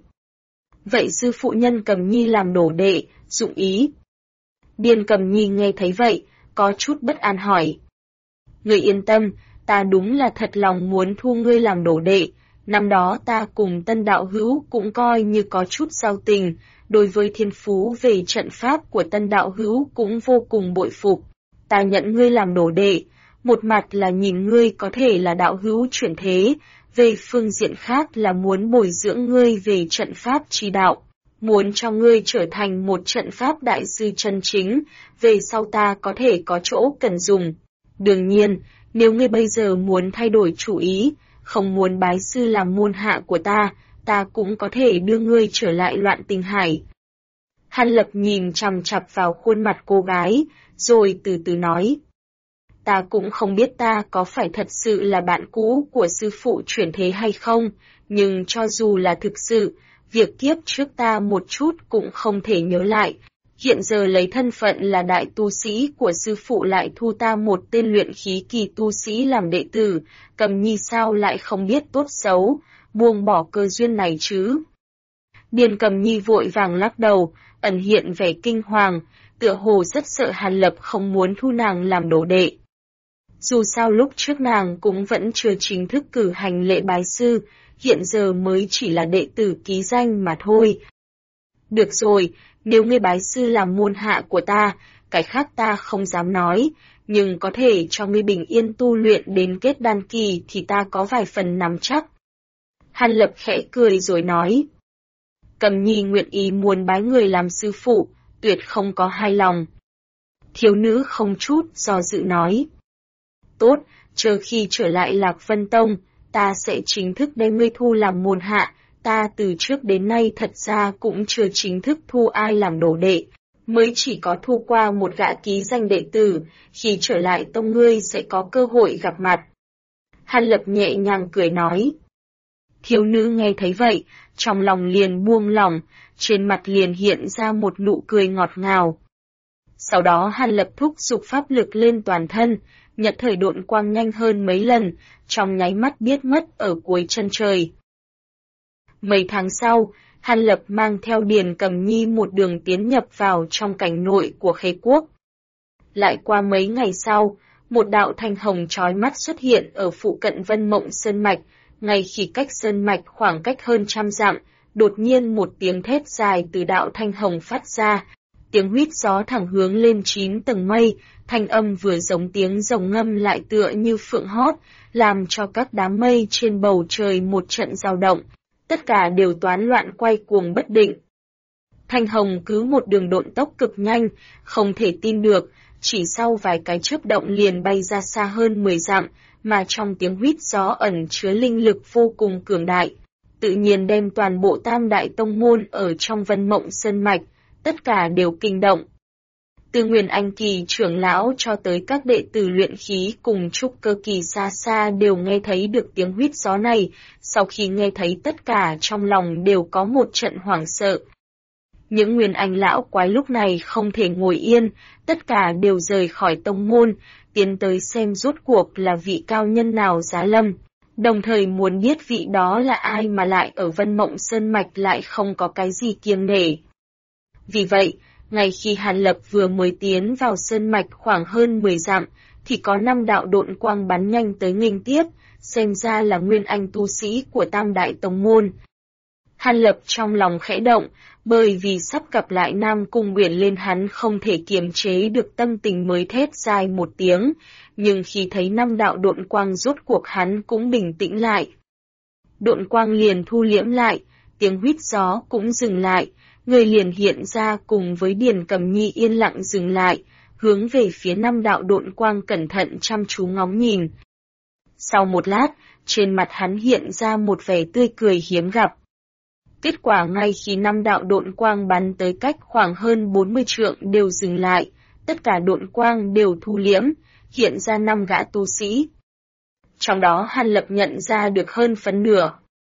Vậy sư phụ nhân Cầm Nhi làm đổ đệ, dụng ý. Điền Cầm Nhi nghe thấy vậy, có chút bất an hỏi. Ngươi yên tâm, ta đúng là thật lòng muốn thu ngươi làm đổ đệ. Năm đó ta cùng Tân đạo hữu cũng coi như có chút giao tình, đối với thiên phú về trận pháp của Tân đạo hữu cũng vô cùng bội phục. Ta nhận ngươi làm đổ đệ. Một mặt là nhìn ngươi có thể là đạo hữu chuyển thế, về phương diện khác là muốn bồi dưỡng ngươi về trận pháp chi đạo. muốn cho ngươi trở thành một trận pháp đại sư chân chính, về sau ta có thể có chỗ cần dùng. Đương nhiên, nếu ngươi bây giờ muốn thay đổi chủ ý, không muốn bái sư làm môn hạ của ta cũng có thể đưa ngươi trở lại Loạn Tinh Hải. Hàn Lập nhìn chằm chằm vào khuôn mặt cô gái, rồi từ từ nói. Ta cũng không biết ta có phải thật sự là bạn cũ của sư phụ chuyển thế hay không, nhưng cho dù là thực sự, việc kiếp trước ta một chút cũng không thể nhớ lại. Hiện giờ lấy thân phận là đại tu sĩ của sư phụ lại thu ta một tên luyện khí kỳ tu sĩ làm đệ tử, Cầm Nhi sao lại không biết tốt xấu, buông bỏ cơ duyên này chứ. Điền Cầm Nhi vội vàng lắc đầu, ẩn hiện vẻ kinh hoàng, tựa hồ rất sợ Hàn Lập không muốn thu nàng làm đồ đệ. Dù sao lúc trước nàng cũng vẫn chưa chính thức cử hành lễ bái sư, hiện giờ mới chỉ là đệ tử ký danh mà thôi. Được rồi, nếu ngươi bái sư làm môn hạ của ta, cái khác ta không dám nói, nhưng có thể cho ngươi bình yên tu luyện đến kết đan kỳ thì ta có vài phần nắm chắc. Hàn Lập khẽ cười rồi nói. Cầm Nhi nguyện ý muốn bái người làm sư phụ, tuyệt không có hai lòng. Thiếu nữ không chút do dự nói. Tốt, chờ khi trở lại Lạc Vân Tông, ta sẽ chính thức đem ngươi thu làm môn hạ, ta từ trước đến nay thật ra cũng chưa chính thức thu ai làm đồ đệ, mới chỉ có thu qua một gã ký danh đệ tử, khi trở lại tông ngươi sẽ có cơ hội gặp mặt. Hàn Lập nhẹ nhàng cười nói. Thiếu nữ nghe thấy vậy, trong lòng liền buông lỏng, trên mặt liền hiện ra một nụ cười ngọt ngào. Sau đó Hàn Lập thúc giục pháp lực lên toàn thân, nhật thời độn quang nhanh hơn mấy lần, trong nháy mắt biết mất ở cuối chân trời. Mấy tháng sau, Hàn Lập mang theo Điền Cầm Nhi một đường tiến nhập vào trong cảnh nội của Khê Quốc. Lại qua mấy ngày sau, một đạo thanh hồng chói mắt xuất hiện ở phụ cận Vân Mộng Sơn Mạch, ngay khi cách Sơn Mạch khoảng cách hơn 100 dặm, đột nhiên một tiếng thét dài từ đạo thanh hồng phát ra, tiếng huýt gió thẳng hướng lên 9 tầng mây, thanh âm vừa giống tiếng rồng ngâm lại tựa như phượng hót, làm cho các đám mây trên bầu trời một trận dao động, tất cả đều toán loạn quay cuồng bất định. Thanh hồng cứ một đường độn tốc cực nhanh, không thể tin được, chỉ sau vài cái chớp động liền bay ra xa hơn 10 dặm, mà trong tiếng huýt gió ẩn chứa linh lực vô cùng cường đại, tự nhiên đem toàn bộ Tam Đại Tông môn ở trong Vân Mộng Sơn Mạch, tất cả đều kinh động. Từ Nguyên Anh kỳ trưởng lão cho tới các đệ tử luyện khí cùng trúc cơ kỳ xa xa đều nghe thấy được tiếng huýt gió này, sau khi nghe thấy tất cả trong lòng đều có một trận hoảng sợ. Những Nguyên Anh lão quái lúc này không thể ngồi yên, tất cả đều rời khỏi tông môn, tiến tới xem rốt cuộc là vị cao nhân nào giá lâm, đồng thời muốn biết vị đó là ai mà lại ở Vân Mộng Sơn Mạch lại không có cái gì kiêng nể. Vì vậy, ngay khi Hàn Lập vừa mới tiến vào Sơn Mạch khoảng hơn 10 dặm, thì có 5 đạo độn quang bắn nhanh tới nghênh tiếp, xem ra là Nguyên Anh tu sĩ của Tam Đại Tông môn. Hàn Lập trong lòng khẽ động, bởi vì sắp gặp lại Nam Cung Uyển lên hắn không thể kiềm chế được tâm tình mới thét dài một tiếng, nhưng khi thấy 5 đạo độn quang rốt cuộc hắn cũng bình tĩnh lại. Độn quang liền thu liễm lại, tiếng huýt gió cũng dừng lại, người liền hiện ra cùng với Điền Cầm Nhi yên lặng dừng lại, hướng về phía 5 đạo độn quang cẩn thận chăm chú ngóng nhìn. Sau một lát, trên mặt hắn hiện ra một vẻ tươi cười hiếm gặp. Kết quả ngay khi 5 đạo độn quang bắn tới cách khoảng hơn 40 trượng đều dừng lại, tất cả độn quang đều thu liễm, hiện ra 5 gã tu sĩ. Trong đó Hàn Lập nhận ra được hơn phân nửa.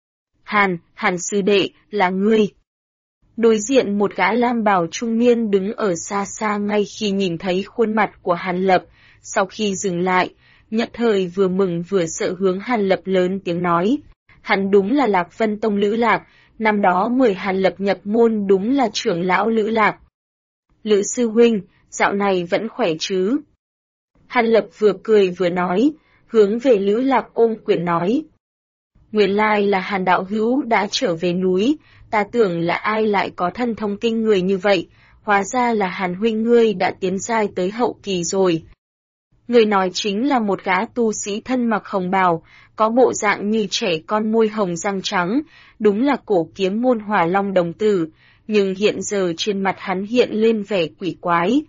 Hàn sư đệ, là ngươi. Đối diện một gã lam bào trung niên đứng ở xa xa ngay khi nhìn thấy khuôn mặt của Hàn Lập, sau khi dừng lại, nhất thời vừa mừng vừa sợ hướng Hàn Lập lớn tiếng nói. Hắn đúng là Lạc Vân Tông Lữ Lạc, năm đó mời Hàn Lập nhập môn đúng là trưởng lão Lữ Lạc. Lữ sư huynh, dạo này vẫn khỏe chứ? Hàn Lập vừa cười vừa nói, hướng về Lữ Lạc ôm quyền nói. Nguyên lai là Hàn đạo hữu đã trở về núi, ta tưởng là ai lại có thân thông kinh người như vậy, hóa ra là Hàn huynh ngươi đã tiến giai tới hậu kỳ rồi. Người nói chính là một gã tu sĩ thân mặc hồng bào, có bộ dạng như trẻ con môi hồng răng trắng, đúng là cổ kiếm môn Hỏa Long đồng tử, nhưng hiện giờ trên mặt hắn hiện lên vẻ quỷ quái.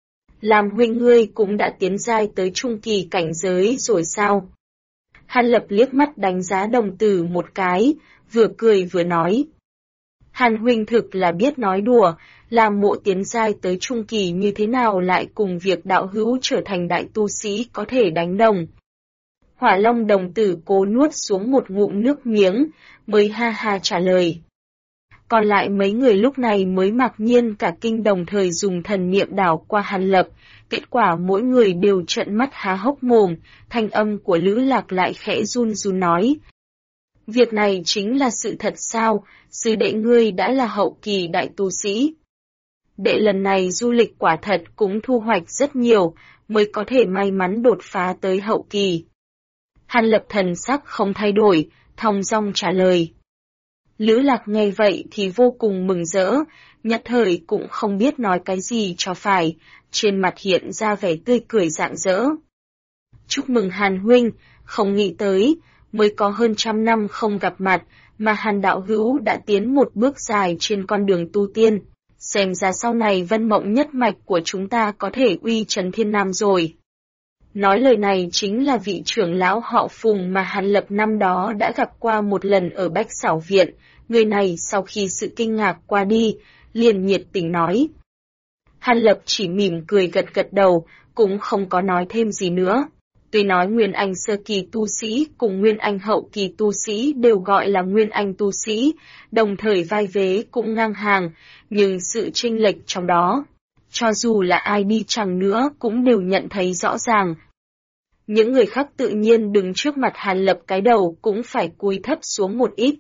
Lam huynh ngươi cũng đã tiến giai tới trung kỳ cảnh giới rồi sao? Hàn Lập liếc mắt đánh giá đồng tử một cái, vừa cười vừa nói. Hàn huynh thực là biết nói đùa, làm mộ tiến giai tới trung kỳ như thế nào lại cùng việc đạo hữu trở thành đại tu sĩ có thể đánh đồng. Hỏa Long đồng tử cố nuốt xuống một ngụm nước miếng, mới ha ha trả lời. Còn lại mấy người lúc này mới mặc nhiên cả kinh đồng thời dùng thần niệm đảo qua Hàn Lập, kết quả mỗi người đều trợn mắt há hốc mồm, thanh âm của Lữ Lạc lại khẽ run run nói. Việc này chính là sự thật sao, sư đệ ngươi đã là hậu kỳ đại tu sĩ. Đệ lần này du lịch quả thật cũng thu hoạch rất nhiều, mới có thể may mắn đột phá tới hậu kỳ. Hàn Lập thần sắc không thay đổi, thong dong trả lời. Lữ Lạc nghe vậy thì vô cùng mừng rỡ, nhất thời cũng không biết nói cái gì cho phải, trên mặt hiện ra vẻ tươi cười rạng rỡ. Chúc mừng Hàn huynh, không nghĩ tới, mới có hơn 100 năm không gặp mặt, mà Hàn đạo hữu đã tiến một bước dài trên con đường tu tiên. Xem ra sau này Vân Mộng nhất mạch của chúng ta có thể uy trần thiên nam rồi. Nói lời này chính là vị trưởng lão họ Phùng mà Hàn Lập năm đó đã gặp qua một lần ở Bách Xảo Viện. Người này sau khi sự kinh ngạc qua đi, liền nhiệt tình nói. Hàn Lập chỉ mỉm cười gật gật đầu, cũng không có nói thêm gì nữa. Tuy nói Nguyên Anh sơ kỳ tu sĩ cùng Nguyên Anh hậu kỳ tu sĩ đều gọi là Nguyên Anh tu sĩ, đồng thời vai vế cũng ngang hàng, nhưng sự chênh lệch trong đó, cho dù là ai đi chăng nữa cũng đều nhận thấy rõ ràng. Những người khác tự nhiên đứng trước mặt Hàn Lập cái đầu cũng phải cúi thấp xuống một ít.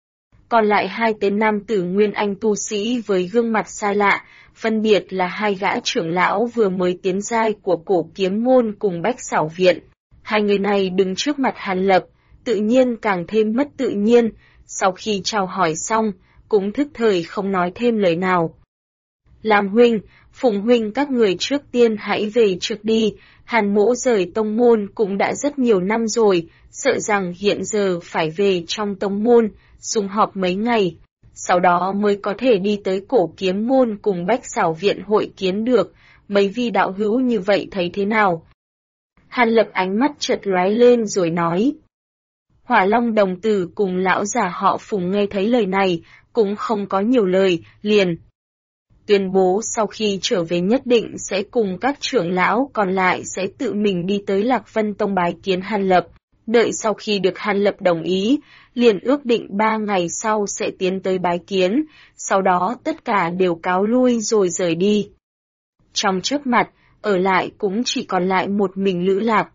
Còn lại hai tên nam tử Nguyên Anh tu sĩ với gương mặt xa lạ, phân biệt là hai gã trưởng lão vừa mới tiến giai của Cổ Kiếm Môn cùng Bách Xảo Viện. Hai người này đứng trước mặt Hàn Lập, tự nhiên càng thêm mất tự nhiên, sau khi chào hỏi xong, cũng thức thời không nói thêm lời nào. Lam huynh, Phùng huynh các người trước tiên hãy về trước đi, Hàn mỗ rời tông môn cũng đã rất nhiều năm rồi, sợ rằng hiện giờ phải về trong tông môn, sum họp mấy ngày, sau đó mới có thể đi tới Cổ Kiếm Môn cùng Bách Xảo Viện hội kiến được, mấy vị đạo hữu như vậy thấy thế nào? Hàn Lập ánh mắt chợt lóe lên rồi nói. Hỏa Long đồng tử cùng lão già họ Phùng nghe thấy lời này, cũng không có nhiều lời, liền tuyên bố sau khi trở về nhất định sẽ cùng các trưởng lão còn lại sẽ tự mình đi tới Lạc Vân Tông bái kiến Hàn Lập. Đợi sau khi được Hàn Lập đồng ý, liền ước định 3 ngày sau sẽ tiến tới bái kiến, sau đó tất cả đều cáo lui rồi rời đi. Trong chớp mặt, ở lại cũng chỉ còn lại một mình Lữ Lạc.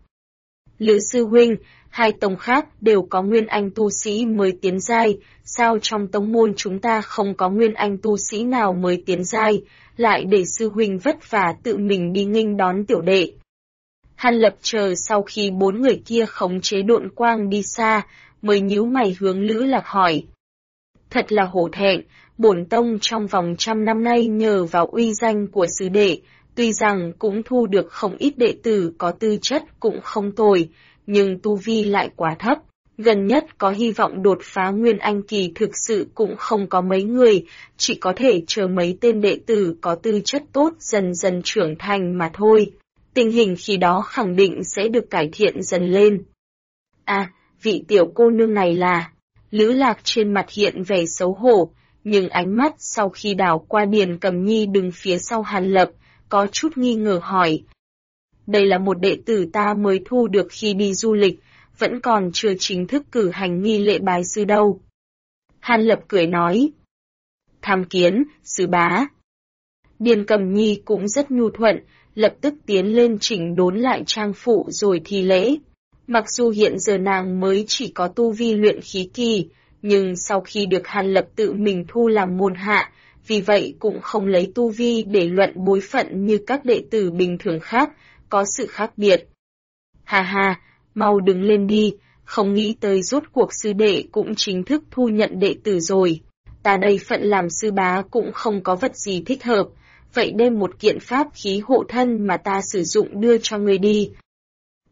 Lữ sư huynh, hai tông khác đều có Nguyên Anh tu sĩ mới tiến giai, sao trong tông môn chúng ta không có Nguyên Anh tu sĩ nào mới tiến giai, lại để sư huynh vất vả tự mình đi nghênh đón tiểu đệ. Hàn Lập chờ sau khi 4 người kia khống chế độn quang đi xa, mới nhíu mày hướng Lữ Lạc hỏi. Thật là hổ thẹn, bổn tông trong vòng 100 năm nay nhờ vào uy danh của sư đệ, tuy rằng cũng thu được không ít đệ tử có tư chất cũng không tồi, nhưng tu vi lại quá thấp. Gần nhất có hy vọng đột phá Nguyên Anh kỳ thực sự cũng không có mấy người, chỉ có thể chờ mấy tên đệ tử có tư chất tốt dần dần trưởng thành mà thôi. Tình hình khi đó khẳng định sẽ được cải thiện dần lên. À, vị tiểu cô nương này là... Lữ Lạc trên mặt hiện vẻ xấu hổ, nhưng ánh mắt sau khi đảo qua Điền Cầm Nhi đứng phía sau Hàn Lập, có chút nghi ngờ hỏi. Đây là một đệ tử ta mới thu được khi đi du lịch, vẫn còn chưa chính thức cử hành nghi lễ bái sư đâu. Hàn Lập cười nói. Tham kiến, sư bá. Điền Cầm Nhi cũng rất nhu thuận, lập tức tiến lên chỉnh đốn lại trang phụ rồi thi lễ. Mặc dù hiện giờ nàng mới chỉ có tu vi luyện khí kỳ, nhưng sau khi được Hàn Lập tự mình thu làm môn hạ, vì vậy cũng không lấy tu vi để luận bối phận như các đệ tử bình thường khác, có sự khác biệt. Hà hà, mau đứng lên đi, không nghĩ tới rốt cuộc sư đệ cũng chính thức thu nhận đệ tử rồi. Ta đây phận làm sư bá cũng không có vật gì thích hợp, vậy đem một kiện pháp khí hộ thân mà ta sử dụng đưa cho ngươi đi.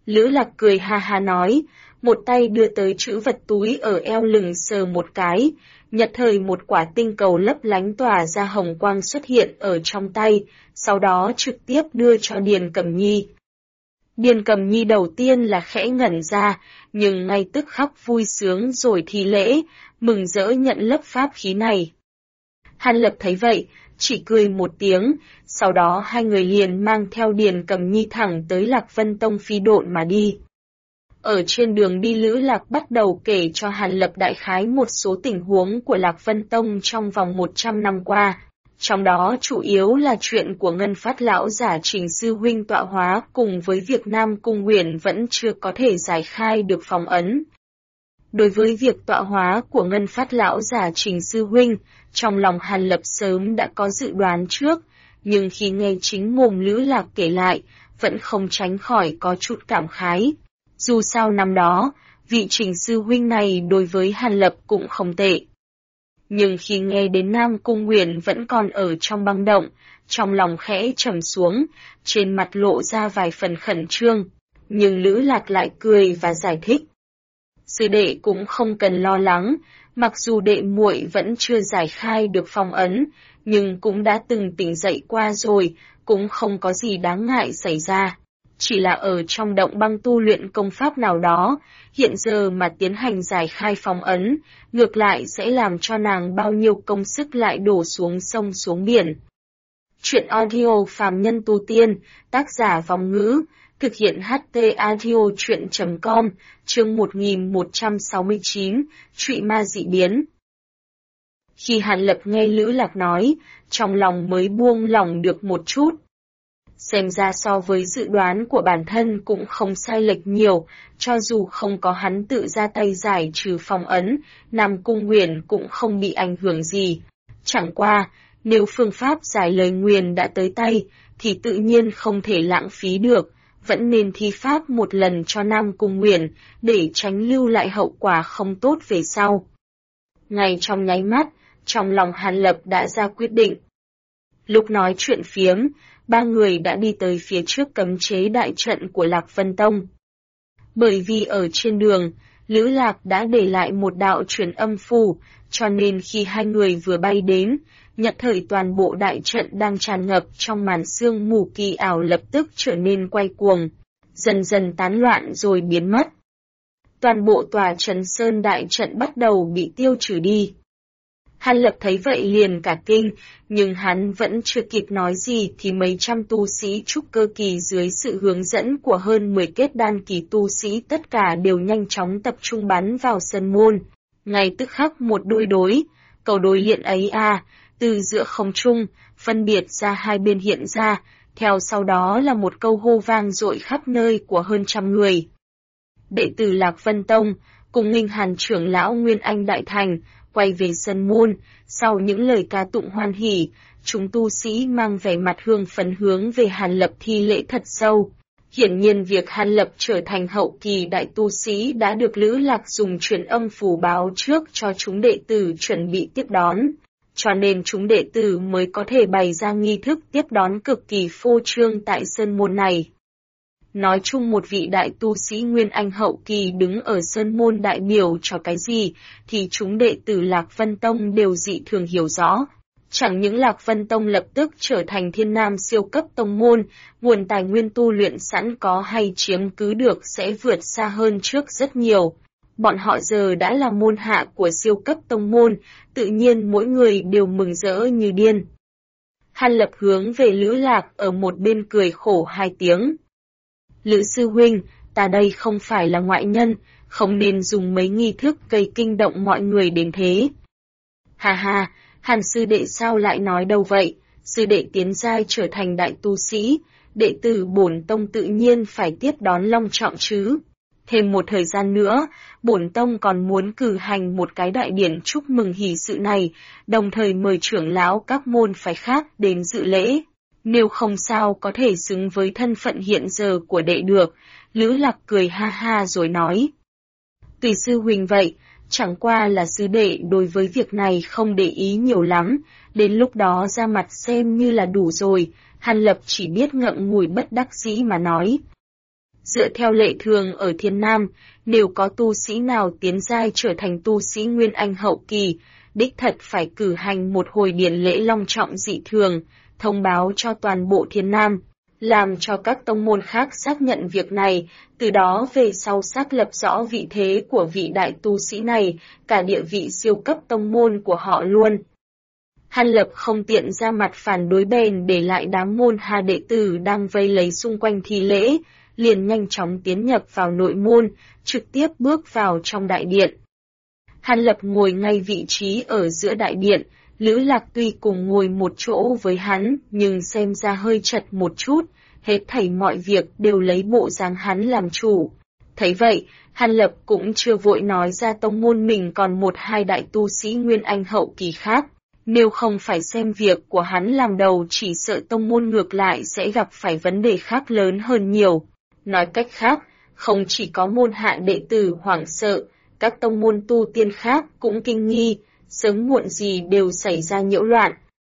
Lữ Lạc cười ha ha nói, một tay đưa tới trữ vật túi ở eo lưng sờ một cái, nhất thời một quả tinh cầu lấp lánh tỏa ra hồng quang xuất hiện ở trong tay, sau đó trực tiếp đưa cho Điền Cẩm Nhi. Điền Cẩm Nhi đầu tiên là khẽ ngẩn ra, nhưng ngay tức khắc vui sướng rồi thi lễ, mừng rỡ nhận lớp pháp khí này. Hàn Lập thấy vậy, chỉ cười một tiếng, sau đó hai người liền mang theo Điền Cẩm Nhi thẳng tới Lạc Vân Tông phi độn mà đi. Ở trên đường đi Lữ Lạc bắt đầu kể cho Hàn Lập đại khái một số tình huống của Lạc Vân Tông trong vòng 100 năm qua. Trong đó chủ yếu là chuyện của Ngân Phát lão giả Trình sư huynh tọa hóa cùng với việc Nam Cung Huyền vẫn chưa có thể giải khai được phong ấn. Đối với việc tọa hóa của Ngân Phát lão giả Trình sư huynh, trong lòng Hàn Lập sớm đã có dự đoán trước, nhưng khi nghe chính mồm Lữ Lạc kể lại, vẫn không tránh khỏi có chút cảm khái. Dù sao năm đó, vị Trình sư huynh này đối với Hàn Lập cũng không tệ. Nhưng khi nghe đến Nam Cung Huyền vẫn còn ở trong băng động, trong lòng khẽ trầm xuống, trên mặt lộ ra vài phần khẩn trương, nhưng Lữ Lạc lại cười và giải thích. Sư đệ cũng không cần lo lắng, mặc dù đệ muội vẫn chưa giải khai được phong ấn, nhưng cũng đã từng tỉnh dậy qua rồi, cũng không có gì đáng ngại xảy ra. Chỉ là ở trong động băng tu luyện công pháp nào đó, hiện giờ mà tiến hành giải khai phong ấn, ngược lại sẽ làm cho nàng bao nhiêu công sức lại đổ xuống sông xuống biển. Chuyện audio phàm nhân tu tiên, tác giả Vong Ngữ, thực hiện HT audio chuyện.com, chương 1169, Trụy ma dị biến. Khi Hàn Lập nghe Lữ Lạc nói, trong lòng mới buông lỏng được một chút. Xem ra so với dự đoán của bản thân cũng không sai lệch nhiều, cho dù không có hắn tự ra tay giải trừ phong ấn, Nam Cung Huyền cũng không bị ảnh hưởng gì. Chẳng qua, nếu phương pháp giải lời nguyền đã tới tay, thì tự nhiên không thể lãng phí được, vẫn nên thi pháp một lần cho Nam Cung Huyền, để tránh lưu lại hậu quả không tốt về sau. Ngay trong nháy mắt, trong lòng Hàn Lập đã ra quyết định. Lúc nói chuyện phiếm, ba người đã đi tới phía trước cấm chế đại trận của Lạc Vân Tông. Bởi vì ở trên đường, Lữ Lạc đã để lại một đạo truyền âm phù, cho nên khi hai người vừa bay đến, nhất thời toàn bộ đại trận đang tràn ngập trong màn sương mù kỳ ảo lập tức trở nên quay cuồng, dần dần tán loạn rồi biến mất. Toàn bộ tòa Trấn Sơn đại trận bắt đầu bị tiêu trừ đi. Hàn Lập thấy vậy liền cả kinh, nhưng hắn vẫn chưa kịp nói gì thì mấy trăm tu sĩ trúc cơ kỳ dưới sự hướng dẫn của hơn 10 kết đan kỳ tu sĩ tất cả đều nhanh chóng tập trung bắn vào sân môn. Ngay tức khắc một đôi đối, cầu đối hiện ấy từ giữa không trung, phân biệt ra hai bên hiện ra, theo sau đó là một câu hô vang dội khắp nơi của hơn trăm người. Đệ tử Lạc Vân Tông, cùng nghênh Hàn trưởng lão Nguyên Anh Đại Thành, quay về sân môn, sau những lời ca tụng hoan hỉ, chúng tu sĩ mang vẻ mặt hương phấn hướng về Hàn Lập thi lễ thật sâu. Hiển nhiên việc Hàn Lập trở thành hậu kỳ đại tu sĩ đã được Lữ Lạc dùng truyền âm phù báo trước cho chúng đệ tử chuẩn bị tiếp đón, cho nên chúng đệ tử mới có thể bày ra nghi thức tiếp đón cực kỳ phô trương tại sơn môn này. Nói chung một vị đại tu sĩ Nguyên Anh hậu kỳ đứng ở sơn môn đại biểu cho cái gì, thì chúng đệ tử Lạc Vân Tông đều dị thường hiểu rõ. Chẳng những Lạc Vân Tông lập tức trở thành thiên nam siêu cấp tông môn, nguồn tài nguyên tu luyện sẵn có hay chiếm cứ được sẽ vượt xa hơn trước rất nhiều. Bọn họ giờ đã là môn hạ của siêu cấp tông môn, tự nhiên mỗi người đều mừng rỡ như điên. Hàn Lập hướng về Lữ Lạc ở một bên cười khổ hai tiếng. Lữ sư huynh, ta đây không phải là ngoại nhân, không nên dùng mấy nghi thức gây kinh động mọi người đến thế. Hà hà, Hàn sư đệ sao lại nói đâu vậy, sư đệ tiến giai trở thành đại tu sĩ, đệ tử bổn tông tự nhiên phải tiếp đón long trọng chứ. Thêm một thời gian nữa, bổn tông còn muốn cử hành một cái đại điển chúc mừng hỷ sự này, đồng thời mời trưởng lão các môn phái khác đến dự lễ. Nếu không sao có thể xứng với thân phận hiện giờ của đệ được, Lữ Lạc cười ha ha rồi nói. Tùy sư huynh vậy, chẳng qua là sư đệ đối với việc này không để ý nhiều lắm, đến lúc đó ra mặt xem như là đủ rồi, Hàn Lập chỉ biết ngậm ngùi bất đắc dĩ mà nói. Dựa theo lệ thường ở Thiên Nam, nếu có tu sĩ nào tiến giai trở thành tu sĩ Nguyên Anh hậu kỳ, đích thật phải cử hành một hồi điển lễ long trọng dị thường, thông báo cho toàn bộ Thiên Nam, làm cho các tông môn khác xác nhận việc này, từ đó về sau xác lập rõ vị thế của vị đại tu sĩ này, cả địa vị siêu cấp tông môn của họ luôn. Hàn Lập không tiện ra mặt phản đối bèn để lại đám môn hạ đệ tử đang vây lấy xung quanh thi lễ, liền nhanh chóng tiến nhập vào nội môn, trực tiếp bước vào trong đại điện. Hàn Lập ngồi ngay vị trí ở giữa đại điện, Lữ Lạc tuy cùng ngồi một chỗ với hắn, nhưng xem ra hơi chật một chút, hết thảy mọi việc đều lấy bộ dáng hắn làm chủ. Thấy vậy, Hàn Lập cũng chưa vội nói ra tông môn mình còn một hai đại tu sĩ Nguyên Anh hậu kỳ khác. Nếu không phải xem việc của hắn làm đầu chỉ sợ tông môn ngược lại sẽ gặp phải vấn đề khác lớn hơn nhiều. Nói cách khác, không chỉ có môn hạ đệ tử hoảng sợ, các tông môn tu tiên khác cũng kinh nghi, sớm muộn gì đều xảy ra nhiễu loạn.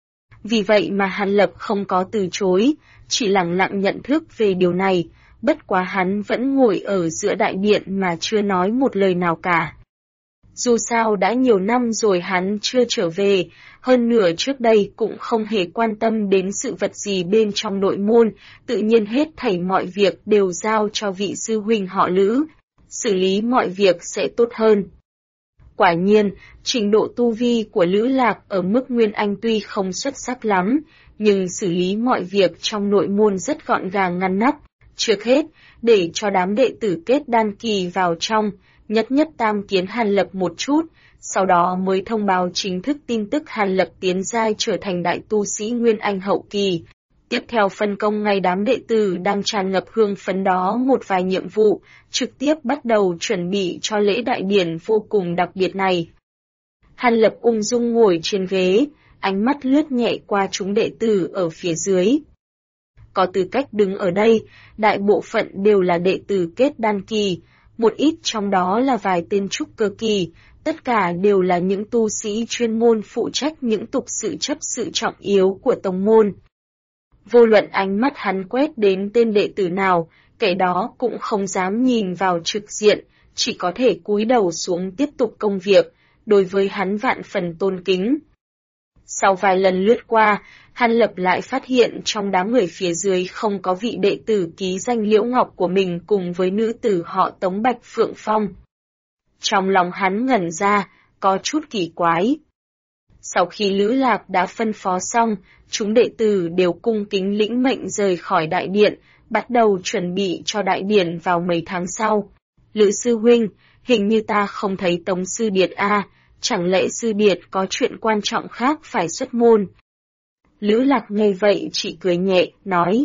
Vì vậy mà Hàn Lập không có từ chối, chỉ lặng lặng nhận thức về điều này, bất quá hắn vẫn ngồi ở giữa đại điện mà chưa nói một lời nào cả. Dù sao đã nhiều năm rồi hắn chưa trở về, hơn nữa trước đây cũng không hề quan tâm đến sự vật gì bên trong nội môn, tự nhiên hết thảy mọi việc đều giao cho vị sư huynh họ Lữ, xử lý mọi việc sẽ tốt hơn. Quả nhiên, trình độ tu vi của Lữ Lạc ở mức Nguyên Anh tuy không xuất sắc lắm, nhưng xử lý mọi việc trong nội môn rất gọn gàng ngăn nắp. Trước hết, để cho đám đệ tử kết đan kỳ vào trong, nhất tam kiến Hàn Lập một chút, sau đó mới thông báo chính thức tin tức Hàn Lập tiến giai trở thành đại tu sĩ Nguyên Anh hậu kỳ. Tiếp theo phân công ngay đám đệ tử đang tràn ngập hương phấn đó một vài nhiệm vụ, trực tiếp bắt đầu chuẩn bị cho lễ đại điển vô cùng đặc biệt này. Hàn Lập ung dung ngồi trên ghế, ánh mắt lướt nhẹ qua chúng đệ tử ở phía dưới. Có tư cách đứng ở đây, đại bộ phận đều là đệ tử kết đan kỳ, một ít trong đó là vài tên trúc cơ kỳ, tất cả đều là những tu sĩ chuyên môn phụ trách những tục sự chấp sự trọng yếu của tông môn. Vô luận ánh mắt hắn quét đến tên đệ tử nào, kẻ đó cũng không dám nhìn vào trực diện, chỉ có thể cúi đầu xuống tiếp tục công việc, đối với hắn vạn phần tôn kính. Sau vài lần lướt qua, Hàn Lập lại phát hiện trong đám người phía dưới không có vị đệ tử ký danh Liễu Ngọc của mình cùng với nữ tử họ Tống Bạch Phượng Phong. Trong lòng hắn ngẩn ra, có chút kỳ quái. Sau khi Lữ Lạc đã phân phó xong, chúng đệ tử đều cung kính lĩnh mệnh rời khỏi đại điện, bắt đầu chuẩn bị cho đại điển vào mấy tháng sau. Lữ sư huynh, hình như ta không thấy Tống sư điệt chẳng lẽ sư điệt có chuyện quan trọng khác phải xuất môn? Lữ Lạc nghe vậy chỉ cười nhẹ, nói.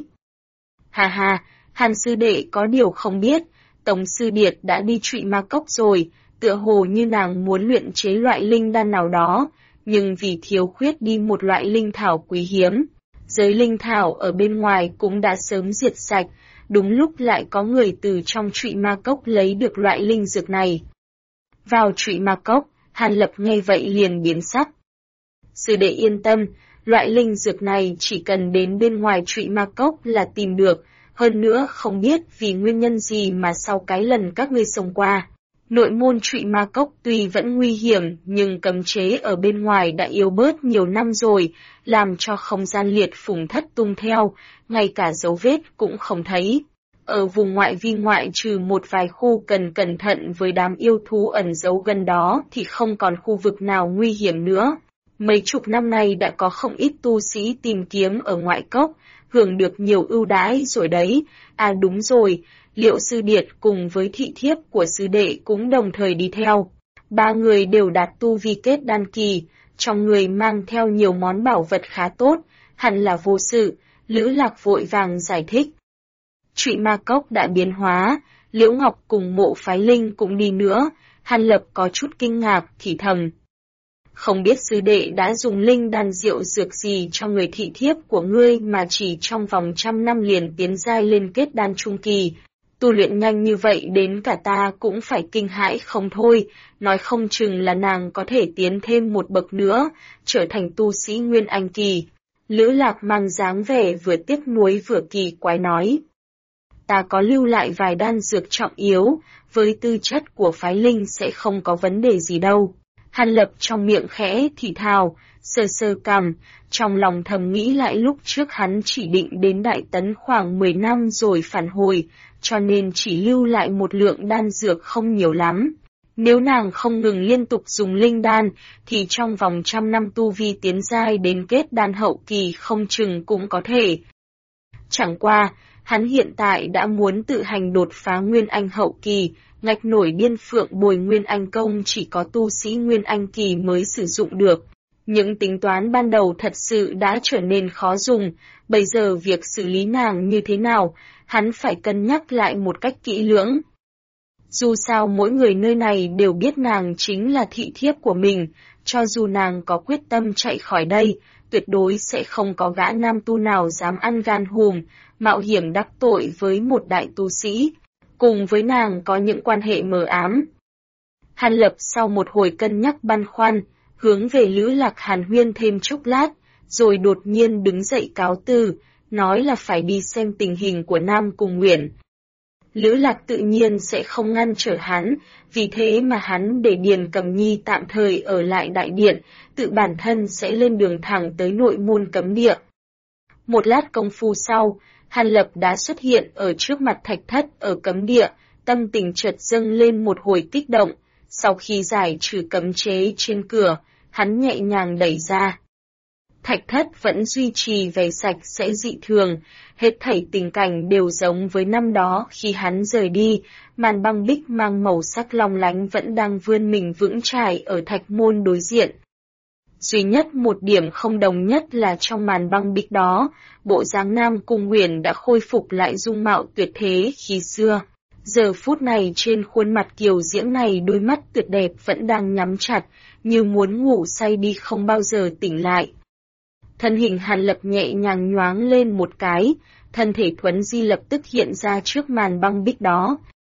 Ha, Hàn sư đệ có điều không biết, Tống sư điệt đã đi Trụy Ma Cốc rồi, tựa hồ như nàng muốn luyện chế loại linh đan nào đó, nhưng vì thiếu khuyết đi một loại linh thảo quý hiếm. Giới linh thảo ở bên ngoài cũng đã sớm diệt sạch, đúng lúc lại có người từ trong Trụy Ma Cốc lấy được loại linh dược này. Vào Trụy Ma Cốc, Hàn Lập nghe vậy liền biến sắc. Sư đệ yên tâm, loại linh dược này chỉ cần đến bên ngoài Trụy Ma Cốc là tìm được, hơn nữa không biết vì nguyên nhân gì mà sau cái lần các ngươi xông qua. Nội môn Trụy Ma Cốc tuy vẫn nguy hiểm nhưng cấm chế ở bên ngoài đã yếu bớt nhiều năm rồi, làm cho không gian liệt phủng thất tung theo, ngay cả dấu vết cũng không thấy. Ở vùng ngoại vi ngoại trừ một vài khu cần cẩn thận với đám yêu thú ẩn giấu gần đó thì không còn khu vực nào nguy hiểm nữa. Mấy chục năm nay đã có không ít tu sĩ tìm kiếm ở ngoại cốc, hưởng được nhiều ưu đãi rồi đấy. Đúng rồi, Liệu sư điệt cùng với thị thiếp của sư đệ cũng đồng thời đi theo. Ba người đều đạt tu vi kết đan kỳ, trong người mang theo nhiều món bảo vật khá tốt, hẳn là vô sự, Lữ Lạc vội vàng giải thích. Trụy Ma Cốc đã biến hóa, Liễu Ngọc cùng Mộ Phái Linh cũng đi nữa, Hàn Lập có chút kinh ngạc, thì thầm. Không biết sư đệ đã dùng linh đan rượu dược gì cho người thị thiếp của ngươi mà chỉ trong vòng 100 năm liền tiến giai lên kết đan trung kỳ. Tu luyện nhanh như vậy đến cả ta cũng phải kinh hãi không thôi, nói không chừng là nàng có thể tiến thêm một bậc nữa, trở thành tu sĩ Nguyên Anh kỳ. Lữ Lạc mang dáng vẻ vừa tiếc nuối vừa kỳ quái nói. ta có lưu lại vài đan dược trọng yếu, với tư chất của phái linh sẽ không có vấn đề gì đâu. Hàn Lập trong miệng khẽ thì thào, sờ sờ cằm, trong lòng thầm nghĩ lại lúc trước hắn chỉ định đến Đại Tấn khoảng 10 năm rồi phản hồi, cho nên chỉ lưu lại một lượng đan dược không nhiều lắm. Nếu nàng không ngừng liên tục dùng linh đan, thì trong vòng 100 năm tu vi tiến giai đến kết đan hậu kỳ không chừng cũng có thể. Chẳng qua, hắn hiện tại đã muốn tự hành đột phá Nguyên Anh hậu kỳ, ngạch nổi điên phượng bồi Nguyên Anh công chỉ có tu sĩ Nguyên Anh kỳ mới sử dụng được. Những tính toán ban đầu thật sự đã trở nên khó dùng, bây giờ việc xử lý nàng như thế nào, hắn phải cân nhắc lại một cách kỹ lưỡng. Dù sao mỗi người nơi này đều biết nàng chính là thị thiếp của mình, cho dù nàng có quyết tâm chạy khỏi đây, tuyệt đối sẽ không có gã nam tu nào dám ăn gan hùm, mạo hiểm đắc tội với một đại tu sĩ, cùng với nàng có những quan hệ mờ ám. Hàn Lập sau một hồi cân nhắc băn khoăn, hướng về Lữ Lạc hàn huyên thêm chốc lát, rồi đột nhiên đứng dậy cáo từ, nói là phải đi xem tình hình của Nam Cung Uyển. Lữ Lạc tự nhiên sẽ không ngăn trở hắn, vì thế mà hắn để Điền Cẩm Nhi tạm thời ở lại đại điện, tự bản thân sẽ lên đường thẳng tới nội môn cấm địa. Một lát công phu sau, Hàn Lập đã xuất hiện ở trước mặt Thạch Thất ở cấm địa, tâm tình chợt dâng lên một hồi kích động, sau khi giải trừ cấm chế trên cửa, hắn nhẹ nhàng đẩy ra. Thạch Thất vẫn duy trì vẻ sạch sẽ dị thường, hết thảy tình cảnh đều giống với năm đó khi hắn rời đi, màn băng bích mang màu sắc long lánh vẫn đang vươn mình vững chãi ở thạch môn đối diện. Duy nhất một điểm không đồng nhất là trong màn băng bích đó, bộ dáng Nam Cung Uyển đã khôi phục lại dung mạo tuyệt thế khi xưa. Giờ phút này trên khuôn mặt kiều diễm này đôi mắt tuyệt đẹp vẫn đang nhắm chặt, như muốn ngủ say đi không bao giờ tỉnh lại. Thân hình Hàn Lập nhẹ nhàng nhoáng lên một cái, thân thể Thuấn Di lập tức hiện ra trước màn băng bích đó.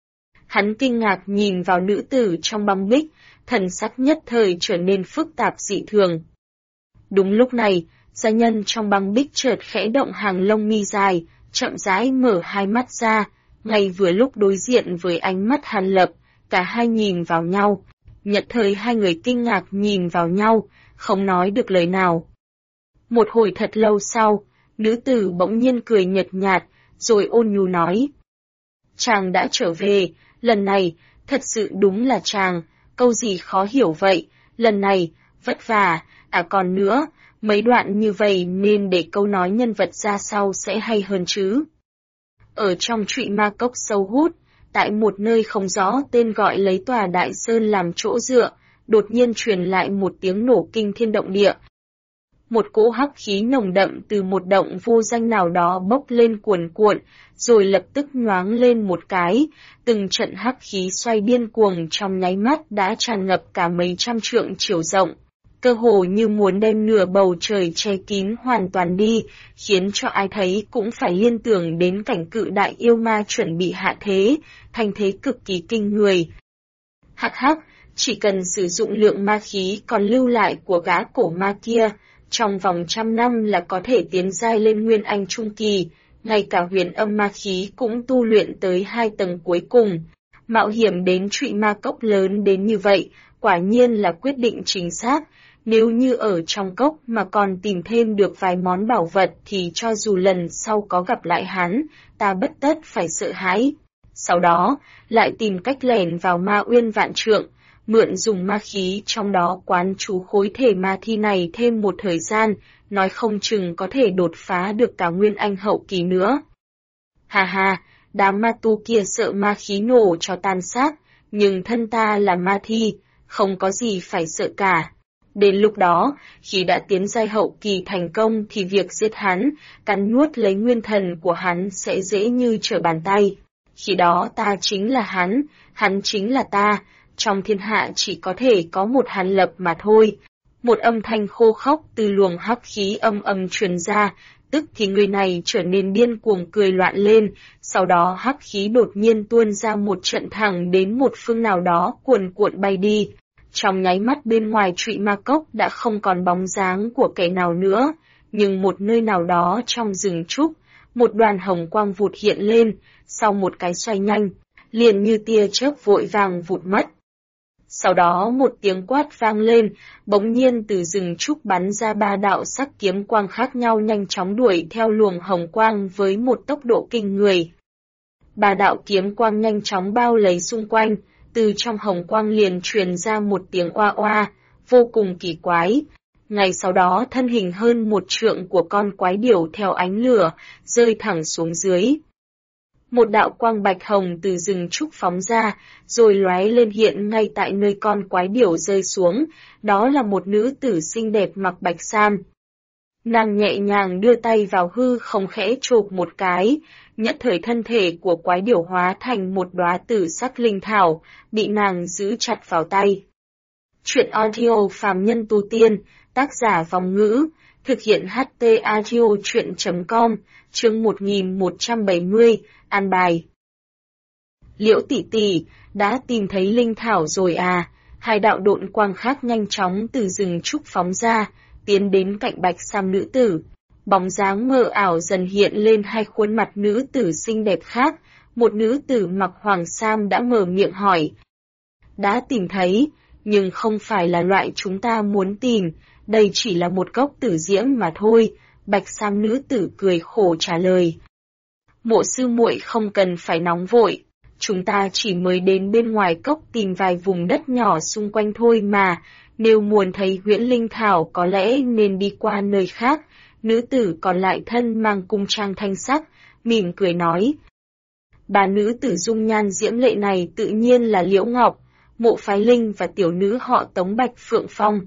Hắn kinh ngạc nhìn vào nữ tử trong băng bích, thần sắc nhất thời trở nên phức tạp dị thường. Đúng lúc này, gia nhân trong băng bích chợt khẽ động hàng lông mi dài, chậm rãi mở hai mắt ra, ngay vừa lúc đối diện với ánh mắt Hàn Lập, cả hai nhìn vào nhau. Nhất thời hai người kinh ngạc nhìn vào nhau, không nói được lời nào. Một hồi thật lâu sau, nữ tử bỗng nhiên cười nhợt nhạt, rồi ôn nhu nói. Chàng đã trở về, lần này, thật sự đúng là chàng, câu gì khó hiểu vậy, lần này, vất vả, còn nữa, mấy đoạn như vậy nên để câu nói nhân vật ra sau sẽ hay hơn chứ. Ở trong trụy ma cốc sâu hút, tại một nơi không rõ tên gọi lấy tòa đại sơn làm chỗ dựa, đột nhiên truyền lại một tiếng nổ kinh thiên động địa. Một cỗ hắc khí nồng đậm từ một động vô danh nào đó bốc lên cuồn cuộn, rồi lập tức nhoáng lên một cái, từng trận hắc khí xoay điên cuồng trong nháy mắt đã tràn ngập cả mấy trăm trượng chiều rộng, cơ hồ như muốn đem nửa bầu trời che kín hoàn toàn đi, khiến cho ai thấy cũng phải liên tưởng đến cảnh cự đại yêu ma chuẩn bị hạ thế, thành thế cực kỳ kinh người. Hắc hắc, chỉ cần sử dụng lượng ma khí còn lưu lại của gã cổ ma kia, trong vòng 100 năm là có thể tiến giai lên Nguyên Anh trung kỳ, ngay cả huyền âm ma khí cũng tu luyện tới 2 tầng cuối cùng. Mạo hiểm đến trụy ma cốc lớn đến như vậy, quả nhiên là quyết định chính xác. Nếu như ở trong cốc mà còn tìm thêm được vài món bảo vật thì cho dù lần sau có gặp lại hắn, ta bất tất phải sợ hãi. Sau đó, lại tìm cách lẻn vào ma uyên vạn trượng, mượn dùng ma khí trong đó quán chú khối thể ma thi này thêm một thời gian, nói không chừng có thể đột phá được cả Nguyên Anh hậu kỳ nữa. Hà hà, đám ma tu kia sợ ma khí nổ cho tan xác, nhưng thân ta là ma thi, không có gì phải sợ cả. Đến lúc đó, khi đã tiến giai hậu kỳ thành công thì việc giết hắn, cắn nuốt lấy nguyên thần của hắn sẽ dễ như trở bàn tay. Khi đó ta chính là hắn chính là ta, trong thiên hạ chỉ có thể có một Hàn Lập mà thôi. Một âm thanh khô khốc từ luồng hắc khí âm âm truyền ra, tức thì người này trở nên điên cuồng cười loạn lên, sau đó hắc khí đột nhiên tuôn ra một trận thẳng đến một phương nào đó cuồn cuộn bay đi. Trong nháy mắt bên ngoài trụy ma cốc đã không còn bóng dáng của kẻ nào nữa, nhưng một nơi nào đó trong rừng trúc, một đoàn hồng quang vụt hiện lên, sau một cái xoay nhanh, liền như tia chớp vội vàng vụt mất. Sau đó một tiếng quát vang lên, bỗng nhiên từ rừng trúc bắn ra 3 đạo sắc kiếm quang khác nhau nhanh chóng đuổi theo luồng hồng quang với một tốc độ kinh người. 3 đạo kiếm quang nhanh chóng bao lấy xung quanh, từ trong hồng quang liền truyền ra một tiếng oa oa, vô cùng kỳ quái. Ngay sau đó thân hình hơn 1 trượng của con quái điểu theo ánh lửa, rơi thẳng xuống dưới. Một đạo quang bạch hồng từ rừng trúc phóng ra, rồi lóe lên hiện ngay tại nơi con quái điểu rơi xuống, đó là một nữ tử xinh đẹp mặc bạch sam. Nàng nhẹ nhàng đưa tay vào hư không khẽ chộp một cái, nhất thời thân thể của quái điểu hóa thành một đóa tử sắc linh thảo, bị nàng giữ chặt vào tay. Truyện audio phàm nhân tu tiên, tác giả Vòng Ngữ, thực hiện HT audio truyện.com, chương 1170, an bài. Liễu tỷ tỷ, đã tìm thấy linh thảo rồi à? 2 đạo độn quang khác nhanh chóng từ rừng trúc phóng ra, tiến đến cạnh bạch sam nữ tử. Bóng dáng mờ ảo dần hiện lên 2 khuôn mặt nữ tử xinh đẹp khác, một nữ tử mặc hoàng sam đã mở miệng hỏi. Đã tìm thấy, nhưng không phải là loại chúng ta muốn tìm, đây chỉ là một gốc tử diễm mà thôi, bạch sam nữ tử cười khổ trả lời. Mộ sư muội không cần phải nóng vội, chúng ta chỉ mới đến bên ngoài cốc tìm vài vùng đất nhỏ xung quanh thôi mà, nếu muốn thấy huyễn linh thảo có lẽ nên đi qua nơi khác. Nữ tử còn lại thân mang cung trang thanh sắc, mỉm cười nói. Bà nữ tử dung nhan diễm lệ này tự nhiên là Liễu Ngọc, Mộ Phái Linh và tiểu nữ họ Tống Bạch Phượng Phong.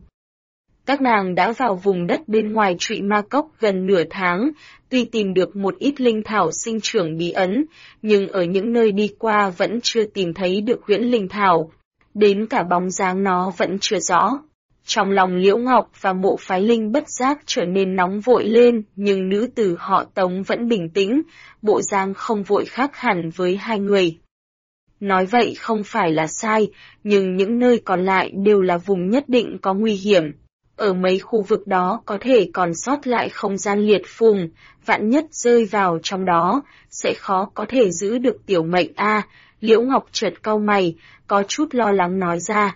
Các nàng đã vào vùng đất bên ngoài Trụy Ma Cốc gần nửa tháng, tuy tìm được một ít linh thảo sinh trưởng bí ẩn, nhưng ở những nơi đi qua vẫn chưa tìm thấy được huyễn linh thảo, đến cả bóng dáng nó vẫn chưa rõ. Trong lòng Liễu Ngọc và Mộ Phái Linh bất giác trở nên nóng vội lên, nhưng nữ tử họ Tống vẫn bình tĩnh, bộ dáng không vội khác hẳn với 2 người. Nói vậy không phải là sai, nhưng những nơi còn lại đều là vùng nhất định có nguy hiểm. Ở mấy khu vực đó có thể còn sót lại không gian liệt phùng, vạn nhất rơi vào trong đó, sẽ khó có thể giữ được tiểu mệnh a. Liễu Ngọc chợt cau mày, có chút lo lắng nói ra.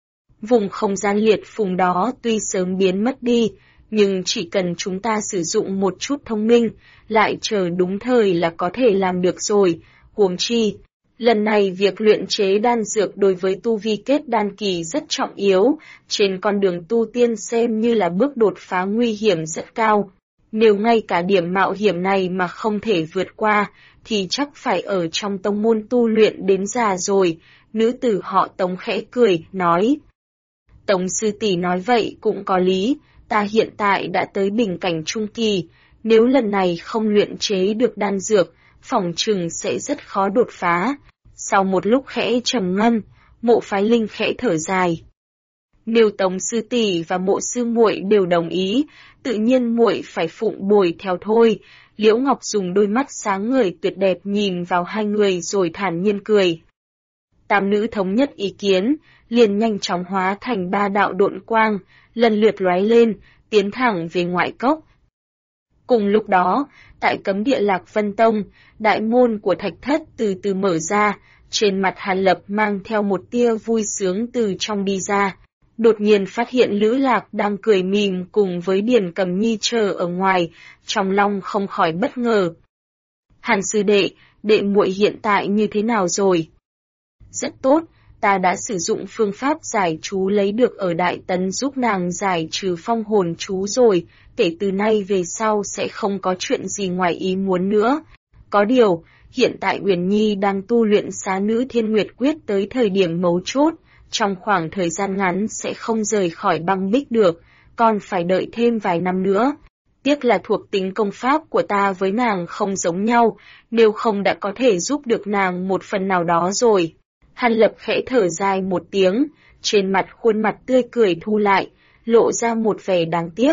Vùng không gian liệt phùng đó tuy sớm biến mất đi, nhưng chỉ cần chúng ta sử dụng một chút thông minh, lại chờ đúng thời là có thể làm được rồi. Huống chi, lần này việc luyện chế đan dược đối với tu vi kết đan kỳ rất trọng yếu, trên con đường tu tiên xem như là bước đột phá nguy hiểm rất cao. Nếu ngay cả điểm mạo hiểm này mà không thể vượt qua, thì chắc phải ở trong tông môn tu luyện đến già rồi. Nữ tử họ Tống khẽ cười, nói. Tống sư tỷ nói vậy cũng có lý, ta hiện tại đã tới bình cảnh trung kỳ, nếu lần này không luyện chế được đan dược, phỏng chừng sẽ rất khó đột phá. Sau một lúc khẽ trầm ngâm, Mộ Phái Linh khẽ thở dài. Nếu Tống sư tỷ và Mộ sư muội đều đồng ý, tự nhiên muội phải phụng bồi theo thôi. Liễu Ngọc dùng đôi mắt sáng ngời tuyệt đẹp nhìn vào 2 người rồi thản nhiên cười. Tam nữ thống nhất ý kiến, liền nhanh chóng hóa thành 3 đạo độn quang, lần lượt lóe lên, tiến thẳng về ngoại cốc. Cùng lúc đó, tại cấm địa Lạc Vân Tông, đại môn của thạch thất từ từ mở ra, trên mặt Hàn Lập mang theo một tia vui sướng từ trong đi ra. Đột nhiên phát hiện Lữ Lạc đang cười mỉm cùng với Điền Cầm Nhi chờ ở ngoài, trong lòng không khỏi bất ngờ. Hàn sư đệ, đệ muội hiện tại như thế nào rồi? Rất tốt, ta đã sử dụng phương pháp giải chú lấy được ở Đại Tấn giúp nàng giải trừ phong hồn chú rồi, kể từ nay về sau sẽ không có chuyện gì ngoài ý muốn nữa. Có điều, hiện tại Uyển Nhi đang tu luyện Xá Nữ Thiên Nguyệt Quyết tới thời điểm mấu chốt, trong khoảng thời gian ngắn sẽ không rời khỏi băng bích được, còn phải đợi thêm vài năm nữa. Tiếc là thuộc tính công pháp của ta với nàng không giống nhau, nếu không đã có thể giúp được nàng một phần nào đó rồi. Hàn Lập khẽ thở dài một tiếng, trên mặt khuôn mặt tươi cười thu lại, lộ ra một vẻ đáng tiếc.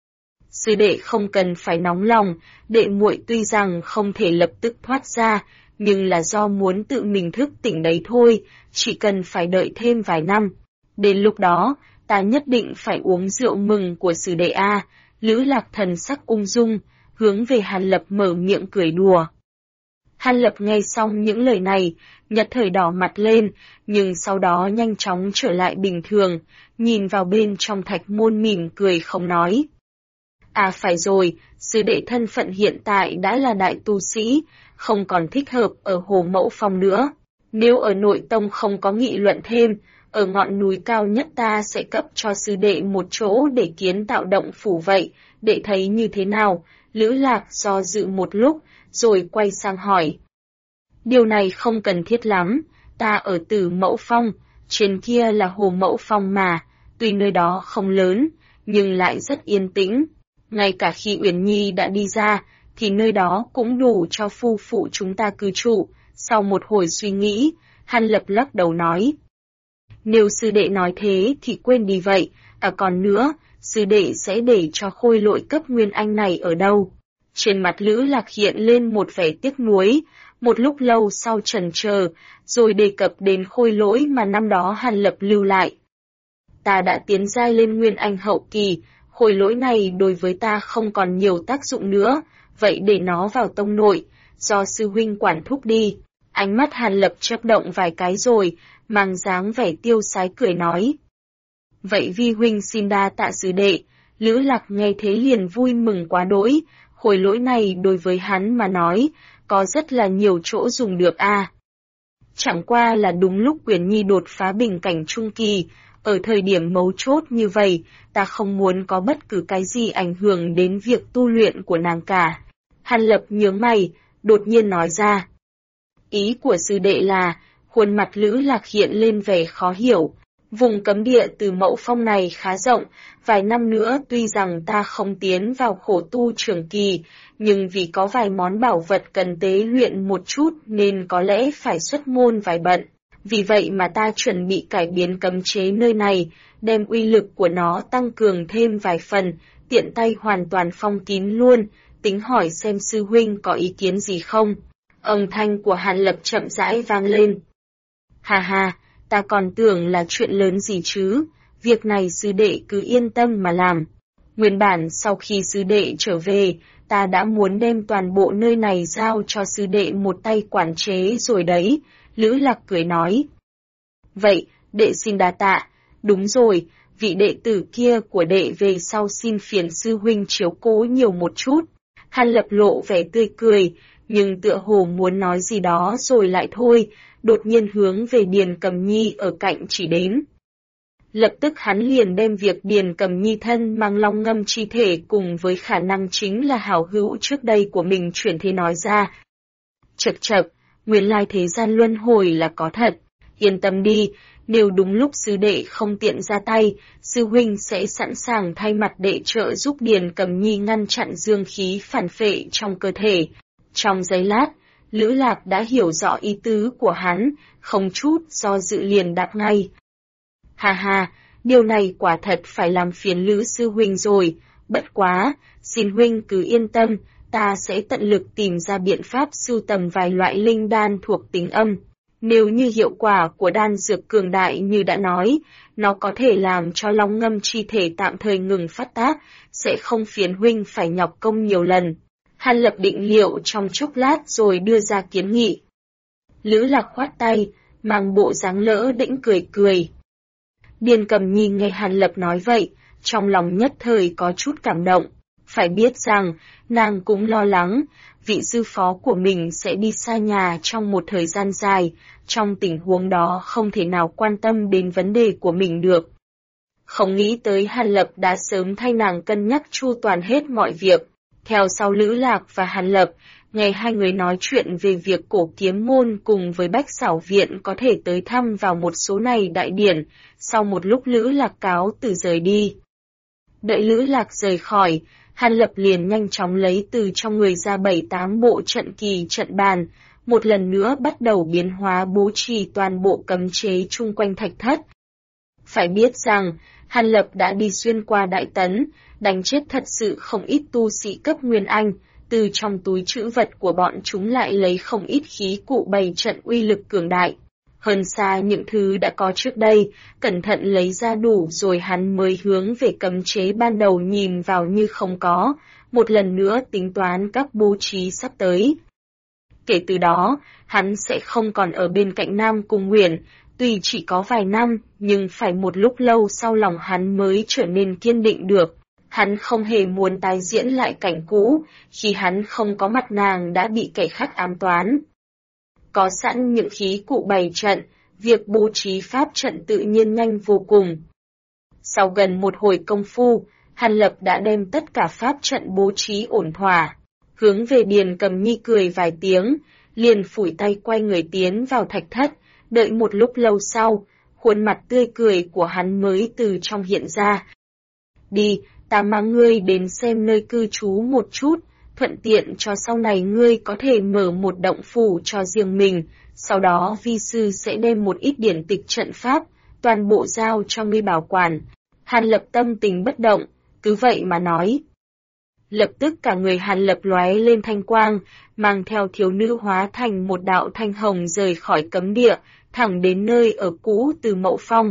Sư đệ không cần phải nóng lòng, đệ muội tuy rằng không thể lập tức thoát ra, nhưng là do muốn tự mình thức tỉnh đấy thôi, chỉ cần phải đợi thêm vài năm. Đến lúc đó, ta nhất định phải uống rượu mừng của sư đệ a. Lữ Lạc thần sắc ung dung, hướng về Hàn Lập mở miệng cười đùa. Hàn Lập nghe xong những lời này, nhất thời đỏ mặt lên, nhưng sau đó nhanh chóng trở lại bình thường, nhìn vào bên trong thạch môn mỉm cười không nói. À phải rồi, sư đệ thân phận hiện tại đã là đại tu sĩ, không còn thích hợp ở Hồ Mẫu Phong nữa. Nếu ở nội tông không có nghị luận thêm, ở ngọn núi cao nhất ta sẽ cấp cho sư đệ một chỗ để kiến tạo động phủ vậy, đệ thấy như thế nào? Lữ Lạc do dự một lúc, rồi quay sang hỏi. Điều này không cần thiết lắm, ta ở Tử Mẫu Phong, trên kia là Hồ Mẫu Phong mà, tuy nơi đó không lớn, nhưng lại rất yên tĩnh. Ngay cả khi Uyển Nhi đã đi ra, thì nơi đó cũng đủ cho phu phụ chúng ta cư trụ. Sau một hồi suy nghĩ, Hàn Lập lắc đầu nói. Nếu sư đệ nói thế thì quên đi vậy, còn nữa, sư đệ sẽ để cho khôi lỗi cấp nguyên anh này ở đâu? Trên mặt Lữ Lạc hiện lên một vẻ tiếc nuối, một lúc lâu sau chần chờ, rồi đề cập đến khôi lỗi mà năm đó Hàn Lập lưu lại. Ta đã tiến giai lên nguyên anh hậu kỳ, khôi lỗi này đối với ta không còn nhiều tác dụng nữa, vậy để nó vào tông nội, do sư huynh quản thúc đi. Ánh mắt Hàn Lập chớp động vài cái rồi, mang dáng vẻ tiêu sái cười nói. Vậy vi huynh xin đa tạ sư đệ. Lữ Lạc nghe thế liền vui mừng quá đỗi, khôi lỗi này đối với hắn mà nói, có rất là nhiều chỗ dùng được a. Chẳng qua là đúng lúc Uyển Nhi đột phá bình cảnh trung kỳ, ở thời điểm mấu chốt như vậy, ta không muốn có bất cứ cái gì ảnh hưởng đến việc tu luyện của nàng cả. Hàn Lập nhướng mày, đột nhiên nói ra. Ý của sư đệ là, khuôn mặt Lữ Lạc hiện lên vẻ khó hiểu. Vùng cấm địa Từ Mẫu Phong này khá rộng, vài năm nữa tuy rằng ta không tiến vào khổ tu trường kỳ, nhưng vì có vài món bảo vật cần tế luyện một chút nên có lẽ phải xuất môn vài bận. Vì vậy mà ta chuẩn bị cải biến cấm chế nơi này, đem uy lực của nó tăng cường thêm vài phần, tiện tay hoàn toàn phong kín luôn, tính hỏi xem sư huynh có ý kiến gì không. Âm thanh của Hàn Lập chậm rãi vang lên. Hà hà, ta còn tưởng là chuyện lớn gì chứ, việc này sư đệ cứ yên tâm mà làm. Nguyên bản sau khi sư đệ trở về, ta đã muốn đem toàn bộ nơi này giao cho sư đệ một tay quản chế rồi đấy, Lữ Lạc cười nói. Vậy, đệ xin đa tạ, đúng rồi, vị đệ tử kia của đệ về sau xin phiền sư huynh chiếu cố nhiều một chút. Hàn Lập lộ vẻ tươi cười, nhưng tựa hồ muốn nói gì đó rồi lại thôi, đột nhiên hướng về Điền Cầm Nhi ở cạnh chỉ đến. Lập tức hắn liền đem việc Điền Cầm Nhi thân mang long ngâm chi thể cùng với khả năng chính là hảo hữu trước đây của mình chuyển thế nói ra. Chậc chậc, nguyên lai thế gian luân hồi là có thật, yên tâm đi, nếu đúng lúc sư đệ không tiện ra tay, sư huynh sẽ sẵn sàng thay mặt đệ trợ giúp Điền Cầm Nhi ngăn chặn dương khí phản phệ trong cơ thể. Trong giây lát, Lữ Lạc đã hiểu rõ ý tứ của hắn, không chút do dự liền đáp ngay. Hà hà, điều này quả thật phải làm phiền Lữ sư huynh rồi, bất quá, xin huynh cứ yên tâm, ta sẽ tận lực tìm ra biện pháp sưu tầm vài loại linh đan thuộc tính âm. Nếu như hiệu quả của đan dược cường đại như đã nói, nó có thể làm cho long ngâm chi thể tạm thời ngừng phát tác, sẽ không phiền huynh phải nhọc công nhiều lần. Hàn Lập định liệu trong chốc lát rồi đưa ra kiến nghị. Lữ Lạc khoát tay, mang bộ dáng lỡ đĩnh cười cười. Điền Cầm Nhi nghe Hàn Lập nói vậy, trong lòng nhất thời có chút cảm động. Phải biết rằng, nàng cũng lo lắng, vị sư phó của mình sẽ đi xa nhà trong một thời gian dài, trong tình huống đó không thể nào quan tâm đến vấn đề của mình được. Không nghĩ tới Hàn Lập đã sớm thay nàng cân nhắc chu toàn hết mọi việc. Theo sau Lữ Lạc và Hàn Lập, nghe hai người nói chuyện về việc Cổ Kiếm Môn cùng với Bách Xảo Viện có thể tới thăm vào một số này đại điển, sau một lúc Lữ Lạc cáo từ rời đi. Đợi Lữ Lạc rời khỏi, Hàn Lập liền nhanh chóng lấy từ trong người ra 7-8 bộ trận kỳ trận bàn, một lần nữa bắt đầu biến hóa bố trì toàn bộ cấm chế chung quanh thạch thất. Phải biết rằng, Hàn Lập đã đi xuyên qua Đại Tấn, đánh chết thật sự không ít tu sĩ cấp Nguyên Anh, từ trong túi trữ vật của bọn chúng lại lấy không ít khí cụ bày trận uy lực cường đại. Hơn xa những thứ đã có trước đây, cẩn thận lấy ra đủ rồi hắn mới hướng về cấm chế ban đầu nhìn vào như không có, một lần nữa tính toán các bố trí sắp tới. Kể từ đó, hắn sẽ không còn ở bên cạnh Nam Cung Uyển, tuy chỉ có vài năm, nhưng phải một lúc lâu sau lòng hắn mới trở nên kiên định được. Hắn không hề muốn tái diễn lại cảnh cũ, khi hắn không có mặt nàng đã bị kẻ khác ám toán. Có sẵn những khí cụ bày trận, việc bố trí pháp trận tự nhiên nhanh vô cùng. Sau gần một hồi công phu, Hàn Lập đã đem tất cả pháp trận bố trí ổn thỏa, hướng về Điền Cầm Nhi cười vài tiếng, liền phủi tay quay người tiến vào thạch thất, đợi một lúc lâu sau, khuôn mặt tươi cười của hắn mới từ trong hiện ra. Đi, ta mang ngươi đến xem nơi cư trú một chút, thuận tiện cho sau này ngươi có thể mở một động phủ cho riêng mình, sau đó vi sư sẽ đem một ít điển tịch trận pháp, toàn bộ giao cho ngươi bảo quản. Hàn Lập tâm tình bất động, cứ vậy mà nói. Lập tức cả người Hàn Lập lóe lên thanh quang, mang theo thiếu nữ hóa thành một đạo thanh hồng rời khỏi cấm địa, thẳng đến nơi ở cũ Từ Mậu Phong.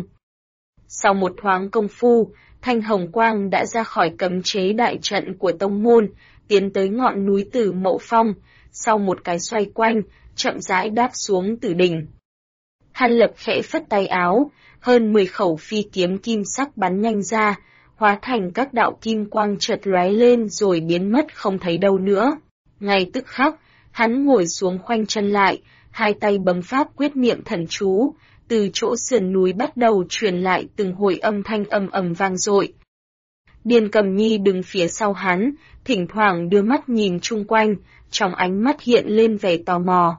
Sau một thoáng công phu, thanh hồng quang đã ra khỏi cấm chế đại trận của tông môn, tiến tới ngọn núi Từ Mậu Phong, sau một cái xoay quanh, chậm rãi đáp xuống từ đỉnh. Hàn Lập khẽ phất tay áo, hơn 10 khẩu phi kiếm kim sắc bắn nhanh ra, hóa thành các đạo kim quang chợt lóe lên rồi biến mất không thấy đâu nữa. Ngay tức khắc, hắn ngồi xuống khoanh chân lại, hai tay bấm pháp quyết niệm thần chú, từ chỗ sườn núi bắt đầu truyền lại từng hồi âm thanh ầm ầm vang dội. Điền Cầm Nhi đứng phía sau hắn, thỉnh thoảng đưa mắt nhìn chung quanh, trong ánh mắt hiện lên vẻ tò mò.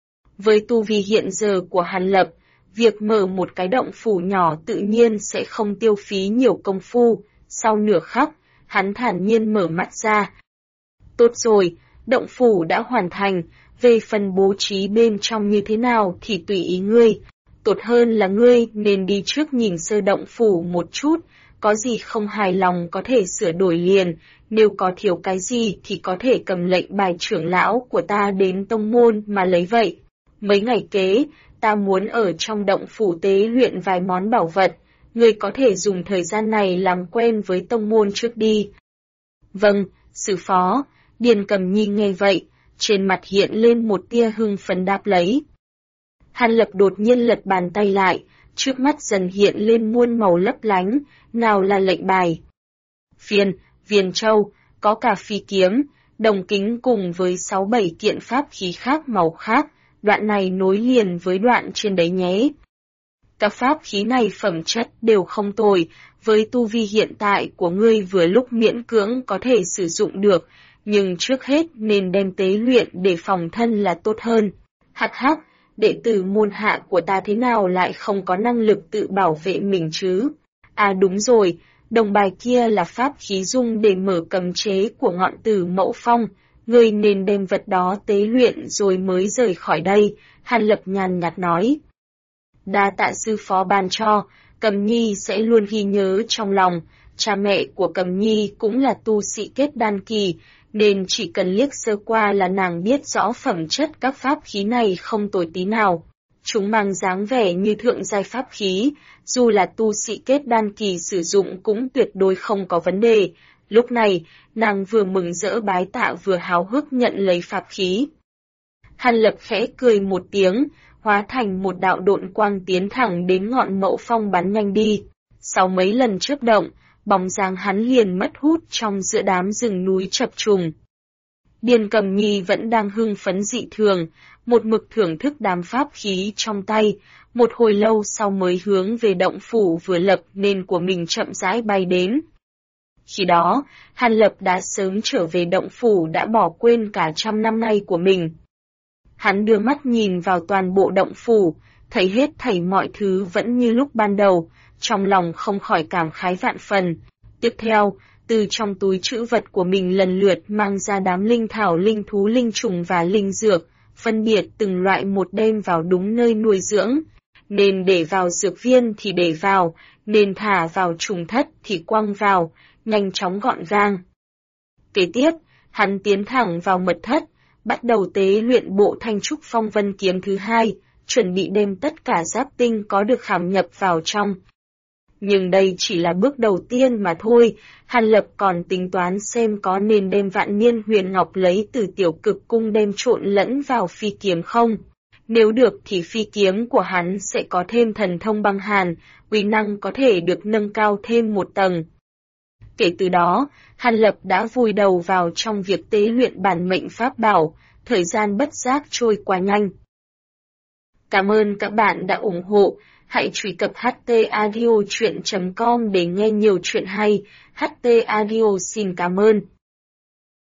Với tu vi hiện giờ của Hàn Lập, việc mở một cái động phủ nhỏ tự nhiên sẽ không tiêu phí nhiều công phu. Sau nửa khắc, hắn thản nhiên mở mắt ra. Tốt rồi, động phủ đã hoàn thành, về phần bố trí bên trong như thế nào thì tùy ý ngươi. Tốt hơn là ngươi nên đi trước nhìn sơ động phủ một chút, có gì không hài lòng có thể sửa đổi liền, nếu có thiếu cái gì thì có thể cầm lệnh bài trưởng lão của ta đến tông môn mà lấy vậy. Mấy ngày kế, ta muốn ở trong động phủ tế luyện vài món bảo vật, ngươi có thể dùng thời gian này làm quen với tông môn trước đi. Vâng, sư phó. Điền Cầm Nhi nghe vậy, trên mặt hiện lên một tia hưng phấn đáp lấy. Hàn Lập đột nhiên lật bàn tay lại, trước mắt dần hiện lên muôn màu lấp lánh, nào là lệnh bài. Viền châu, có cả phi kiếm, đồng kính cùng với 6-7 kiện pháp khí khác màu khác, đoạn này nối liền với đoạn trên đấy nhé. Các pháp khí này phẩm chất đều không tồi, với tu vi hiện tại của ngươi vừa lúc miễn cưỡng có thể sử dụng được, nhưng trước hết nên đem tế luyện để phòng thân là tốt hơn. Hắc hắc, đệ tử môn hạ của ta thế nào lại không có năng lực tự bảo vệ mình chứ? À đúng rồi, đồng bài kia là pháp khí dung để mở cấm chế của ngọn Từ Mậu Phong, ngươi nên đem vật đó tế luyện rồi mới rời khỏi đây, Hàn Lập nhàn nhạt nói. Đa tạ sư phó ban cho, Cầm Nhi sẽ luôn ghi nhớ trong lòng, cha mẹ của Cầm Nhi cũng là tu sĩ kết đan kỳ, nên chỉ cần liếc sơ qua là nàng biết rõ phẩm chất các pháp khí này không tồi tí nào. Chúng mang dáng vẻ như thượng giai pháp khí, dù là tu sĩ kết đan kỳ sử dụng cũng tuyệt đối không có vấn đề. Lúc này, nàng vừa mừng rỡ bái tạ vừa háo hức nhận lấy pháp khí. Hàn Lập khẽ cười một tiếng, hóa thành một đạo độn quang tiến thẳng đến ngọn Mậu Phong bắn nhanh đi. Sau mấy lần chớp động, bóng dáng hắn liền mất hút trong giữa đám rừng núi chập trùng. Điền Cầm Nhi vẫn đang hưng phấn dị thường, một mực thưởng thức đám pháp khí trong tay, một hồi lâu sau mới hướng về động phủ vừa lập nên của mình chậm rãi bay đến. Khi đó, Hàn Lập đã sớm trở về động phủ đã bỏ quên cả 100 năm nay của mình. Hắn đưa mắt nhìn vào toàn bộ động phủ, thấy hết thảy mọi thứ vẫn như lúc ban đầu, trong lòng không khỏi cảm khái vạn phần. Tiếp theo, từ trong túi trữ vật của mình lần lượt mang ra đám linh thảo, linh thú, linh trùng và linh dược, phân biệt từng loại một đem vào đúng nơi nuôi dưỡng. Nên để vào dược viên thì để vào, nên thả vào trùng thất thì quăng vào, nhanh chóng gọn gàng. Kế tiếp, hắn tiến thẳng vào mật thất, bắt đầu tế luyện bộ Thanh Trúc Phong Vân kiếm thứ hai, chuẩn bị đem tất cả giáp tinh có được khảm nhập vào trong. Nhưng đây chỉ là bước đầu tiên mà thôi, Hàn Lập còn tính toán xem có nên đem Vạn Niên Huyền Ngọc lấy từ Tiểu Cực Cung đem trộn lẫn vào phi kiếm không. Nếu được thì phi kiếm của hắn sẽ có thêm thần thông băng hàn, uy năng có thể được nâng cao thêm một tầng. Kể từ đó, Hàn Lập đã vùi đầu vào trong việc tế luyện bản mệnh pháp bảo, thời gian bất giác trôi qua nhanh. Cảm ơn các bạn đã ủng hộ, hãy truy cập htaudio.com để nghe nhiều chuyện hay. HT Audio xin cảm ơn.